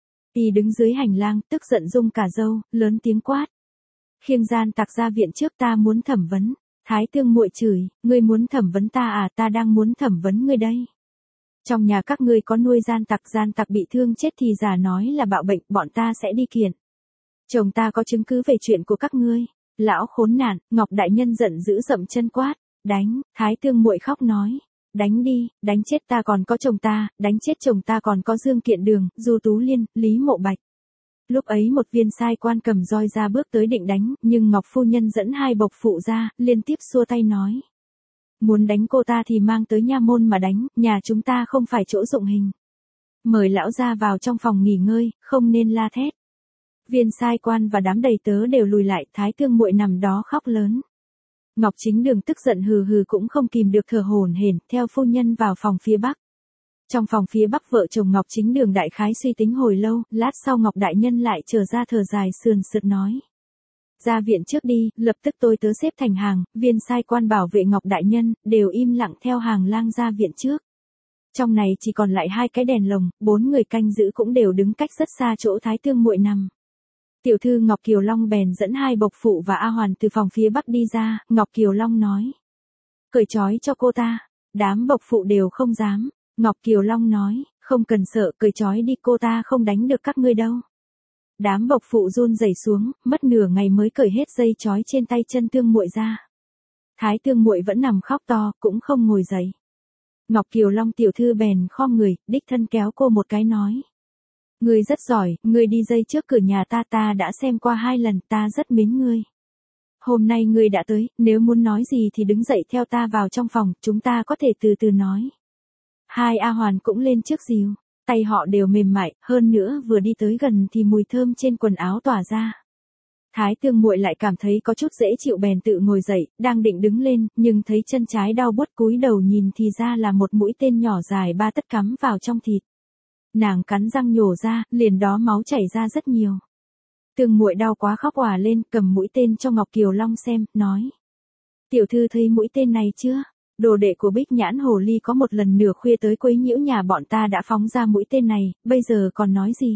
Y đứng dưới hành lang, tức giận rung cả râu, lớn tiếng quát. Khiêng gian tặc ra viện trước, ta muốn thẩm vấn. Thái Tương Muội chửi, ngươi muốn thẩm vấn ta à, ta đang muốn thẩm vấn ngươi đây. Trong nhà các ngươi có nuôi gian tặc, gian tặc bị thương chết thì giả nói là bạo bệnh, bọn ta sẽ đi kiện. Chồng ta có chứng cứ về chuyện của các ngươi. Lão khốn nạn, Ngọc Đại Nhân giận dữ dậm chân quát, đánh. Thái Tương Muội khóc nói, đánh đi, đánh chết ta còn có chồng ta, đánh chết chồng ta còn có Dương Kiện Đường, Du Tú Liên, Lý Mộ Bạch. Lúc ấy một viên sai quan cầm roi ra bước tới định đánh, nhưng Ngọc Phu Nhân dẫn hai bộc phụ ra, liên tiếp xua tay nói. Muốn đánh cô ta thì mang tới nha môn mà đánh, nhà chúng ta không phải chỗ dụng hình. Mời lão ra vào trong phòng nghỉ ngơi, không nên la thét. Viên sai quan và đám đầy tớ đều lùi lại, Thái Tương Muội nằm đó khóc lớn. Ngọc Chính Đường tức giận hừ hừ cũng không kìm được thở hổn hển, theo phu nhân vào phòng phía bắc. Trong phòng phía bắc vợ chồng Ngọc Chính Đường đại khái suy tính hồi lâu, lát sau Ngọc Đại Nhân lại trở ra thở dài sườn sượt nói. Ra viện trước đi, lập tức tôi tớ xếp thành hàng, viên sai quan bảo vệ Ngọc Đại Nhân, đều im lặng theo hàng lang ra viện trước. Trong này chỉ còn lại hai cái đèn lồng, bốn người canh giữ cũng đều đứng cách rất xa chỗ Thái Tương Muội nằm. Tiểu thư Ngọc Kiều Long bèn dẫn hai bộc phụ và A Hoàn từ phòng phía bắc đi ra, Ngọc Kiều Long nói. Cởi trói cho cô ta, đám bộc phụ đều không dám. Ngọc Kiều Long nói, không cần sợ, cởi trói đi, cô ta không đánh được các ngươi đâu. Đám bộc phụ run rẩy xuống, mất nửa ngày mới cởi hết dây trói trên tay chân Tương Muội ra. Thái Tương Muội vẫn nằm khóc to, cũng không ngồi dậy. Ngọc Kiều Long tiểu thư bèn khom người, đích thân kéo cô một cái nói. Ngươi rất giỏi, ngươi đi dây trước cửa nhà ta, ta đã xem qua hai lần, ta rất mến ngươi. Hôm nay ngươi đã tới, nếu muốn nói gì thì đứng dậy theo ta vào trong phòng, chúng ta có thể từ từ nói. Hai A Hoàn cũng lên trước dìu, tay họ đều mềm mại, hơn nữa vừa đi tới gần thì mùi thơm trên quần áo tỏa ra. Thái Tương Muội lại cảm thấy có chút dễ chịu bèn tự ngồi dậy, đang định đứng lên, nhưng thấy chân trái đau buốt cúi đầu nhìn thì ra là một mũi tên nhỏ dài ba tấc cắm vào trong thịt. Nàng cắn răng nhổ ra, liền đó máu chảy ra rất nhiều. Tương Muội đau quá khóc òa lên, cầm mũi tên cho Ngọc Kiều Long xem, nói. Tiểu thư thấy mũi tên này chưa? Đồ đệ của Bích Nhãn Hồ Ly có một lần nửa khuya tới quấy nhiễu nhà bọn ta đã phóng ra mũi tên này, bây giờ còn nói gì?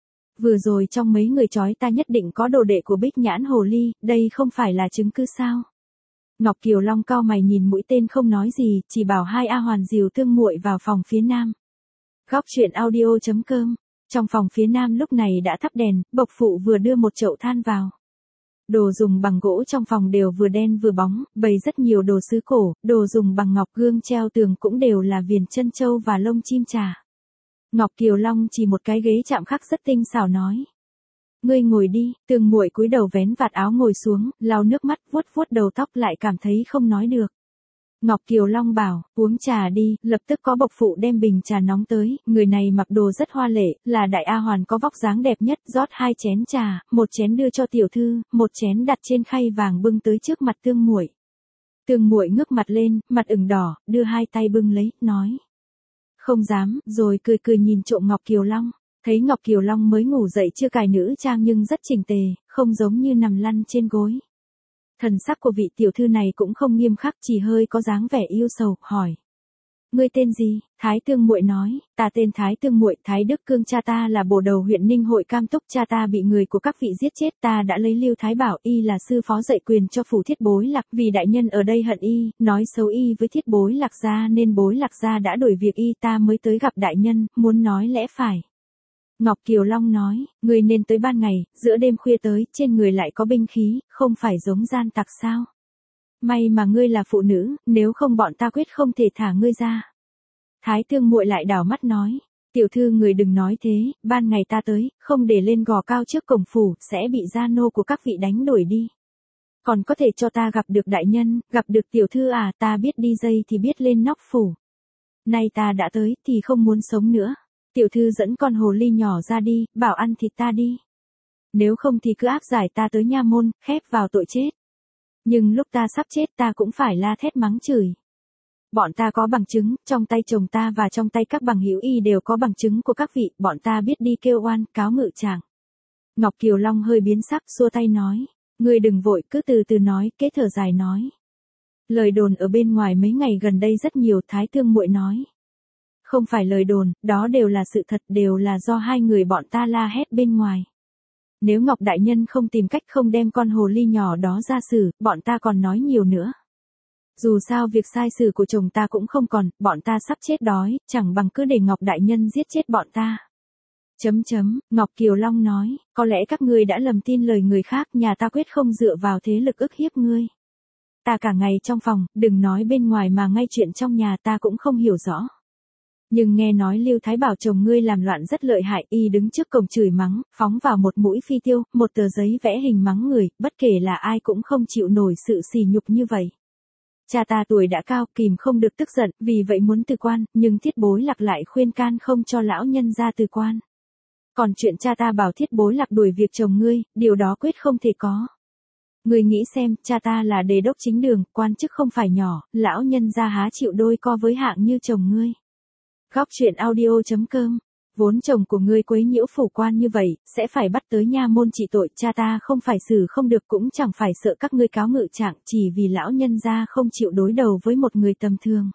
Vừa rồi trong mấy người trói ta nhất định có đồ đệ của Bích Nhãn Hồ Ly, đây không phải là chứng cứ sao? Ngọc Kiều Long cau mày nhìn mũi tên không nói gì, chỉ bảo hai A Hoàn dìu Tương Muội vào phòng phía nam. Góc truyện audio chấm com. Trong phòng phía nam lúc này đã thắp đèn, bộc phụ vừa đưa một chậu than vào. Đồ dùng bằng gỗ trong phòng đều vừa đen vừa bóng, bày rất nhiều đồ sứ cổ, đồ dùng bằng ngọc, gương treo tường cũng đều là viền chân châu và lông chim trà. Ngọc Kiều Long chỉ một cái ghế chạm khắc rất tinh xảo nói. Ngươi ngồi đi. Tương Muội cúi đầu vén vạt áo ngồi xuống, lau nước mắt, vuốt vuốt đầu tóc lại cảm thấy không nói được. Ngọc Kiều Long bảo, uống trà đi, lập tức có bộc phụ đem bình trà nóng tới, người này mặc đồ rất hoa lệ, là đại A Hoàn có vóc dáng đẹp nhất, rót hai chén trà, một chén đưa cho tiểu thư, một chén đặt trên khay vàng bưng tới trước mặt Tương Muội. Tương Muội ngước mặt lên, mặt ửng đỏ, đưa hai tay bưng lấy, nói. Không dám, rồi cười cười nhìn trộm Ngọc Kiều Long. Thấy Ngọc Kiều Long mới ngủ dậy chưa cài nữ trang nhưng rất chỉnh tề, không giống như nằm lăn trên gối. Thần sắc của vị tiểu thư này cũng không nghiêm khắc, chỉ hơi có dáng vẻ yêu sầu, hỏi. Ngươi tên gì? Thái Tương Muội nói, ta tên Thái Tương Muội, Thái Đức Cương cha ta là bổ đầu huyện Ninh Hội Cam Túc, cha ta bị người của các vị giết chết, ta đã lấy Lưu Thái Bảo y là sư phó dạy quyền cho phủ Thiết Bối Lạc, vì đại nhân ở đây hận y, nói xấu y với Thiết Bối Lạc gia nên Bối Lạc gia đã đuổi việc y, ta mới tới gặp đại nhân, muốn nói lẽ phải. Ngọc Kiều Long nói, ngươi nên tới ban ngày, giữa đêm khuya tới, trên người lại có binh khí, không phải giống gian tặc sao? May mà ngươi là phụ nữ, nếu không bọn ta quyết không thể thả ngươi ra. Thái Tương Muội lại đảo mắt nói, tiểu thư người đừng nói thế, ban ngày ta tới, không để lên gò cao trước cổng phủ, sẽ bị gia nô của các vị đánh đuổi đi. Còn có thể cho ta gặp được đại nhân, gặp được tiểu thư à, ta biết đi dây thì biết lên nóc phủ. Nay ta đã tới, thì không muốn sống nữa. Tiểu thư dẫn con hồ ly nhỏ ra đi, bảo ăn thịt ta đi. Nếu không thì cứ áp giải ta tới nha môn, khép vào tội chết. Nhưng lúc ta sắp chết ta cũng phải la thét mắng chửi. Bọn ta có bằng chứng, trong tay chồng ta và trong tay các bằng hữu y đều có bằng chứng của các vị, bọn ta biết đi kêu oan, cáo ngự trạng. Ngọc Kiều Long hơi biến sắc, xua tay nói, ngươi đừng vội, cứ từ từ nói, kế thở dài nói. Lời đồn ở bên ngoài mấy ngày gần đây rất nhiều, Thái Tương Muội nói. Không phải lời đồn, đó đều là sự thật, đều là do hai người bọn ta la hét bên ngoài. Nếu Ngọc Đại Nhân không tìm cách không đem con hồ ly nhỏ đó ra xử, bọn ta còn nói nhiều nữa. Dù sao việc sai xử của chồng ta cũng không còn, bọn ta sắp chết đói, chẳng bằng cứ để Ngọc Đại Nhân giết chết bọn ta. Chấm chấm, Ngọc Kiều Long nói, có lẽ các ngươi đã lầm tin lời người khác, nhà ta quyết không dựa vào thế lực ức hiếp ngươi. Ta cả ngày trong phòng, đừng nói bên ngoài mà ngay chuyện trong nhà ta cũng không hiểu rõ. Nhưng nghe nói Lưu Thái Bảo chồng ngươi làm loạn rất lợi hại, y đứng trước cổng chửi mắng, phóng vào một mũi phi tiêu, một tờ giấy vẽ hình mắng người, bất kể là ai cũng không chịu nổi sự sỉ nhục như vậy. Cha ta tuổi đã cao, kìm không được tức giận, vì vậy muốn từ quan, nhưng Thiết Bối Lạc lại khuyên can không cho lão nhân ra từ quan. Còn chuyện cha ta bảo Thiết Bối Lạc đuổi việc chồng ngươi, điều đó quyết không thể có. Ngươi nghĩ xem, cha ta là đề đốc chính đường, quan chức không phải nhỏ, lão nhân ra há chịu đôi co với hạng như chồng ngươi. Góc truyện audio chấm com. Vốn chồng của ngươi quấy nhiễu phủ quan như vậy, sẽ phải bắt tới nha môn trị tội, cha ta không phải xử không được cũng chẳng phải sợ các ngươi cáo ngự trạng, chỉ vì lão nhân gia không chịu đối đầu với một người tầm thường.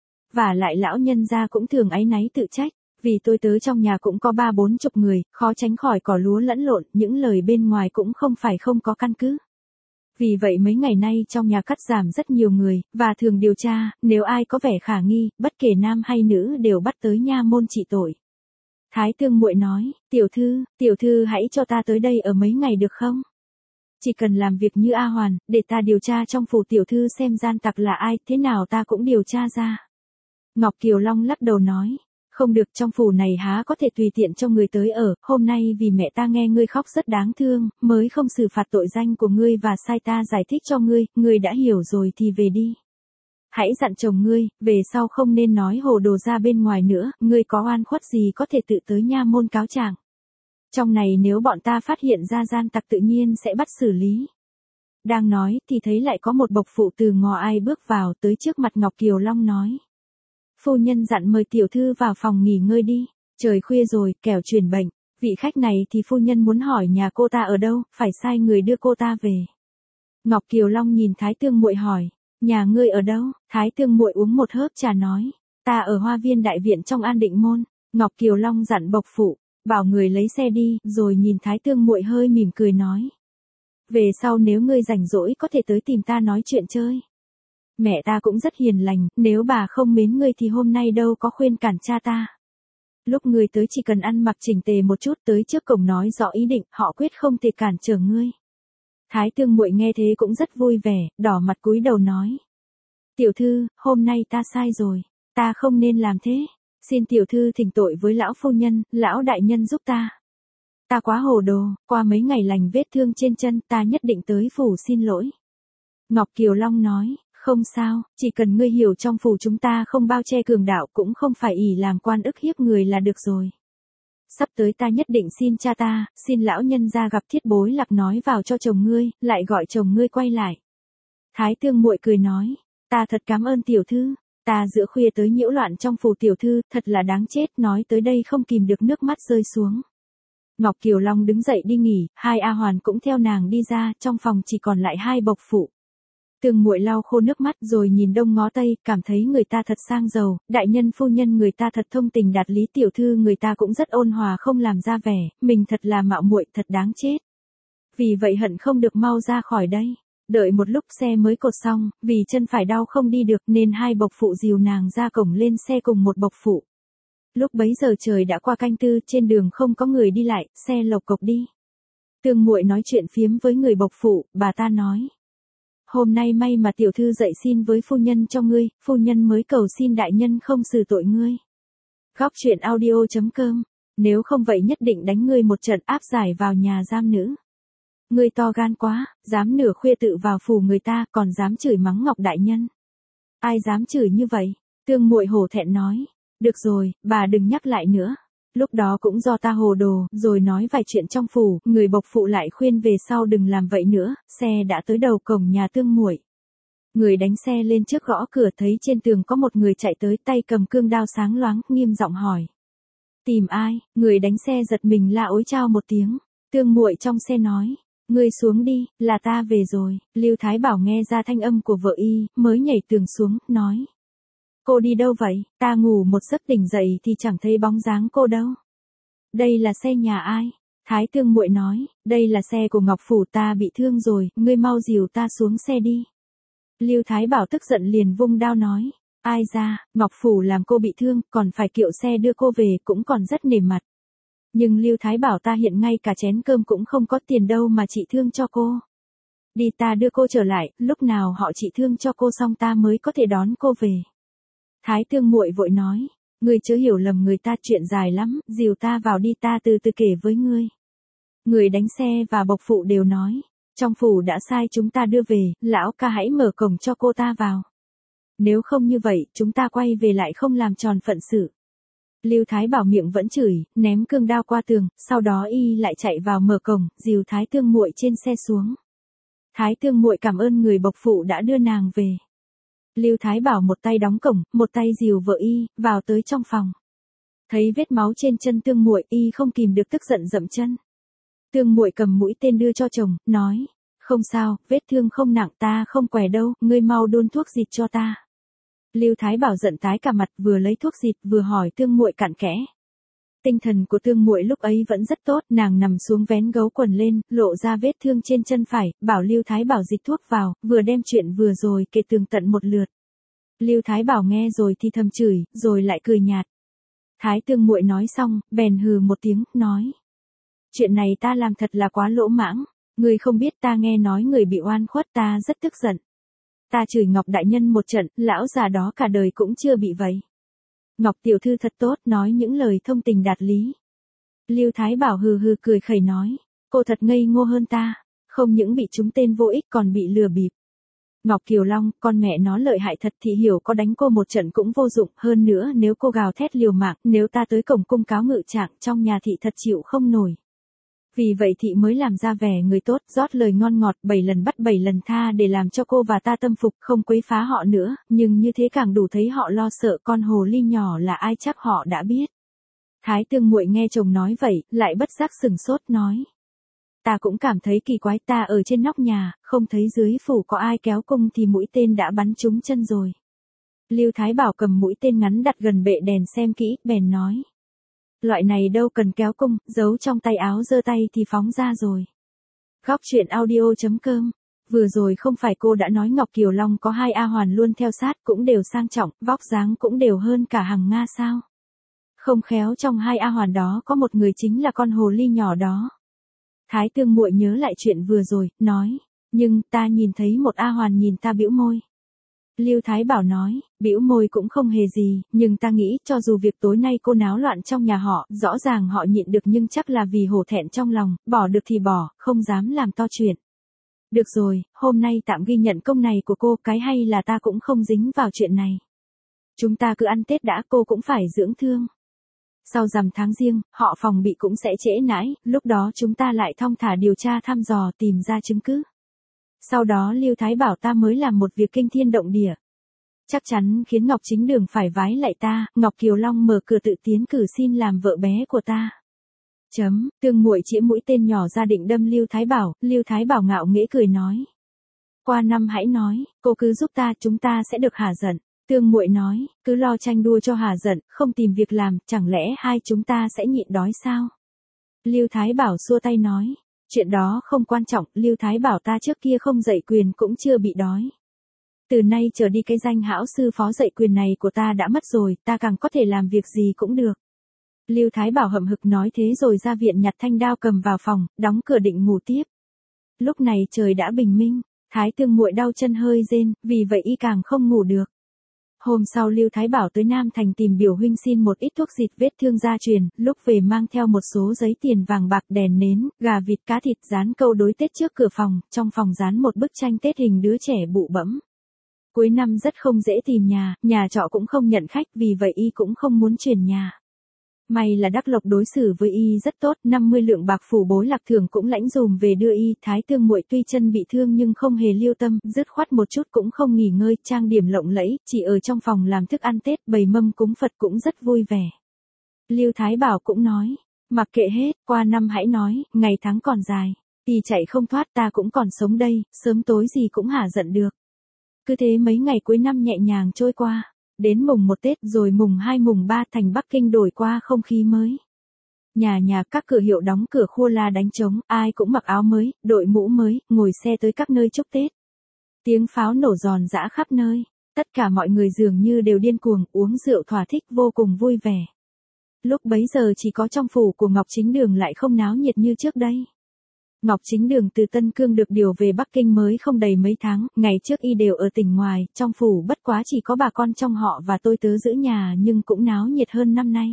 Và lại lão nhân gia cũng thường áy náy tự trách, vì tôi tớ trong nhà cũng có ba bốn chục người, khó tránh khỏi cỏ lúa lẫn lộn, những lời bên ngoài cũng không phải không có căn cứ. Vì vậy mấy ngày nay trong nhà cắt giảm rất nhiều người, và thường điều tra, nếu ai có vẻ khả nghi, bất kể nam hay nữ đều bắt tới nha môn trị tội. Thái Tương Muội nói, tiểu thư, tiểu thư hãy cho ta tới đây ở mấy ngày được không? Chỉ cần làm việc như A Hoàn, để ta điều tra trong phủ tiểu thư xem gian tặc là ai, thế nào ta cũng điều tra ra. Ngọc Kiều Long lắc đầu nói, không được, trong phủ này há có thể tùy tiện cho người tới ở, hôm nay vì mẹ ta nghe ngươi khóc rất đáng thương, mới không xử phạt tội danh của ngươi và sai ta giải thích cho ngươi, ngươi đã hiểu rồi thì về đi. Hãy dặn chồng ngươi, về sau không nên nói hồ đồ ra bên ngoài nữa, ngươi có oan khuất gì có thể tự tới nha môn cáo trạng. Trong này nếu bọn ta phát hiện ra gian tặc tự nhiên sẽ bắt xử lý. Đang nói thì thấy lại có một bộc phụ từ ngò ai bước vào tới trước mặt Ngọc Kiều Long nói. Phu nhân dặn mời tiểu thư vào phòng nghỉ ngơi đi, trời khuya rồi, kẻo truyền bệnh, vị khách này thì phu nhân muốn hỏi nhà cô ta ở đâu, phải sai người đưa cô ta về. Ngọc Kiều Long nhìn Thái Tương Muội hỏi, nhà ngươi ở đâu? Thái Tương Muội uống một hớp trà nói, ta ở Hoa Viên Đại Viện trong An Định Môn. Ngọc Kiều Long dặn bộc phụ, bảo người lấy xe đi, rồi nhìn Thái Tương Muội hơi mỉm cười nói. Về sau nếu ngươi rảnh rỗi có thể tới tìm ta nói chuyện chơi. Mẹ ta cũng rất hiền lành, nếu bà không mến ngươi thì hôm nay đâu có khuyên cản cha ta. Lúc ngươi tới chỉ cần ăn mặc chỉnh tề một chút tới trước cổng nói rõ ý định, họ quyết không thể cản trở ngươi. Thái Tương Muội nghe thế cũng rất vui vẻ, đỏ mặt cúi đầu nói. Tiểu thư, hôm nay ta sai rồi, ta không nên làm thế. Xin tiểu thư thỉnh tội với lão phu nhân, lão đại nhân giúp ta. Ta quá hồ đồ, qua mấy ngày lành vết thương trên chân, ta nhất định tới phủ xin lỗi. Ngọc Kiều Long nói, không sao, chỉ cần ngươi hiểu trong phủ chúng ta không bao che cường đạo cũng không phải ỷ làm quan ức hiếp người là được rồi. Sắp tới ta nhất định xin cha ta, xin lão nhân ra gặp thiết bối lạc nói vào cho chồng ngươi, lại gọi chồng ngươi quay lại. Thái Tương Muội cười nói, ta thật cảm ơn tiểu thư, ta giữa khuya tới nhiễu loạn trong phủ tiểu thư, thật là đáng chết, nói tới đây không kìm được nước mắt rơi xuống. Ngọc Kiều Long đứng dậy đi nghỉ, hai A Hoàn cũng theo nàng đi ra, trong phòng chỉ còn lại hai bộc phụ. Tương Muội lau khô nước mắt rồi nhìn đông ngó tây, cảm thấy người ta thật sang giàu, đại nhân phu nhân người ta thật thông tình đạt lý, tiểu thư người ta cũng rất ôn hòa không làm ra vẻ, mình thật là mạo muội, thật đáng chết. Vì vậy hận không được mau ra khỏi đây. Đợi một lúc xe mới cột xong, vì chân phải đau không đi được nên hai bộc phụ dìu nàng ra cổng lên xe cùng một bộc phụ. Lúc bấy giờ trời đã qua canh tư, trên đường không có người đi lại, xe lộc cộc đi. Tương Muội nói chuyện phiếm với người bộc phụ, bà ta nói. Hôm nay may mà tiểu thư dậy xin với phu nhân cho ngươi, phu nhân mới cầu xin đại nhân không xử tội ngươi. Góc truyện audio chấm com, nếu không vậy nhất định đánh ngươi một trận áp giải vào nhà giam nữ. Ngươi to gan quá, dám nửa khuya tự vào phủ người ta, còn dám chửi mắng Ngọc đại nhân. Ai dám chửi như vậy? Tương Muội hổ thẹn nói. Được rồi, bà đừng nhắc lại nữa. Lúc đó cũng do ta hồ đồ, rồi nói vài chuyện trong phủ, người bộc phụ lại khuyên về sau đừng làm vậy nữa, xe đã tới đầu cổng nhà Tương Muội. Người đánh xe lên trước gõ cửa thấy trên tường có một người chạy tới, tay cầm cương đao sáng loáng, nghiêm giọng hỏi. Tìm ai? Người đánh xe giật mình la ối chao một tiếng. Tương Muội trong xe nói. Ngươi xuống đi, là ta về rồi. Lưu Thái Bảo nghe ra thanh âm của vợ y, mới nhảy tường xuống, nói. Cô đi đâu vậy? Ta ngủ một giấc tỉnh dậy thì chẳng thấy bóng dáng cô đâu. Đây là xe nhà ai? Thái Tương Muội nói, đây là xe của Ngọc Phủ, ta bị thương rồi, ngươi mau dìu ta xuống xe đi. Lưu Thái Bảo tức giận liền vung đao nói, ai ra, Ngọc Phủ làm cô bị thương, còn phải kiệu xe đưa cô về cũng còn rất nể mặt. Nhưng Lưu Thái Bảo ta hiện ngay cả chén cơm cũng không có tiền đâu mà trị thương cho cô. Đi ta đưa cô trở lại, lúc nào họ trị thương cho cô xong ta mới có thể đón cô về. Thái Tương Muội vội nói, ngươi chớ hiểu lầm người ta, chuyện dài lắm, dìu ta vào đi, ta từ từ kể với ngươi. Người đánh xe và bộc phụ đều nói, trong phủ đã sai chúng ta đưa về, lão ca hãy mở cổng cho cô ta vào. Nếu không như vậy, chúng ta quay về lại không làm tròn phận sự. Lưu Thái Bảo miệng vẫn chửi, ném cương đao qua tường, sau đó y lại chạy vào mở cổng, dìu Thái Tương Muội trên xe xuống. Thái Tương Muội cảm ơn người bộc phụ đã đưa nàng về. Lưu Thái Bảo một tay đóng cổng, một tay dìu vợ y, vào tới trong phòng. Thấy vết máu trên chân Tương Muội, y không kìm được tức giận dậm chân. Tương Muội cầm mũi tên đưa cho chồng, nói, không sao, vết thương không nặng, ta không què đâu, ngươi mau đun thuốc xịt cho ta. Lưu Thái Bảo giận tái cả mặt, vừa lấy thuốc xịt vừa hỏi Tương Muội cặn kẽ. Tinh thần của Tương Muội lúc ấy vẫn rất tốt, nàng nằm xuống vén gấu quần lên, lộ ra vết thương trên chân phải, bảo Lưu Thái Bảo dịch thuốc vào, vừa đem chuyện vừa rồi kể tường tận một lượt. Lưu Thái Bảo nghe rồi thì thầm chửi, rồi lại cười nhạt. Thái Tương Muội nói xong, bèn hừ một tiếng, nói. Chuyện này ta làm thật là quá lỗ mãng, ngươi không biết ta nghe nói người bị oan khuất, ta rất tức giận. Ta chửi Ngọc đại nhân một trận, lão già đó cả đời cũng chưa bị vậy. Ngọc tiểu thư thật tốt, nói những lời thông tình đạt lý. Lưu Thái Bảo hừ hừ cười khẩy nói, cô thật ngây ngô hơn ta, không những bị trúng tên vô ích còn bị lừa bịp. Ngọc Kiều Long, con mẹ nó lợi hại thật, thì hiểu có đánh cô một trận cũng vô dụng, hơn nữa nếu cô gào thét liều mạng, nếu ta tới cổng cung cáo ngự trạng, trong nhà thị thật chịu không nổi. Vì vậy thị mới làm ra vẻ người tốt, rót lời ngon ngọt, bảy lần bắt bảy lần tha để làm cho cô và ta tâm phục, không quấy phá họ nữa, nhưng như thế càng đủ thấy họ lo sợ, con hồ ly nhỏ là ai chắc họ đã biết. Thái Tương Muội nghe chồng nói vậy, lại bất giác sừng sốt nói. Ta cũng cảm thấy kỳ quái, ta ở trên nóc nhà, không thấy dưới phủ có ai kéo cung thì mũi tên đã bắn trúng chân rồi. Lưu Thái Bảo cầm mũi tên ngắn đặt gần bệ đèn xem kỹ, bèn nói. Loại này đâu cần kéo cung, giấu trong tay áo giơ tay thì phóng ra rồi. Góc truyện audio chấm com. Vừa rồi không phải cô đã nói Ngọc Kiều Long có hai A Hoàn luôn theo sát, cũng đều sang trọng, vóc dáng cũng đều hơn cả Hằng Nga sao? Không khéo trong hai A Hoàn đó có một người chính là con hồ ly nhỏ đó. Thái Tương muội nhớ lại chuyện vừa rồi, nói, nhưng ta nhìn thấy một A Hoàn nhìn ta bĩu môi. Lưu Thái Bảo nói, bĩu môi cũng không hề gì, nhưng ta nghĩ cho dù việc tối nay cô náo loạn trong nhà họ, rõ ràng họ nhịn được nhưng chắc là vì hổ thẹn trong lòng, bỏ được thì bỏ, không dám làm to chuyện. Được rồi, hôm nay tạm ghi nhận công này của cô, cái hay là ta cũng không dính vào chuyện này. Chúng ta cứ ăn Tết đã, cô cũng phải dưỡng thương. Sau rằm tháng Giêng, họ phòng bị cũng sẽ trễ nãi, lúc đó chúng ta lại thong thả điều tra thăm dò tìm ra chứng cứ. Sau đó Lưu Thái Bảo ta mới làm một việc kinh thiên động địa. Chắc chắn khiến Ngọc Chính Đường phải vái lại ta, Ngọc Kiều Long mở cửa tự tiến cử xin làm vợ bé của ta. Chấm, Tương muội chĩa mũi tên nhỏ ra định đâm Lưu Thái Bảo, Lưu Thái Bảo ngạo nghễ cười nói. Qua năm hãy nói, cô cứ giúp ta, chúng ta sẽ được hả giận. Tương muội nói, cứ lo tranh đua cho hả giận, không tìm việc làm, chẳng lẽ hai chúng ta sẽ nhịn đói sao? Lưu Thái Bảo xua tay nói, chuyện đó không quan trọng, Lưu Thái Bảo ta trước kia không dạy quyền cũng chưa bị đói. Từ nay trở đi cái danh hão sư phó dạy quyền này của ta đã mất rồi, ta càng có thể làm việc gì cũng được. Lưu Thái Bảo hậm hực nói thế rồi ra viện nhặt thanh đao cầm vào phòng, đóng cửa định ngủ tiếp. Lúc này trời đã bình minh, Thái Tương muội đau chân hơi rên, vì vậy y càng không ngủ được. Hôm sau Lưu Thái Bảo tới Nam Thành tìm biểu huynh xin một ít thuốc xịt vết thương gia truyền, lúc về mang theo một số giấy tiền vàng bạc, đèn nến, gà vịt cá thịt, dán câu đối Tết trước cửa phòng, trong phòng dán một bức tranh Tết hình đứa trẻ bụ bẫm. Cuối năm rất không dễ tìm nhà, nhà trọ cũng không nhận khách, vì vậy y cũng không muốn chuyển nhà. May là Đắc Lộc đối xử với y rất tốt, năm mươi lượng bạc phủ bối lạc thưởng cũng lãnh dùm về đưa y. Thái Tương muội tuy chân bị thương nhưng không hề lưu tâm, dứt khoát một chút cũng không nghỉ ngơi, trang điểm lộng lẫy, chỉ ở trong phòng làm thức ăn Tết, bày mâm cúng Phật cũng rất vui vẻ. Lưu Thái Bảo cũng nói, mặc kệ hết, qua năm hãy nói, ngày tháng còn dài, thì chạy không thoát, ta cũng còn sống đây, sớm tối gì cũng hả giận được. Cứ thế mấy ngày cuối năm nhẹ nhàng trôi qua. Đến mùng một Tết rồi mùng hai mùng ba thành Bắc Kinh đổi qua không khí mới. Nhà nhà các cửa hiệu đóng cửa khua la đánh trống, ai cũng mặc áo mới, đội mũ mới, ngồi xe tới các nơi chúc Tết. Tiếng pháo nổ giòn giã khắp nơi, tất cả mọi người dường như đều điên cuồng, uống rượu thỏa thích vô cùng vui vẻ. Lúc bấy giờ chỉ có trong phủ của Ngọc Chính Đường lại không náo nhiệt như trước đây. Ngọc Chính Đường từ Tân Cương được điều về Bắc Kinh mới không đầy mấy tháng, ngày trước y đều ở tỉnh ngoài, trong phủ bất quá chỉ có bà con trong họ và tôi tớ giữ nhà nhưng cũng náo nhiệt hơn năm nay.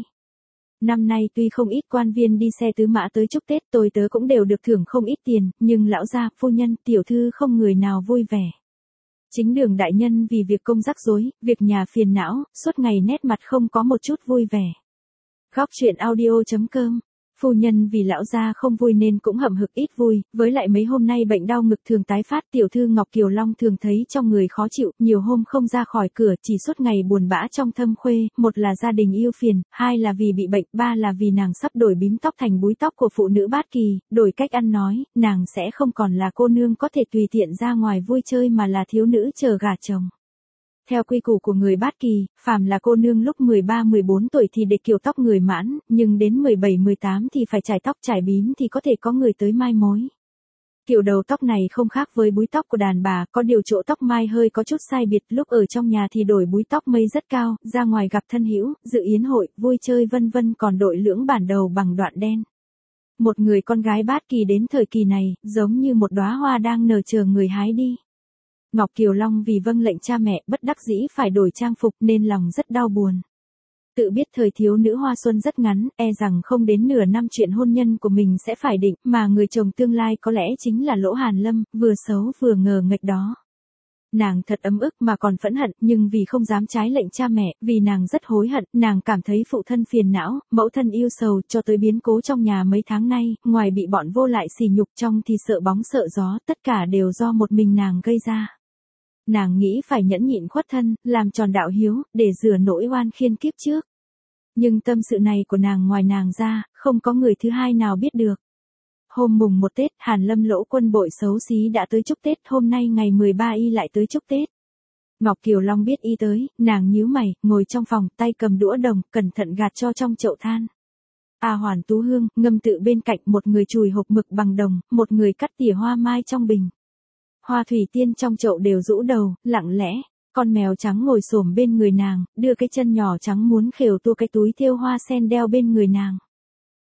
Năm nay tuy không ít quan viên đi xe tứ mã tới chúc Tết, tôi tớ cũng đều được thưởng không ít tiền, nhưng lão gia, phu nhân, tiểu thư không người nào vui vẻ. Chính Đường đại nhân vì việc công rắc rối, việc nhà phiền não, suốt ngày nét mặt không có một chút vui vẻ. Góc truyện audio chấm com. Phu nhân vì lão gia không vui nên cũng hậm hực ít vui, với lại mấy hôm nay bệnh đau ngực thường tái phát, tiểu thư Ngọc Kiều Long thường thấy trong người khó chịu, nhiều hôm không ra khỏi cửa, chỉ suốt ngày buồn bã trong thâm khuê, một là gia đình yêu phiền, hai là vì bị bệnh, ba là vì nàng sắp đổi bím tóc thành búi tóc của phụ nữ bát kỳ, đổi cách ăn nói, nàng sẽ không còn là cô nương có thể tùy tiện ra ngoài vui chơi mà là thiếu nữ chờ gả chồng. Theo quy củ của người Bát Kỳ, phàm là cô nương lúc mười ba mười bốn tuổi thì để kiểu tóc người mãn, nhưng đến mười bảy mười tám thì phải chải tóc chải bím thì có thể có người tới mai mối. Kiểu đầu tóc này không khác với búi tóc của đàn bà, có điều chỗ tóc mai hơi có chút sai biệt, lúc ở trong nhà thì đổi búi tóc mây rất cao, ra ngoài gặp thân hữu, dự yến hội, vui chơi vân vân còn đội lưỡng bản đầu bằng đoạn đen. Một người con gái Bát Kỳ đến thời kỳ này, giống như một đóa hoa đang nở chờ người hái đi. Ngọc Kiều Long vì vâng lệnh cha mẹ bất đắc dĩ phải đổi trang phục nên lòng rất đau buồn. Tự biết thời thiếu nữ hoa xuân rất ngắn, e rằng không đến nửa năm chuyện hôn nhân của mình sẽ phải định, mà người chồng tương lai có lẽ chính là Lỗ Hàn Lâm, vừa xấu vừa ngờ nghệch đó. Nàng thật ấm ức mà còn phẫn hận, nhưng vì không dám trái lệnh cha mẹ, vì nàng rất hối hận, nàng cảm thấy phụ thân phiền não, mẫu thân yêu sầu, cho tới biến cố trong nhà mấy tháng nay, ngoài bị bọn vô lại sỉ nhục trong thì sợ bóng sợ gió, tất cả đều do một mình nàng gây ra. Nàng nghĩ phải nhẫn nhịn khuất thân, làm tròn đạo hiếu, để rửa nỗi oan khiên kiếp trước. Nhưng tâm sự này của nàng ngoài nàng ra, không có người thứ hai nào biết được. Hôm mùng một Tết, Hàn Lâm Lỗ quân bội xấu xí đã tới chúc Tết, hôm nay ngày mười ba y lại tới chúc Tết. Ngọc Kiều Long biết y tới, nàng nhíu mày, ngồi trong phòng, tay cầm đũa đồng, cẩn thận gạt cho trong chậu than. A Hoàn Tú Hương, ngâm tự bên cạnh, một người chùi hộp mực bằng đồng, một người cắt tỉa hoa mai trong bình. Hoa thủy tiên trong chậu đều rũ đầu, lặng lẽ, con mèo trắng ngồi xổm bên người nàng, đưa cái chân nhỏ trắng muốn khều tua cái túi thêu hoa sen đeo bên người nàng.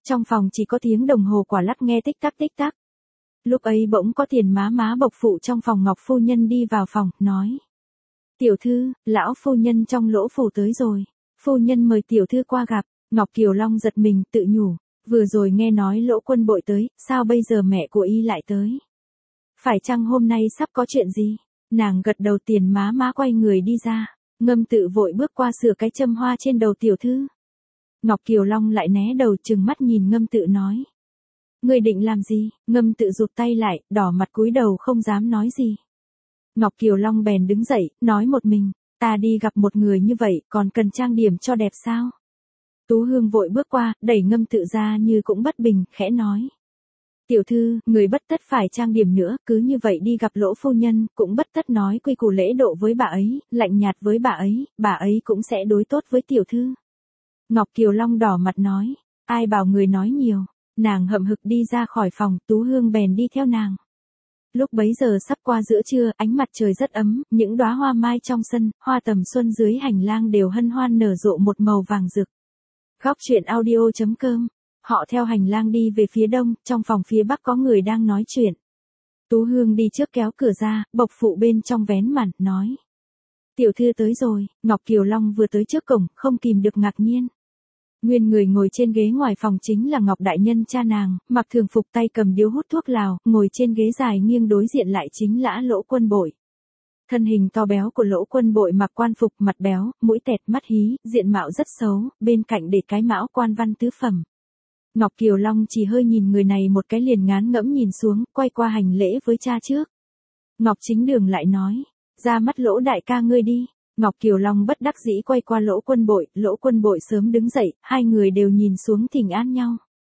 Trong phòng chỉ có tiếng đồng hồ quả lắc nghe tích tắc tích tắc. Lúc ấy bỗng có Tiền má má bộc phụ trong phòng Ngọc phu nhân đi vào phòng, nói. Tiểu thư, lão phu nhân trong lỗ phủ tới rồi. Phu nhân mời tiểu thư qua gặp. Ngọc Kiều Long giật mình tự nhủ. Vừa rồi nghe nói Lỗ Quân Bội tới, sao bây giờ mẹ của y lại tới? Phải chăng hôm nay sắp có chuyện gì? Nàng gật đầu. Tiền má má quay người đi ra. Ngâm Tự vội bước qua sửa cái châm hoa trên đầu tiểu thư. Ngọc Kiều Long lại né đầu trừng mắt nhìn Ngâm Tự nói. Ngươi định làm gì? Ngâm Tự rụt tay lại, đỏ mặt cúi đầu không dám nói gì. Ngọc Kiều Long bèn đứng dậy, nói một mình, ta đi gặp một người như vậy, còn cần trang điểm cho đẹp sao? Tú Hương vội bước qua, đẩy Ngâm Tự ra như cũng bất bình, khẽ nói. Tiểu thư, người bất tất phải trang điểm nữa, cứ như vậy đi gặp Lỗ phu nhân, cũng bất tất nói quy củ lễ độ với bà ấy, lạnh nhạt với bà ấy, bà ấy cũng sẽ đối tốt với tiểu thư. Ngọc Kiều Long đỏ mặt nói, ai bảo người nói nhiều. Nàng hậm hực đi ra khỏi phòng, Tú Hương bèn đi theo nàng. Lúc bấy giờ sắp qua giữa trưa, ánh mặt trời rất ấm, những đóa hoa mai trong sân, hoa tầm xuân dưới hành lang đều hân hoan nở rộ một màu vàng rực. Góc truyện audio chấm com. Họ theo hành lang đi về phía đông, trong phòng phía bắc có người đang nói chuyện. Tú Hương đi trước kéo cửa ra, bộc phụ bên trong vén màn, nói. Tiểu thư tới rồi. Ngọc Kiều Long vừa tới trước cổng, không kìm được ngạc nhiên. Nguyên người ngồi trên ghế ngoài phòng chính là Ngọc Đại Nhân cha nàng, mặc thường phục tay cầm điếu hút thuốc lào, ngồi trên ghế dài nghiêng đối diện lại chính lã Lỗ Quân Bội. Thân hình to béo của Lỗ Quân Bội mặc quan phục, mặt béo, mũi tẹt, mắt hí, diện mạo rất xấu, bên cạnh để cái mão quan văn tứ phẩm. Ngọc Kiều Long chỉ hơi nhìn người này một cái liền ngán ngẫm nhìn xuống, quay qua hành lễ với cha trước. Ngọc Chính Đường lại nói, ra mắt Lỗ đại ca ngươi đi. Ngọc Kiều Long bất đắc dĩ quay qua Lỗ Quân Bội, Lỗ Quân Bội sớm đứng dậy, hai người đều nhìn xuống thỉnh an nhau.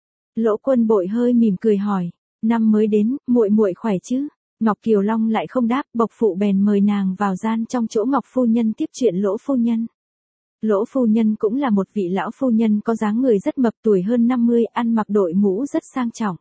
Lỗ Quân Bội hơi mỉm cười hỏi, năm mới đến, muội muội khỏe chứ? Ngọc Kiều Long lại không đáp, bộc phụ bèn mời nàng vào gian trong chỗ Ngọc phu nhân tiếp chuyện Lỗ phu nhân. Lỗ phu nhân cũng là một vị lão phu nhân có dáng người rất mập, tuổi hơn năm mươi, ăn mặc đội mũ rất sang trọng.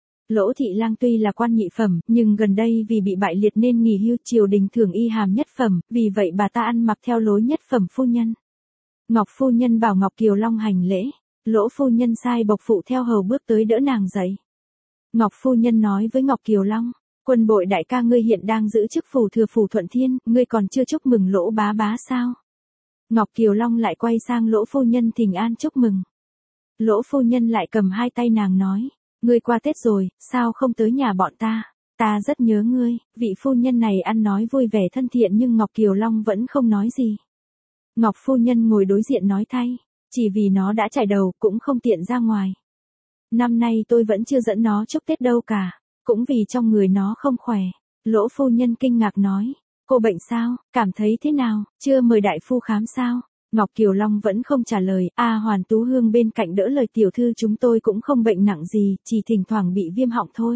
Lỗ Thị Lang tuy là quan nhị phẩm, nhưng gần đây vì bị bại liệt nên nghỉ hưu, triều đình thưởng y hàm nhất phẩm, vì vậy bà ta ăn mặc theo lối nhất phẩm phu nhân. Ngọc phu nhân bảo Ngọc Kiều Long hành lễ, Lỗ phu nhân sai bộc phụ theo hầu bước tới đỡ nàng dậy. Ngọc phu nhân nói với Ngọc Kiều Long, Quân Bội đại ca ngươi hiện đang giữ chức phủ thừa phủ Thuận Thiên, ngươi còn chưa chúc mừng Lỗ bá bá sao? Ngọc Kiều Long lại quay sang Lỗ phu nhân thỉnh an chúc mừng. Lỗ phu nhân lại cầm hai tay nàng nói, ngươi qua Tết rồi, sao không tới nhà bọn ta? Ta rất nhớ ngươi. Vị phu nhân này ăn nói vui vẻ thân thiện nhưng Ngọc Kiều Long vẫn không nói gì. Ngọc phu nhân ngồi đối diện nói thay, chỉ vì nó đã chải đầu cũng không tiện ra ngoài. Năm nay tôi vẫn chưa dẫn nó chúc Tết đâu cả, cũng vì trong người nó không khỏe. Lỗ phu nhân kinh ngạc nói, cô bệnh sao, cảm thấy thế nào, chưa mời đại phu khám sao? Ngọc Kiều Long vẫn không trả lời, A Hoàn Tú Hương bên cạnh đỡ lời tiểu thư chúng tôi cũng không bệnh nặng gì, chỉ thỉnh thoảng bị viêm họng thôi.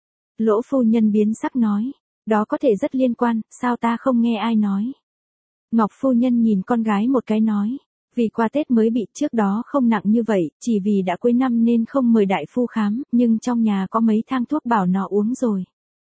Lỗ phu nhân biến sắc nói, đó có thể rất liên quan, sao ta không nghe ai nói. Ngọc phu nhân nhìn con gái một cái nói, vì qua Tết mới bị, trước đó không nặng như vậy, chỉ vì đã cuối năm nên không mời đại phu khám, nhưng trong nhà có mấy thang thuốc bảo nó uống rồi.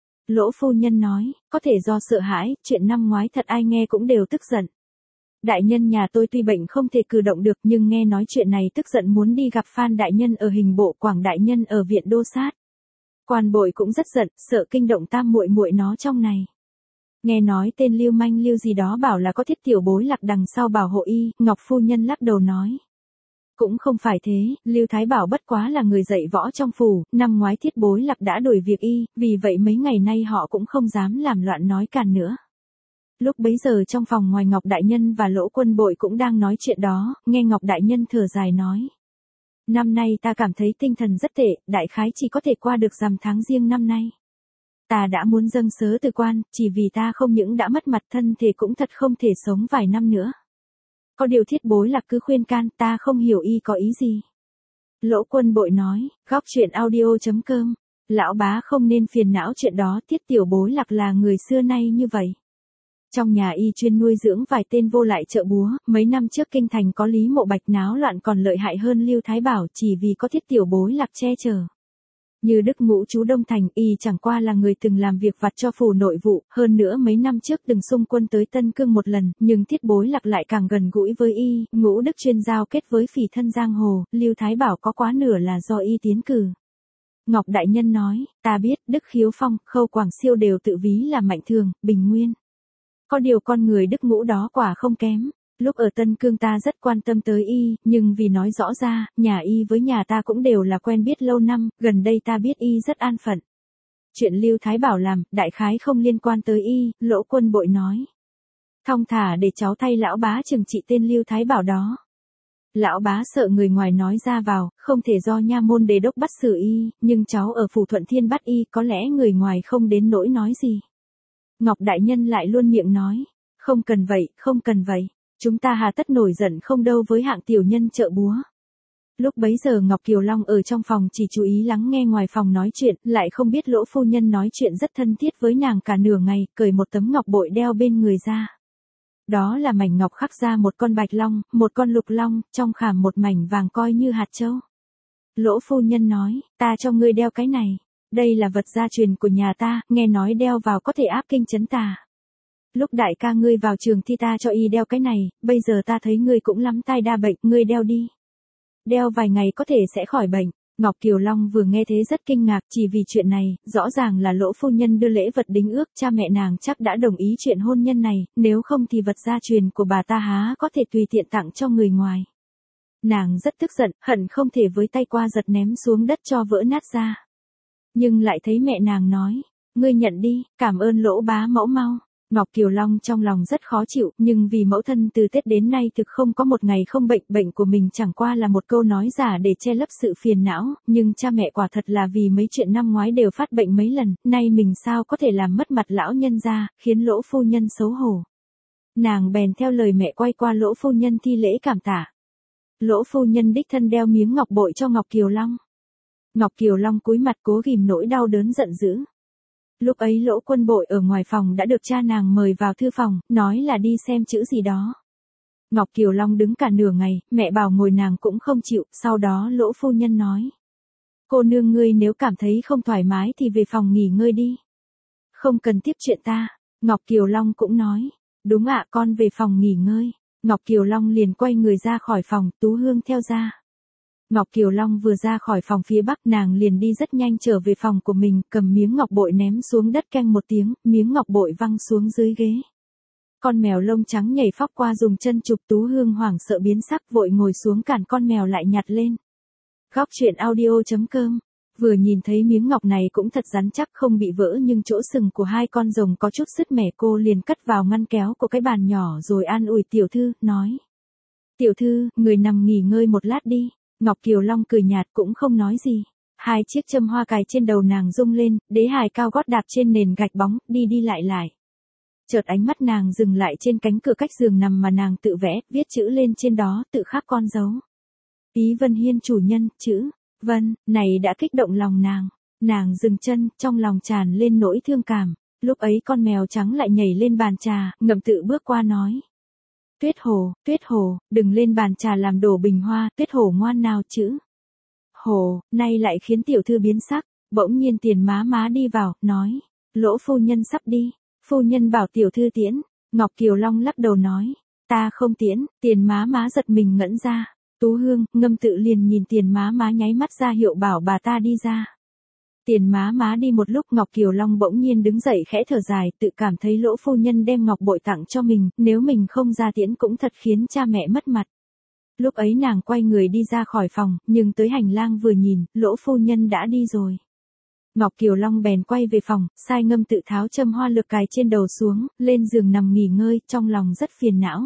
Lỗ phu nhân nói, có thể do sợ hãi, chuyện năm ngoái thật ai nghe cũng đều tức giận. Đại nhân nhà tôi tuy bệnh không thể cử động được nhưng nghe nói chuyện này tức giận muốn đi gặp Phan đại nhân ở hình bộ, Quảng đại nhân ở viện đô sát. Quan Bội cũng rất giận, sợ kinh động tam muội muội nó trong này. Nghe nói tên Lưu Manh Lưu gì đó bảo là có Thiết tiểu bối lạc đằng sau bảo hộ y, Ngọc phu nhân lắc đầu nói. Cũng không phải thế, Lưu Thái Bảo bất quá là người dạy võ trong phủ, năm ngoái Thiết bối lạc đã đổi việc y, vì vậy mấy ngày nay họ cũng không dám làm loạn nói càn nữa. Lúc bấy giờ trong phòng ngoài Ngọc Đại Nhân và Lỗ Quân Bội cũng đang nói chuyện đó, nghe Ngọc Đại Nhân thở dài nói. Năm nay ta cảm thấy tinh thần rất tệ, đại khái chỉ có thể qua được rằm tháng Giêng năm nay. Ta đã muốn dâng sớ từ quan, chỉ vì ta không những đã mất mặt thân thể cũng thật không thể sống vài năm nữa. Có điều Thiết bối lạc cứ khuyên can, ta không hiểu y có ý gì. Lỗ Quân Bội nói, góc truyện audio chấm com, lão bá không nên phiền não chuyện đó, Thiết tiểu bối lạc là người xưa nay như vậy. Trong nhà y chuyên nuôi dưỡng vài tên vô lại trợ búa, mấy năm trước kinh thành có Lý Mộ Bạch náo loạn còn lợi hại hơn Lưu Thái Bảo chỉ vì có Thiết tiểu bối lạc che chở. Như Đức Ngũ chú Đông Thành, y chẳng qua là người từng làm việc vặt cho phủ nội vụ, hơn nữa mấy năm trước từng xung quân tới Tân Cương một lần, nhưng Thiết Bối Lạc lại càng gần gũi với y, Ngũ Đức chuyên giao kết với phỉ thân giang hồ, Lưu Thái Bảo có quá nửa là do y tiến cử. Ngọc Đại Nhân nói, ta biết, Đức Khiếu Phong, Khâu Quảng Siêu đều tự ví là mạnh thường, bình nguyên. Có điều con người Đức Ngũ đó quả không kém. Lúc ở Tân Cương ta rất quan tâm tới y, nhưng vì nói rõ ra, nhà y với nhà ta cũng đều là quen biết lâu năm, gần đây ta biết y rất an phận. Chuyện Lưu Thái Bảo làm, đại khái không liên quan tới y, Lỗ Quân Bội nói. Thong thả để cháu thay lão bá trừng trị tên Lưu Thái Bảo đó. Lão bá sợ người ngoài nói ra vào, không thể do nha môn đề đốc bắt xử y, nhưng cháu ở phủ Thuận Thiên bắt y, có lẽ người ngoài không đến nỗi nói gì. Ngọc Đại Nhân lại luôn miệng nói, không cần vậy, không cần vậy. Chúng ta hà tất nổi giận không đâu với hạng tiểu nhân chợ búa. Lúc bấy giờ Ngọc Kiều Long ở trong phòng chỉ chú ý lắng nghe ngoài phòng nói chuyện, lại không biết Lỗ phu nhân nói chuyện rất thân thiết với nàng cả nửa ngày, cởi một tấm ngọc bội đeo bên người ra. Đó là mảnh ngọc khắc ra một con bạch long, một con lục long, trong khảm một mảnh vàng coi như hạt châu. Lỗ phu nhân nói, ta cho ngươi đeo cái này. Đây là vật gia truyền của nhà ta, nghe nói đeo vào có thể áp kinh chấn tà. Lúc đại ca ngươi vào trường thi ta cho y đeo cái này, bây giờ ta thấy ngươi cũng lắm tai đa bệnh, ngươi đeo đi. Đeo vài ngày có thể sẽ khỏi bệnh. Ngọc Kiều Long vừa nghe thế rất kinh ngạc, chỉ vì chuyện này, rõ ràng là Lỗ phu nhân đưa lễ vật đính ước, cha mẹ nàng chắc đã đồng ý chuyện hôn nhân này, nếu không thì vật gia truyền của bà ta há có thể tùy tiện tặng cho người ngoài. Nàng rất tức giận, hận không thể với tay qua giật ném xuống đất cho vỡ nát ra. Nhưng lại thấy mẹ nàng nói, ngươi nhận đi, cảm ơn Lỗ bá mẫu mau. Ngọc Kiều Long trong lòng rất khó chịu, nhưng vì mẫu thân từ Tết đến nay thực không có một ngày không bệnh, bệnh của mình chẳng qua là một câu nói giả để che lấp sự phiền não, nhưng cha mẹ quả thật là vì mấy chuyện năm ngoái đều phát bệnh mấy lần, nay mình sao có thể làm mất mặt lão nhân ra, khiến Lỗ phu nhân xấu hổ. Nàng bèn theo lời mẹ quay qua Lỗ phu nhân thi lễ cảm tạ. Lỗ phu nhân đích thân đeo miếng ngọc bội cho Ngọc Kiều Long. Ngọc Kiều Long cúi mặt cố ghìm nỗi đau đớn giận dữ. Lúc ấy Lỗ Quân Bội ở ngoài phòng đã được cha nàng mời vào thư phòng, nói là đi xem chữ gì đó. Ngọc Kiều Long đứng cả nửa ngày, mẹ bảo ngồi nàng cũng không chịu, sau đó Lỗ phu nhân nói. Cô nương ngươi nếu cảm thấy không thoải mái thì về phòng nghỉ ngơi đi. Không cần tiếp chuyện ta. Ngọc Kiều Long cũng nói. Đúng ạ, con về phòng nghỉ ngơi. Ngọc Kiều Long liền quay người ra khỏi phòng, Tú Hương theo ra. Ngọc Kiều Long vừa ra khỏi phòng phía bắc, nàng liền đi rất nhanh trở về phòng của mình, cầm miếng ngọc bội ném xuống đất, keng một tiếng, miếng ngọc bội văng xuống dưới ghế. Con mèo lông trắng nhảy phóc qua dùng chân chụp, Tú Hương hoảng sợ biến sắc, vội ngồi xuống cản con mèo lại nhặt lên. Góc truyện audio chấm com. Vừa nhìn thấy miếng ngọc này cũng thật rắn chắc, không bị vỡ, nhưng chỗ sừng của hai con rồng có chút sứt mẻ, cô liền cất vào ngăn kéo của cái bàn nhỏ rồi an ủi tiểu thư, nói. Tiểu thư, người nằm nghỉ ngơi một lát đi. Ngọc Kiều Long cười nhạt cũng không nói gì. Hai chiếc châm hoa cài trên đầu nàng rung lên, đế hài cao gót đạp trên nền gạch bóng, đi đi lại lại. Chợt ánh mắt nàng dừng lại trên cánh cửa cách giường nằm mà nàng tự vẽ, viết chữ lên trên đó, tự khắc con dấu. Ý Vân Hiên chủ nhân, chữ Vân, này đã kích động lòng nàng. Nàng dừng chân, trong lòng tràn lên nỗi thương cảm. Lúc ấy con mèo trắng lại nhảy lên bàn trà, ngậm tự bước qua nói. Tuyết Hồ, Tuyết Hồ, đừng lên bàn trà làm đổ bình hoa, Tuyết Hồ ngoan nào chữ. Hồ, nay lại khiến tiểu thư biến sắc, bỗng nhiên Tiền má má đi vào, nói. Lỗ phu nhân sắp đi, phu nhân bảo tiểu thư tiễn. Ngọc Kiều Long lắc đầu nói. Ta không tiễn. Tiền má má giật mình ngẩn ra. Tú Hương, ngâm tự liền nhìn Tiền má má nháy mắt ra hiệu bảo bà ta đi ra. Tiền má má đi một lúc, Ngọc Kiều Long bỗng nhiên đứng dậy khẽ thở dài, tự cảm thấy Lỗ phu nhân đem ngọc bội tặng cho mình, nếu mình không ra tiễn cũng thật khiến cha mẹ mất mặt. Lúc ấy nàng quay người đi ra khỏi phòng, nhưng tới hành lang vừa nhìn, Lỗ phu nhân đã đi rồi. Ngọc Kiều Long bèn quay về phòng, sai ngâm tự tháo châm hoa lược cài trên đầu xuống, lên giường nằm nghỉ ngơi, trong lòng rất phiền não.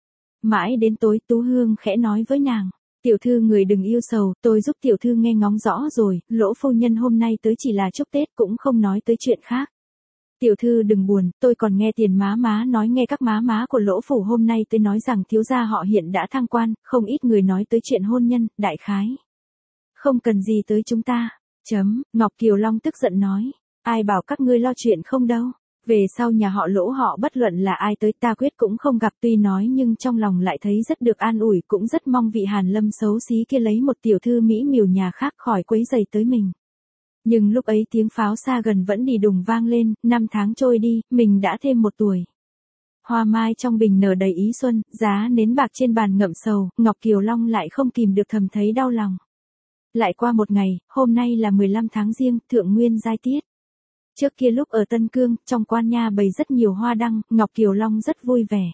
Mãi đến tối, Tú Hương khẽ nói với nàng. Tiểu thư người đừng yêu sầu, tôi giúp tiểu thư nghe ngóng rõ rồi, Lỗ phu nhân hôm nay tới chỉ là chúc Tết, cũng không nói tới chuyện khác. Tiểu thư đừng buồn, tôi còn nghe Tiền má má nói nghe các má má của Lỗ phủ hôm nay tới nói rằng thiếu gia họ hiện đã thăng quan, không ít người nói tới chuyện hôn nhân, đại khái. Không cần gì tới chúng ta. Chấm, Ngọc Kiều Long tức giận nói, ai bảo các ngươi lo chuyện không đâu. Về sau nhà họ Lỗ họ bất luận là ai tới ta quyết cũng không gặp, tuy nói nhưng trong lòng lại thấy rất được an ủi, cũng rất mong vị Hàn Lâm xấu xí kia lấy một tiểu thư mỹ miều nhà khác khỏi quấy rầy tới mình. Nhưng lúc ấy tiếng pháo xa gần vẫn đi đùng vang lên, năm tháng trôi đi, mình đã thêm một tuổi. Hoa mai trong bình nở đầy ý xuân, giá nến bạc trên bàn ngậm sầu, Ngọc Kiều Long lại không kìm được thầm thấy đau lòng. Lại qua một ngày, hôm nay là mười lăm tháng Giêng, thượng nguyên giai tiết. Trước kia lúc ở Tân Cương, trong quan nha bày rất nhiều hoa đăng, Ngọc Kiều Long rất vui vẻ.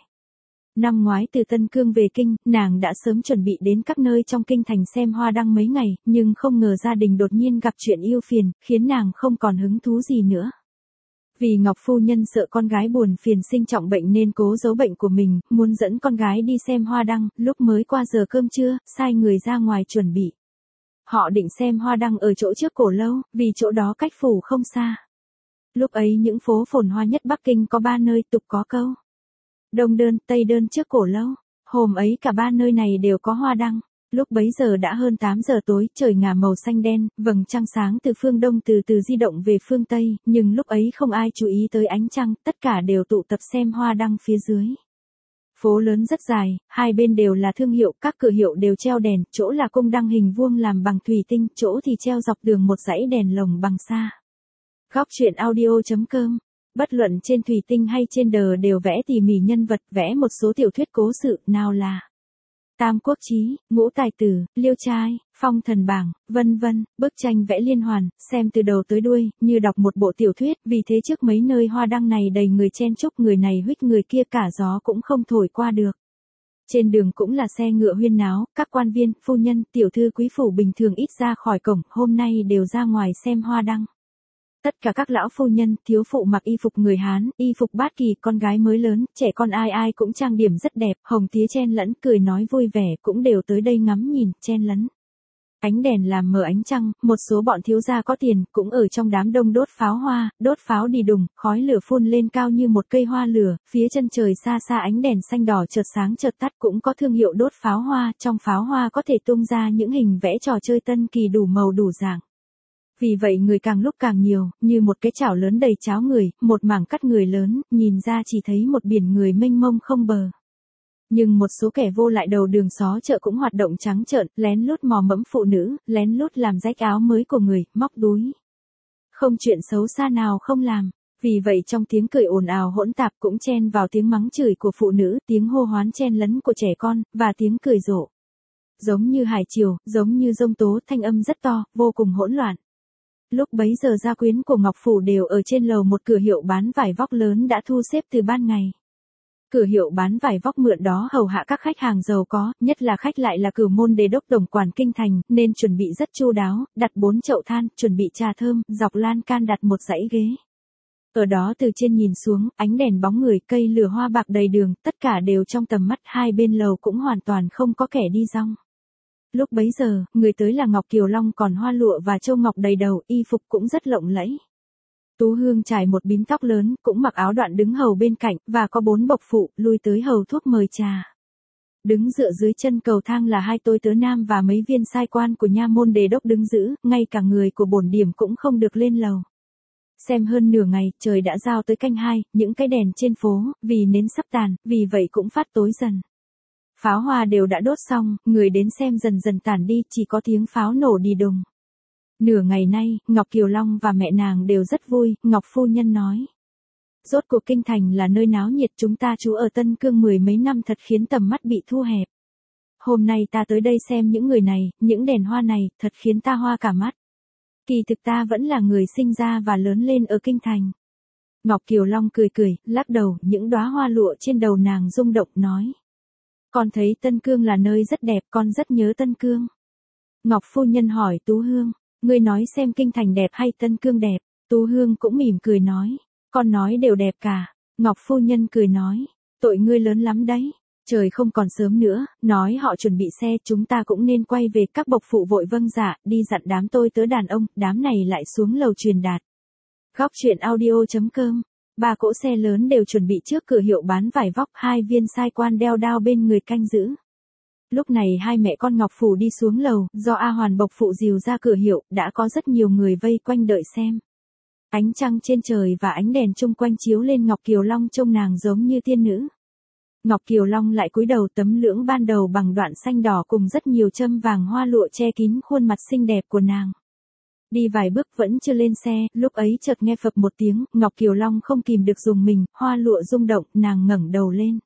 Năm ngoái từ Tân Cương về kinh, nàng đã sớm chuẩn bị đến các nơi trong kinh thành xem hoa đăng mấy ngày, nhưng không ngờ gia đình đột nhiên gặp chuyện ưu phiền, khiến nàng không còn hứng thú gì nữa. Vì Ngọc phu nhân sợ con gái buồn phiền sinh trọng bệnh nên cố giấu bệnh của mình, muốn dẫn con gái đi xem hoa đăng, lúc mới qua giờ cơm trưa, sai người ra ngoài chuẩn bị. Họ định xem hoa đăng ở chỗ trước cổ lâu, vì chỗ đó cách phủ không xa. Lúc ấy những phố phồn hoa nhất Bắc Kinh có ba nơi, tục có câu Đông đơn, Tây đơn trước cổ lâu. Hôm ấy cả ba nơi này đều có hoa đăng. Lúc bấy giờ đã hơn tám giờ tối, trời ngả màu xanh đen, vầng trăng sáng từ phương đông từ từ di động về phương Tây, nhưng lúc ấy không ai chú ý tới ánh trăng, tất cả đều tụ tập xem hoa đăng phía dưới. Phố lớn rất dài, hai bên đều là thương hiệu, các cửa hiệu đều treo đèn, chỗ là cung đăng hình vuông làm bằng thủy tinh, chỗ thì treo dọc đường một dãy đèn lồng bằng sa. Góc truyện audio chấm com. Bất luận trên thủy tinh hay trên đờ đều vẽ tỉ mỉ nhân vật, vẽ một số tiểu thuyết cố sự, nào là Tam Quốc Chí, Ngũ Tài Tử, Liêu Trai, Phong Thần Bảng, vân vân, bức tranh vẽ liên hoàn, xem từ đầu tới đuôi, như đọc một bộ tiểu thuyết, vì thế trước mấy nơi hoa đăng này đầy người chen chúc, người này huých người kia, cả gió cũng không thổi qua được. Trên đường cũng là xe ngựa huyên náo, các quan viên, phu nhân, tiểu thư quý phủ bình thường ít ra khỏi cổng, hôm nay đều ra ngoài xem hoa đăng. Tất cả các lão phu nhân, thiếu phụ mặc y phục người Hán, y phục bát kỳ, con gái mới lớn, trẻ con ai ai cũng trang điểm rất đẹp, hồng tía chen lẫn, cười nói vui vẻ, cũng đều tới đây ngắm nhìn, chen lấn. Ánh đèn làm mờ ánh trăng, một số bọn thiếu gia có tiền, cũng ở trong đám đông đốt pháo hoa, đốt pháo đi đùng, khói lửa phun lên cao như một cây hoa lửa, phía chân trời xa xa ánh đèn xanh đỏ chợt sáng chợt tắt, cũng có thương hiệu đốt pháo hoa, trong pháo hoa có thể tung ra những hình vẽ trò chơi tân kỳ đủ màu đủ dạng. Vì vậy người càng lúc càng nhiều, như một cái chảo lớn đầy cháo người, một mảng cắt người lớn, nhìn ra chỉ thấy một biển người mênh mông không bờ. Nhưng một số kẻ vô lại đầu đường xó chợ cũng hoạt động trắng trợn, lén lút mò mẫm phụ nữ, lén lút làm rách áo mới của người, móc túi. Không chuyện xấu xa nào không làm. Vì vậy trong tiếng cười ồn ào hỗn tạp cũng chen vào tiếng mắng chửi của phụ nữ, tiếng hô hoán chen lấn của trẻ con, và tiếng cười rộ. Giống như hải triều, giống như giông tố, thanh âm rất to, vô cùng hỗn loạn. Lúc bấy giờ gia quyến của Ngọc Phủ đều ở trên lầu một cửa hiệu bán vải vóc lớn đã thu xếp từ ban ngày. Cửa hiệu bán vải vóc mượn đó hầu hạ các khách hàng giàu có, nhất là khách lại là cửu môn đế đốc tổng quản kinh thành, nên chuẩn bị rất chu đáo, đặt bốn chậu than, chuẩn bị trà thơm, dọc lan can đặt một dãy ghế. Ở đó từ trên nhìn xuống, ánh đèn bóng người, cây lửa hoa bạc đầy đường, tất cả đều trong tầm mắt, hai bên lầu cũng hoàn toàn không có kẻ đi rong. Lúc bấy giờ, người tới là Ngọc Kiều Long còn hoa lụa và châu ngọc đầy đầu, y phục cũng rất lộng lẫy. Tú Hương trải một bím tóc lớn, cũng mặc áo đoạn đứng hầu bên cạnh, và có bốn bộc phụ, lui tới hầu thuốc mời trà. Đứng dựa dưới chân cầu thang là hai tôi tớ nam và mấy viên sai quan của nha môn đề đốc đứng giữ, ngay cả người của bổn điểm cũng không được lên lầu. Xem hơn nửa ngày, trời đã giao tới canh hai, những cái đèn trên phố, vì nến sắp tàn, vì vậy cũng phát tối dần. Pháo hoa đều đã đốt xong, người đến xem dần dần tản đi, chỉ có tiếng pháo nổ đi đùng. Nửa ngày nay, Ngọc Kiều Long và mẹ nàng đều rất vui, Ngọc phu nhân nói. Rốt cuộc kinh thành là nơi náo nhiệt, chúng ta trú ở Tân Cương mười mấy năm thật khiến tầm mắt bị thu hẹp. Hôm nay ta tới đây xem những người này, những đèn hoa này, thật khiến ta hoa cả mắt. Kỳ thực ta vẫn là người sinh ra và lớn lên ở kinh thành. Ngọc Kiều Long cười cười, lắc đầu, những đóa hoa lụa trên đầu nàng rung động nói. Con thấy Tân Cương là nơi rất đẹp, con rất nhớ Tân Cương. Ngọc phu nhân hỏi Tú Hương, ngươi nói xem kinh thành đẹp hay Tân Cương đẹp? Tú Hương cũng mỉm cười nói, con nói đều đẹp cả. Ngọc phu nhân cười nói, tội ngươi lớn lắm đấy. Trời không còn sớm nữa, nói họ chuẩn bị xe, chúng ta cũng nên quay về. Các bộc phụ vội vâng dạ, đi dặn đám tôi tớ đàn ông, đám này lại xuống lầu truyền đạt. Góc truyện audio chấm com. Ba cỗ xe lớn đều chuẩn bị trước cửa hiệu bán vải vóc, hai viên sai quan đeo đao bên người canh giữ. Lúc này hai mẹ con Ngọc Phủ đi xuống lầu, do A Hoàn bộc phụ dìu ra cửa hiệu, đã có rất nhiều người vây quanh đợi xem. Ánh trăng trên trời và ánh đèn chung quanh chiếu lên Ngọc Kiều Long trông nàng giống như tiên nữ. Ngọc Kiều Long lại cúi đầu, tấm lưỡng ban đầu bằng đoạn xanh đỏ cùng rất nhiều châm vàng hoa lụa che kín khuôn mặt xinh đẹp của nàng. Đi vài bước vẫn chưa lên xe, lúc ấy chợt nghe phập một tiếng, Ngọc Kiều Long không kìm được dùng mình, hoa lụa rung động, nàng ngẩng đầu lên.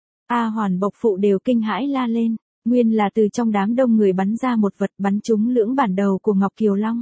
A Hoàn Bộc Phụ đều kinh hãi la lên, nguyên là từ trong đám đông người bắn ra một vật bắn trúng lưỡng bản đầu của Ngọc Kiều Long.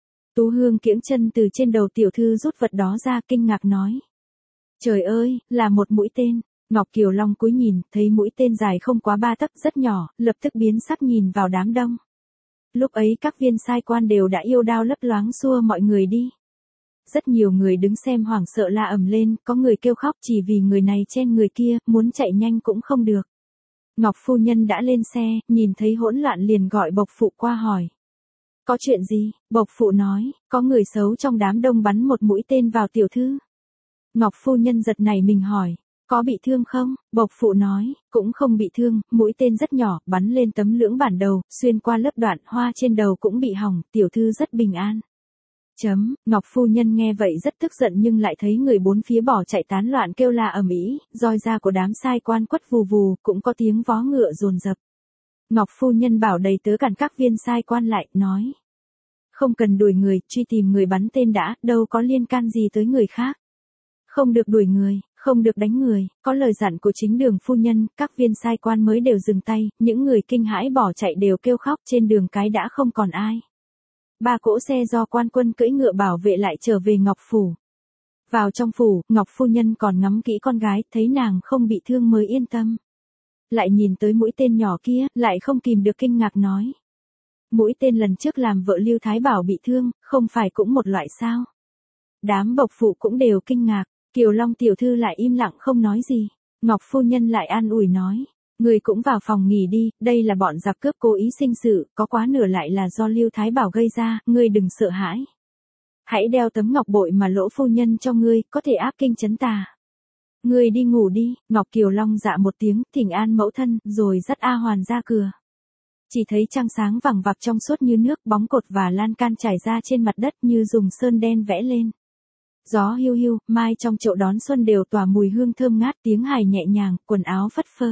Tú Hương kiễng chân từ trên đầu tiểu thư rút vật đó ra kinh ngạc nói. Trời ơi, là một mũi tên. Ngọc Kiều Long cúi nhìn, thấy mũi tên dài không quá ba tấc rất nhỏ, lập tức biến sắc nhìn vào đám đông. Lúc ấy các viên sai quan đều đã yêu đao lấp loáng xua mọi người đi. Rất nhiều người đứng xem hoảng sợ la ầm lên, có người kêu khóc chỉ vì người này chen người kia, muốn chạy nhanh cũng không được. Ngọc phu nhân đã lên xe, nhìn thấy hỗn loạn liền gọi Bộc Phụ qua hỏi. Có chuyện gì? Bộc Phụ nói, có người xấu trong đám đông bắn một mũi tên vào tiểu thư. Ngọc phu nhân giật nảy mình hỏi, có bị thương không? Bộc Phụ nói, cũng không bị thương, mũi tên rất nhỏ, bắn lên tấm lưỡng bản đầu, xuyên qua lớp đoạn hoa trên đầu cũng bị hỏng, tiểu thư rất bình an. Chấm, Ngọc phu nhân nghe vậy rất tức giận nhưng lại thấy người bốn phía bỏ chạy tán loạn kêu la ầm ĩ, roi da của đám sai quan quất vù vù, cũng có tiếng vó ngựa dồn dập. Ngọc phu nhân bảo đầy tớ cản các viên sai quan lại, nói. Không cần đuổi người, truy tìm người bắn tên đã, đâu có liên can gì tới người khác. Không được đuổi người, không được đánh người, có lời dặn của chính đường phu nhân, các viên sai quan mới đều dừng tay, những người kinh hãi bỏ chạy đều kêu khóc, trên đường cái đã không còn ai. Ba cỗ xe do quan quân cưỡi ngựa bảo vệ lại trở về Ngọc Phủ. Vào trong phủ, Ngọc phu nhân còn ngắm kỹ con gái, thấy nàng không bị thương mới yên tâm. Lại nhìn tới mũi tên nhỏ kia, lại không kìm được kinh ngạc nói. Mũi tên lần trước làm vợ Lưu Thái Bảo bị thương, không phải cũng một loại sao? Đám Bộc Phụ cũng đều kinh ngạc, Kiều Long tiểu thư lại im lặng không nói gì. Ngọc phu nhân lại an ủi nói. Người cũng vào phòng nghỉ đi, đây là bọn giặc cướp cố ý sinh sự, có quá nửa lại là do Lưu Thái Bảo gây ra, ngươi đừng sợ hãi. Hãy đeo tấm ngọc bội mà Lỗ phu nhân cho ngươi, có thể áp kinh chấn tà. Ngươi đi ngủ đi. Ngọc Kiều Long dạ một tiếng, thỉnh an mẫu thân, rồi dắt A Hoàn ra cửa. Chỉ thấy trăng sáng vằng vặc trong suốt như nước, bóng cột và lan can trải ra trên mặt đất như dùng sơn đen vẽ lên. Gió hiu hiu, mai trong chậu đón xuân đều tỏa mùi hương thơm ngát, tiếng hài nhẹ nhàng, quần áo phất phơ.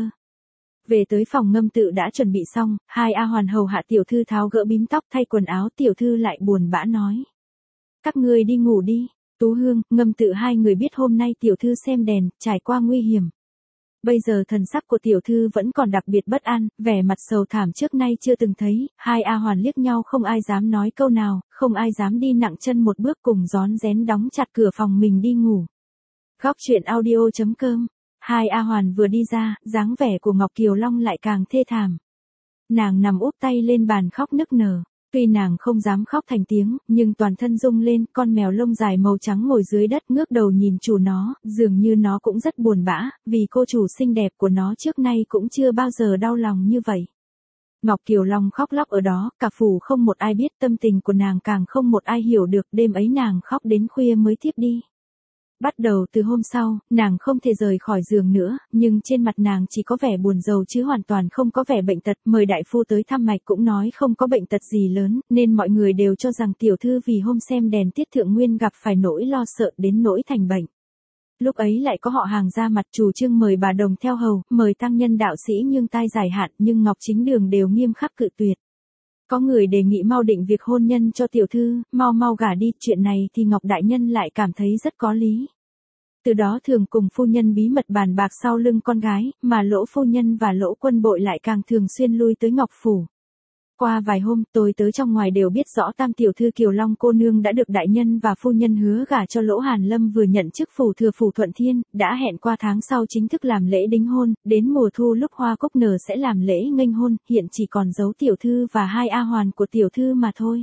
Về tới phòng ngâm tự đã chuẩn bị xong, hai A Hoàn hầu hạ tiểu thư tháo gỡ bím tóc thay quần áo, tiểu thư lại buồn bã nói. Các ngươi đi ngủ đi. Tú Hương, Ngâm tự hai người biết hôm nay tiểu thư xem đèn, trải qua nguy hiểm. Bây giờ thần sắc của tiểu thư vẫn còn đặc biệt bất an, vẻ mặt sầu thảm trước nay chưa từng thấy, hai A Hoàn liếc nhau không ai dám nói câu nào, không ai dám đi nặng chân một bước cùng rón rén đóng chặt cửa phòng mình đi ngủ. Góc truyện audio chấm com. Hai A Hoàn vừa đi ra, dáng vẻ của Ngọc Kiều Long lại càng thê thảm. Nàng nằm úp tay lên bàn khóc nức nở. Tuy nàng không dám khóc thành tiếng, nhưng toàn thân rung lên, con mèo lông dài màu trắng ngồi dưới đất ngước đầu nhìn chủ nó, dường như nó cũng rất buồn bã, vì cô chủ xinh đẹp của nó trước nay cũng chưa bao giờ đau lòng như vậy. Ngọc Kiều Long khóc lóc ở đó, cả phủ không một ai biết, tâm tình của nàng càng không một ai hiểu được, đêm ấy nàng khóc đến khuya mới thiếp đi. Bắt đầu từ hôm sau, nàng không thể rời khỏi giường nữa, nhưng trên mặt nàng chỉ có vẻ buồn rầu chứ hoàn toàn không có vẻ bệnh tật, mời đại phu tới thăm mạch cũng nói không có bệnh tật gì lớn, nên mọi người đều cho rằng tiểu thư vì hôm xem đèn tiết thượng nguyên gặp phải nỗi lo sợ đến nỗi thành bệnh. Lúc ấy lại có họ hàng ra mặt chủ trương mời bà đồng theo hầu, mời tăng nhân đạo sĩ nhương tai giải hạn, nhưng Ngọc Chính Đường đều nghiêm khắc cự tuyệt. Có người đề nghị mau định việc hôn nhân cho tiểu thư, mau mau gả đi, chuyện này thì Ngọc Đại Nhân lại cảm thấy rất có lý. Từ đó thường cùng phu nhân bí mật bàn bạc sau lưng con gái, mà Lỗ phu nhân và Lỗ quân bội lại càng thường xuyên lui tới Ngọc Phủ. Qua vài hôm, tôi tới trong ngoài đều biết rõ tam tiểu thư Kiều Long cô nương đã được đại nhân và phu nhân hứa gả cho Lỗ Hàn Lâm vừa nhận chức phủ thừa phủ Thuận Thiên, đã hẹn qua tháng sau chính thức làm lễ đính hôn, đến mùa thu lúc hoa cúc nở sẽ làm lễ nghênh hôn, hiện chỉ còn giấu tiểu thư và hai A Hoàn của tiểu thư mà thôi.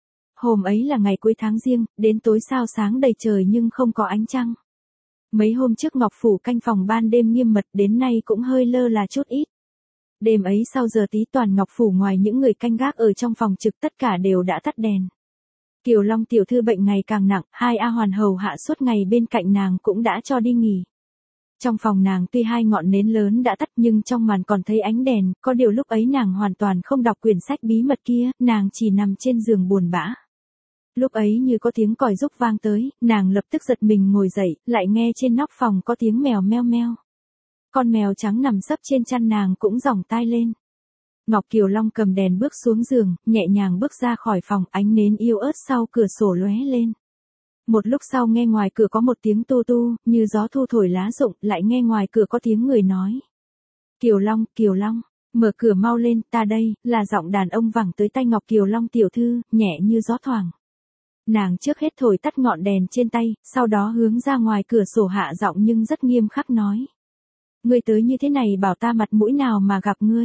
Hôm ấy là ngày cuối tháng Giêng, đến tối sao sáng đầy trời nhưng không có ánh trăng. Mấy hôm trước Ngọc Phủ canh phòng ban đêm nghiêm mật, đến nay cũng hơi lơ là chút ít. Đêm ấy sau giờ tí toàn Ngọc Phủ ngoài những người canh gác ở trong phòng trực tất cả đều đã tắt đèn. Kiều Long tiểu thư bệnh ngày càng nặng, hai A Hoàn hầu hạ suốt ngày bên cạnh nàng cũng đã cho đi nghỉ. Trong phòng nàng tuy hai ngọn nến lớn đã tắt nhưng trong màn còn thấy ánh đèn, có điều lúc ấy nàng hoàn toàn không đọc quyển sách bí mật kia, nàng chỉ nằm trên giường buồn bã. Lúc ấy như có tiếng còi rúc vang tới, nàng lập tức giật mình ngồi dậy, lại nghe trên nóc phòng có tiếng mèo meo meo. Con mèo trắng nằm sấp trên chăn nàng cũng giỏng tai lên. Ngọc Kiều Long cầm đèn bước xuống giường, nhẹ nhàng bước ra khỏi phòng, ánh nến yếu ớt sau cửa sổ lóe lên. Một lúc sau nghe ngoài cửa có một tiếng tu tu, như gió thu thổi lá rụng, lại nghe ngoài cửa có tiếng người nói. Kiều Long, Kiều Long, mở cửa mau lên, ta đây, là giọng đàn ông vẳng tới tay Ngọc Kiều Long tiểu thư, nhẹ như gió thoảng. Nàng trước hết thổi tắt ngọn đèn trên tay, sau đó hướng ra ngoài cửa sổ hạ giọng nhưng rất nghiêm khắc nói. Ngươi tới như thế này bảo ta mặt mũi nào mà gặp ngươi.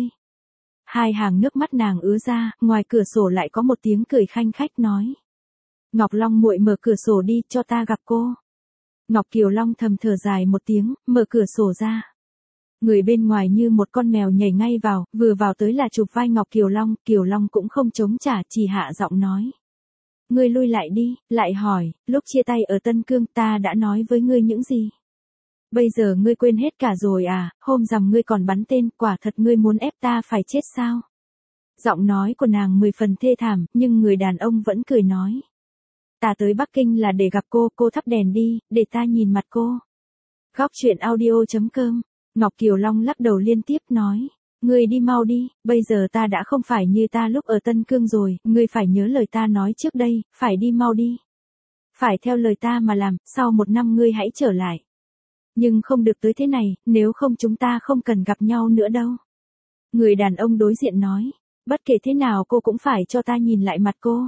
Hai hàng nước mắt nàng ứa ra, ngoài cửa sổ lại có một tiếng cười khanh khách nói. Ngọc Long muội mở cửa sổ đi, cho ta gặp cô. Ngọc Kiều Long thầm thở dài một tiếng, mở cửa sổ ra. Người bên ngoài như một con mèo nhảy ngay vào, vừa vào tới là chụp vai Ngọc Kiều Long, Kiều Long cũng không chống trả, chỉ hạ giọng nói. Ngươi lui lại đi, lại hỏi, lúc chia tay ở Tân Cương ta đã nói với ngươi những gì? Bây giờ ngươi quên hết cả rồi à, hôm rằm ngươi còn bắn tên, quả thật ngươi muốn ép ta phải chết sao? Giọng nói của nàng mười phần thê thảm, nhưng người đàn ông vẫn cười nói. Ta tới Bắc Kinh là để gặp cô, cô thắp đèn đi, để ta nhìn mặt cô. Góc truyện audio chấm com, Ngọc Kiều Long lắc đầu liên tiếp nói. Ngươi đi mau đi, bây giờ ta đã không phải như ta lúc ở Tân Cương rồi, ngươi phải nhớ lời ta nói trước đây, phải đi mau đi. Phải theo lời ta mà làm, sau một năm ngươi hãy trở lại. Nhưng không được tới thế này, nếu không chúng ta không cần gặp nhau nữa đâu. Người đàn ông đối diện nói, bất kể thế nào cô cũng phải cho ta nhìn lại mặt cô.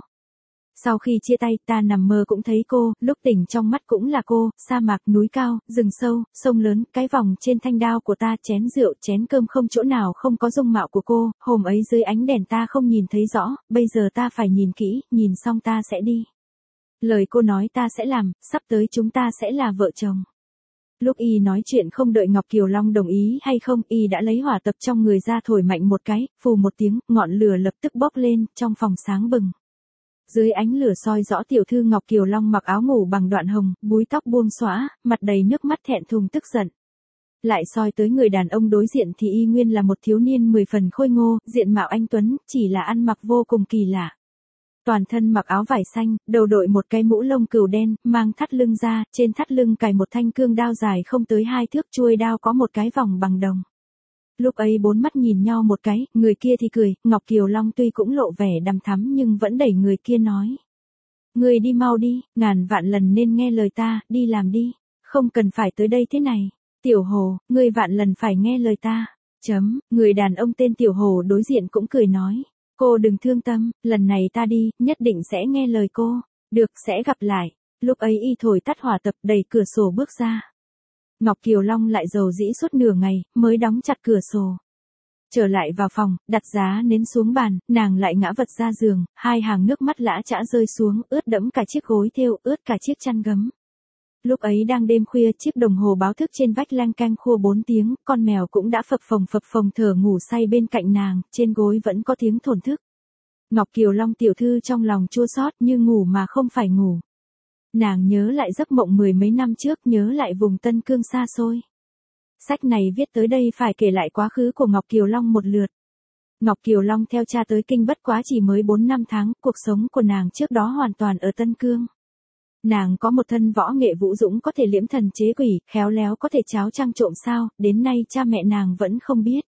Sau khi chia tay ta nằm mơ cũng thấy cô, lúc tỉnh trong mắt cũng là cô, sa mạc, núi cao, rừng sâu, sông lớn, cái vòng trên thanh đao của ta, chén rượu, chén cơm không chỗ nào không có dung mạo của cô, hôm ấy dưới ánh đèn ta không nhìn thấy rõ, bây giờ ta phải nhìn kỹ, nhìn xong ta sẽ đi. Lời cô nói ta sẽ làm, sắp tới chúng ta sẽ là vợ chồng. Lúc y nói chuyện không đợi Ngọc Kiều Long đồng ý hay không, y đã lấy hỏa tập trong người ra thổi mạnh một cái, phù một tiếng, ngọn lửa lập tức bốc lên, trong phòng sáng bừng. Dưới ánh lửa soi rõ tiểu thư Ngọc Kiều Long mặc áo ngủ bằng đoạn hồng, búi tóc buông xõa, mặt đầy nước mắt thẹn thùng tức giận. Lại soi tới người đàn ông đối diện thì y nguyên là một thiếu niên mười phần khôi ngô, diện mạo anh tuấn, chỉ là ăn mặc vô cùng kỳ lạ. Toàn thân mặc áo vải xanh, đầu đội một cái mũ lông cừu đen, mang thắt lưng ra, trên thắt lưng cài một thanh cương đao dài không tới hai thước, chuôi đao có một cái vòng bằng đồng. Lúc ấy bốn mắt nhìn nhau một cái, người kia thì cười, Ngọc Kiều Long tuy cũng lộ vẻ đằm thắm nhưng vẫn đẩy người kia nói. Người đi mau đi, ngàn vạn lần nên nghe lời ta, đi làm đi, không cần phải tới đây thế này. Tiểu Hồ, ngươi vạn lần phải nghe lời ta. Chấm, người đàn ông tên Tiểu Hồ đối diện cũng cười nói. Cô đừng thương tâm, lần này ta đi, nhất định sẽ nghe lời cô. Được, sẽ gặp lại. Lúc ấy y thổi tắt hỏa tập, đẩy cửa sổ bước ra. Ngọc Kiều Long lại dầu dĩ suốt nửa ngày, mới đóng chặt cửa sổ. Trở lại vào phòng, đặt giá nến xuống bàn, nàng lại ngã vật ra giường, hai hàng nước mắt lã chã rơi xuống, ướt đẫm cả chiếc gối thêu, ướt cả chiếc chăn gấm. Lúc ấy đang đêm khuya, chiếc đồng hồ báo thức trên vách leng keng khua bốn tiếng, con mèo cũng đã phập phồng phập phồng thở ngủ say bên cạnh nàng, trên gối vẫn có tiếng thổn thức. Ngọc Kiều Long tiểu thư trong lòng chua xót như ngủ mà không phải ngủ. Nàng nhớ lại giấc mộng mười mấy năm trước, nhớ lại vùng Tân Cương xa xôi. Sách này viết tới đây phải kể lại quá khứ của Ngọc Kiều Long một lượt. Ngọc Kiều Long theo cha tới Kinh bất quá chỉ mới bốn năm tháng, cuộc sống của nàng trước đó hoàn toàn ở Tân Cương. Nàng có một thân võ nghệ vũ dũng có thể liễm thần chế quỷ, khéo léo có thể tráo trăng trộm sao, đến nay cha mẹ nàng vẫn không biết.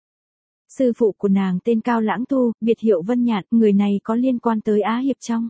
Sư phụ của nàng tên Cao Lãng Tu, biệt hiệu Vân Nhạn, người này có liên quan tới Á Hiệp trong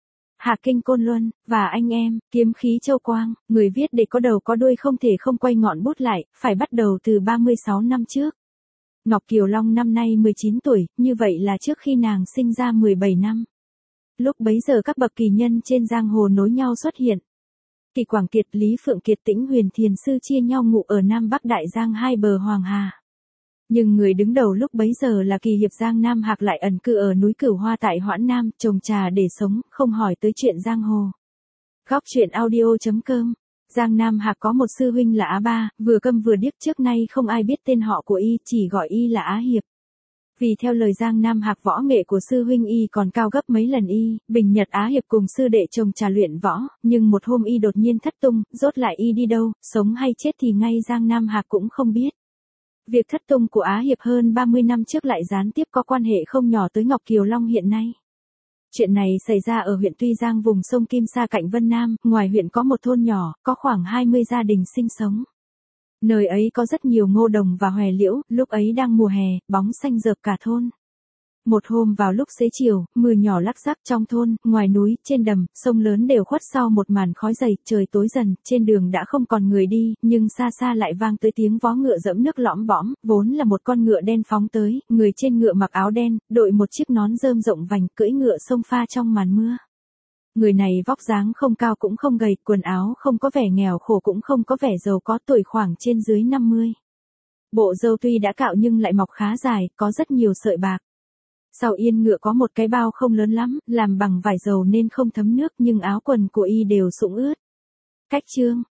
Hạ Kinh Côn Luân, và anh em, kiếm khí Châu Quang, người viết để có đầu có đuôi không thể không quay ngọn bút lại, phải bắt đầu từ ba mươi sáu năm trước. Ngọc Kiều Long năm nay mười chín tuổi, như vậy là trước khi nàng sinh ra mười bảy năm. Lúc bấy giờ các bậc kỳ nhân trên giang hồ nối nhau xuất hiện. Kỳ Quảng Kiệt, Lý Phượng Kiệt, Tĩnh Huyền Thiền Sư chia nhau ngụ ở Nam Bắc Đại Giang hai bờ Hoàng Hà. Nhưng người đứng đầu lúc bấy giờ là Kỳ Hiệp Giang Nam Hạc lại ẩn cư ở núi Cửu Hoa tại Hoãn Nam, trồng trà để sống, không hỏi tới chuyện giang hồ. Góc truyện audio chấm com. Giang Nam Hạc có một sư huynh là Á Ba, vừa câm vừa điếc, trước nay không ai biết tên họ của y, chỉ gọi y là Á Hiệp. Vì theo lời Giang Nam Hạc võ nghệ của sư huynh y còn cao gấp mấy lần y, bình nhật Á Hiệp cùng sư đệ trồng trà luyện võ, nhưng một hôm y đột nhiên thất tung, rốt lại y đi đâu, sống hay chết thì ngay Giang Nam Hạc cũng không biết. Việc thất tung của Á Hiệp hơn ba mươi năm trước lại gián tiếp có quan hệ không nhỏ tới Ngọc Kiều Long hiện nay. Chuyện này xảy ra ở huyện Tuy Giang vùng sông Kim Sa cạnh Vân Nam, ngoài huyện có một thôn nhỏ, có khoảng hai mươi gia đình sinh sống. Nơi ấy có rất nhiều ngô đồng và hòe liễu, lúc ấy đang mùa hè, bóng xanh rợp cả thôn. Một hôm vào lúc xế chiều, mưa nhỏ lắc rắc trong thôn, ngoài núi, trên đầm, sông lớn đều khuất sau một màn khói dày, trời tối dần, trên đường đã không còn người đi, nhưng xa xa lại vang tới tiếng vó ngựa dẫm nước lõm bõm, vốn là một con ngựa đen phóng tới, người trên ngựa mặc áo đen, đội một chiếc nón rơm rộng vành, cưỡi ngựa xông pha trong màn mưa. Người này vóc dáng không cao cũng không gầy, quần áo không có vẻ nghèo khổ cũng không có vẻ giàu có, tuổi khoảng trên dưới năm mươi. Bộ râu tuy đã cạo nhưng lại mọc khá dài, có rất nhiều sợi bạc. Sau yên ngựa có một cái bao không lớn lắm, làm bằng vải dầu nên không thấm nước nhưng áo quần của y đều sũng ướt. Cách chương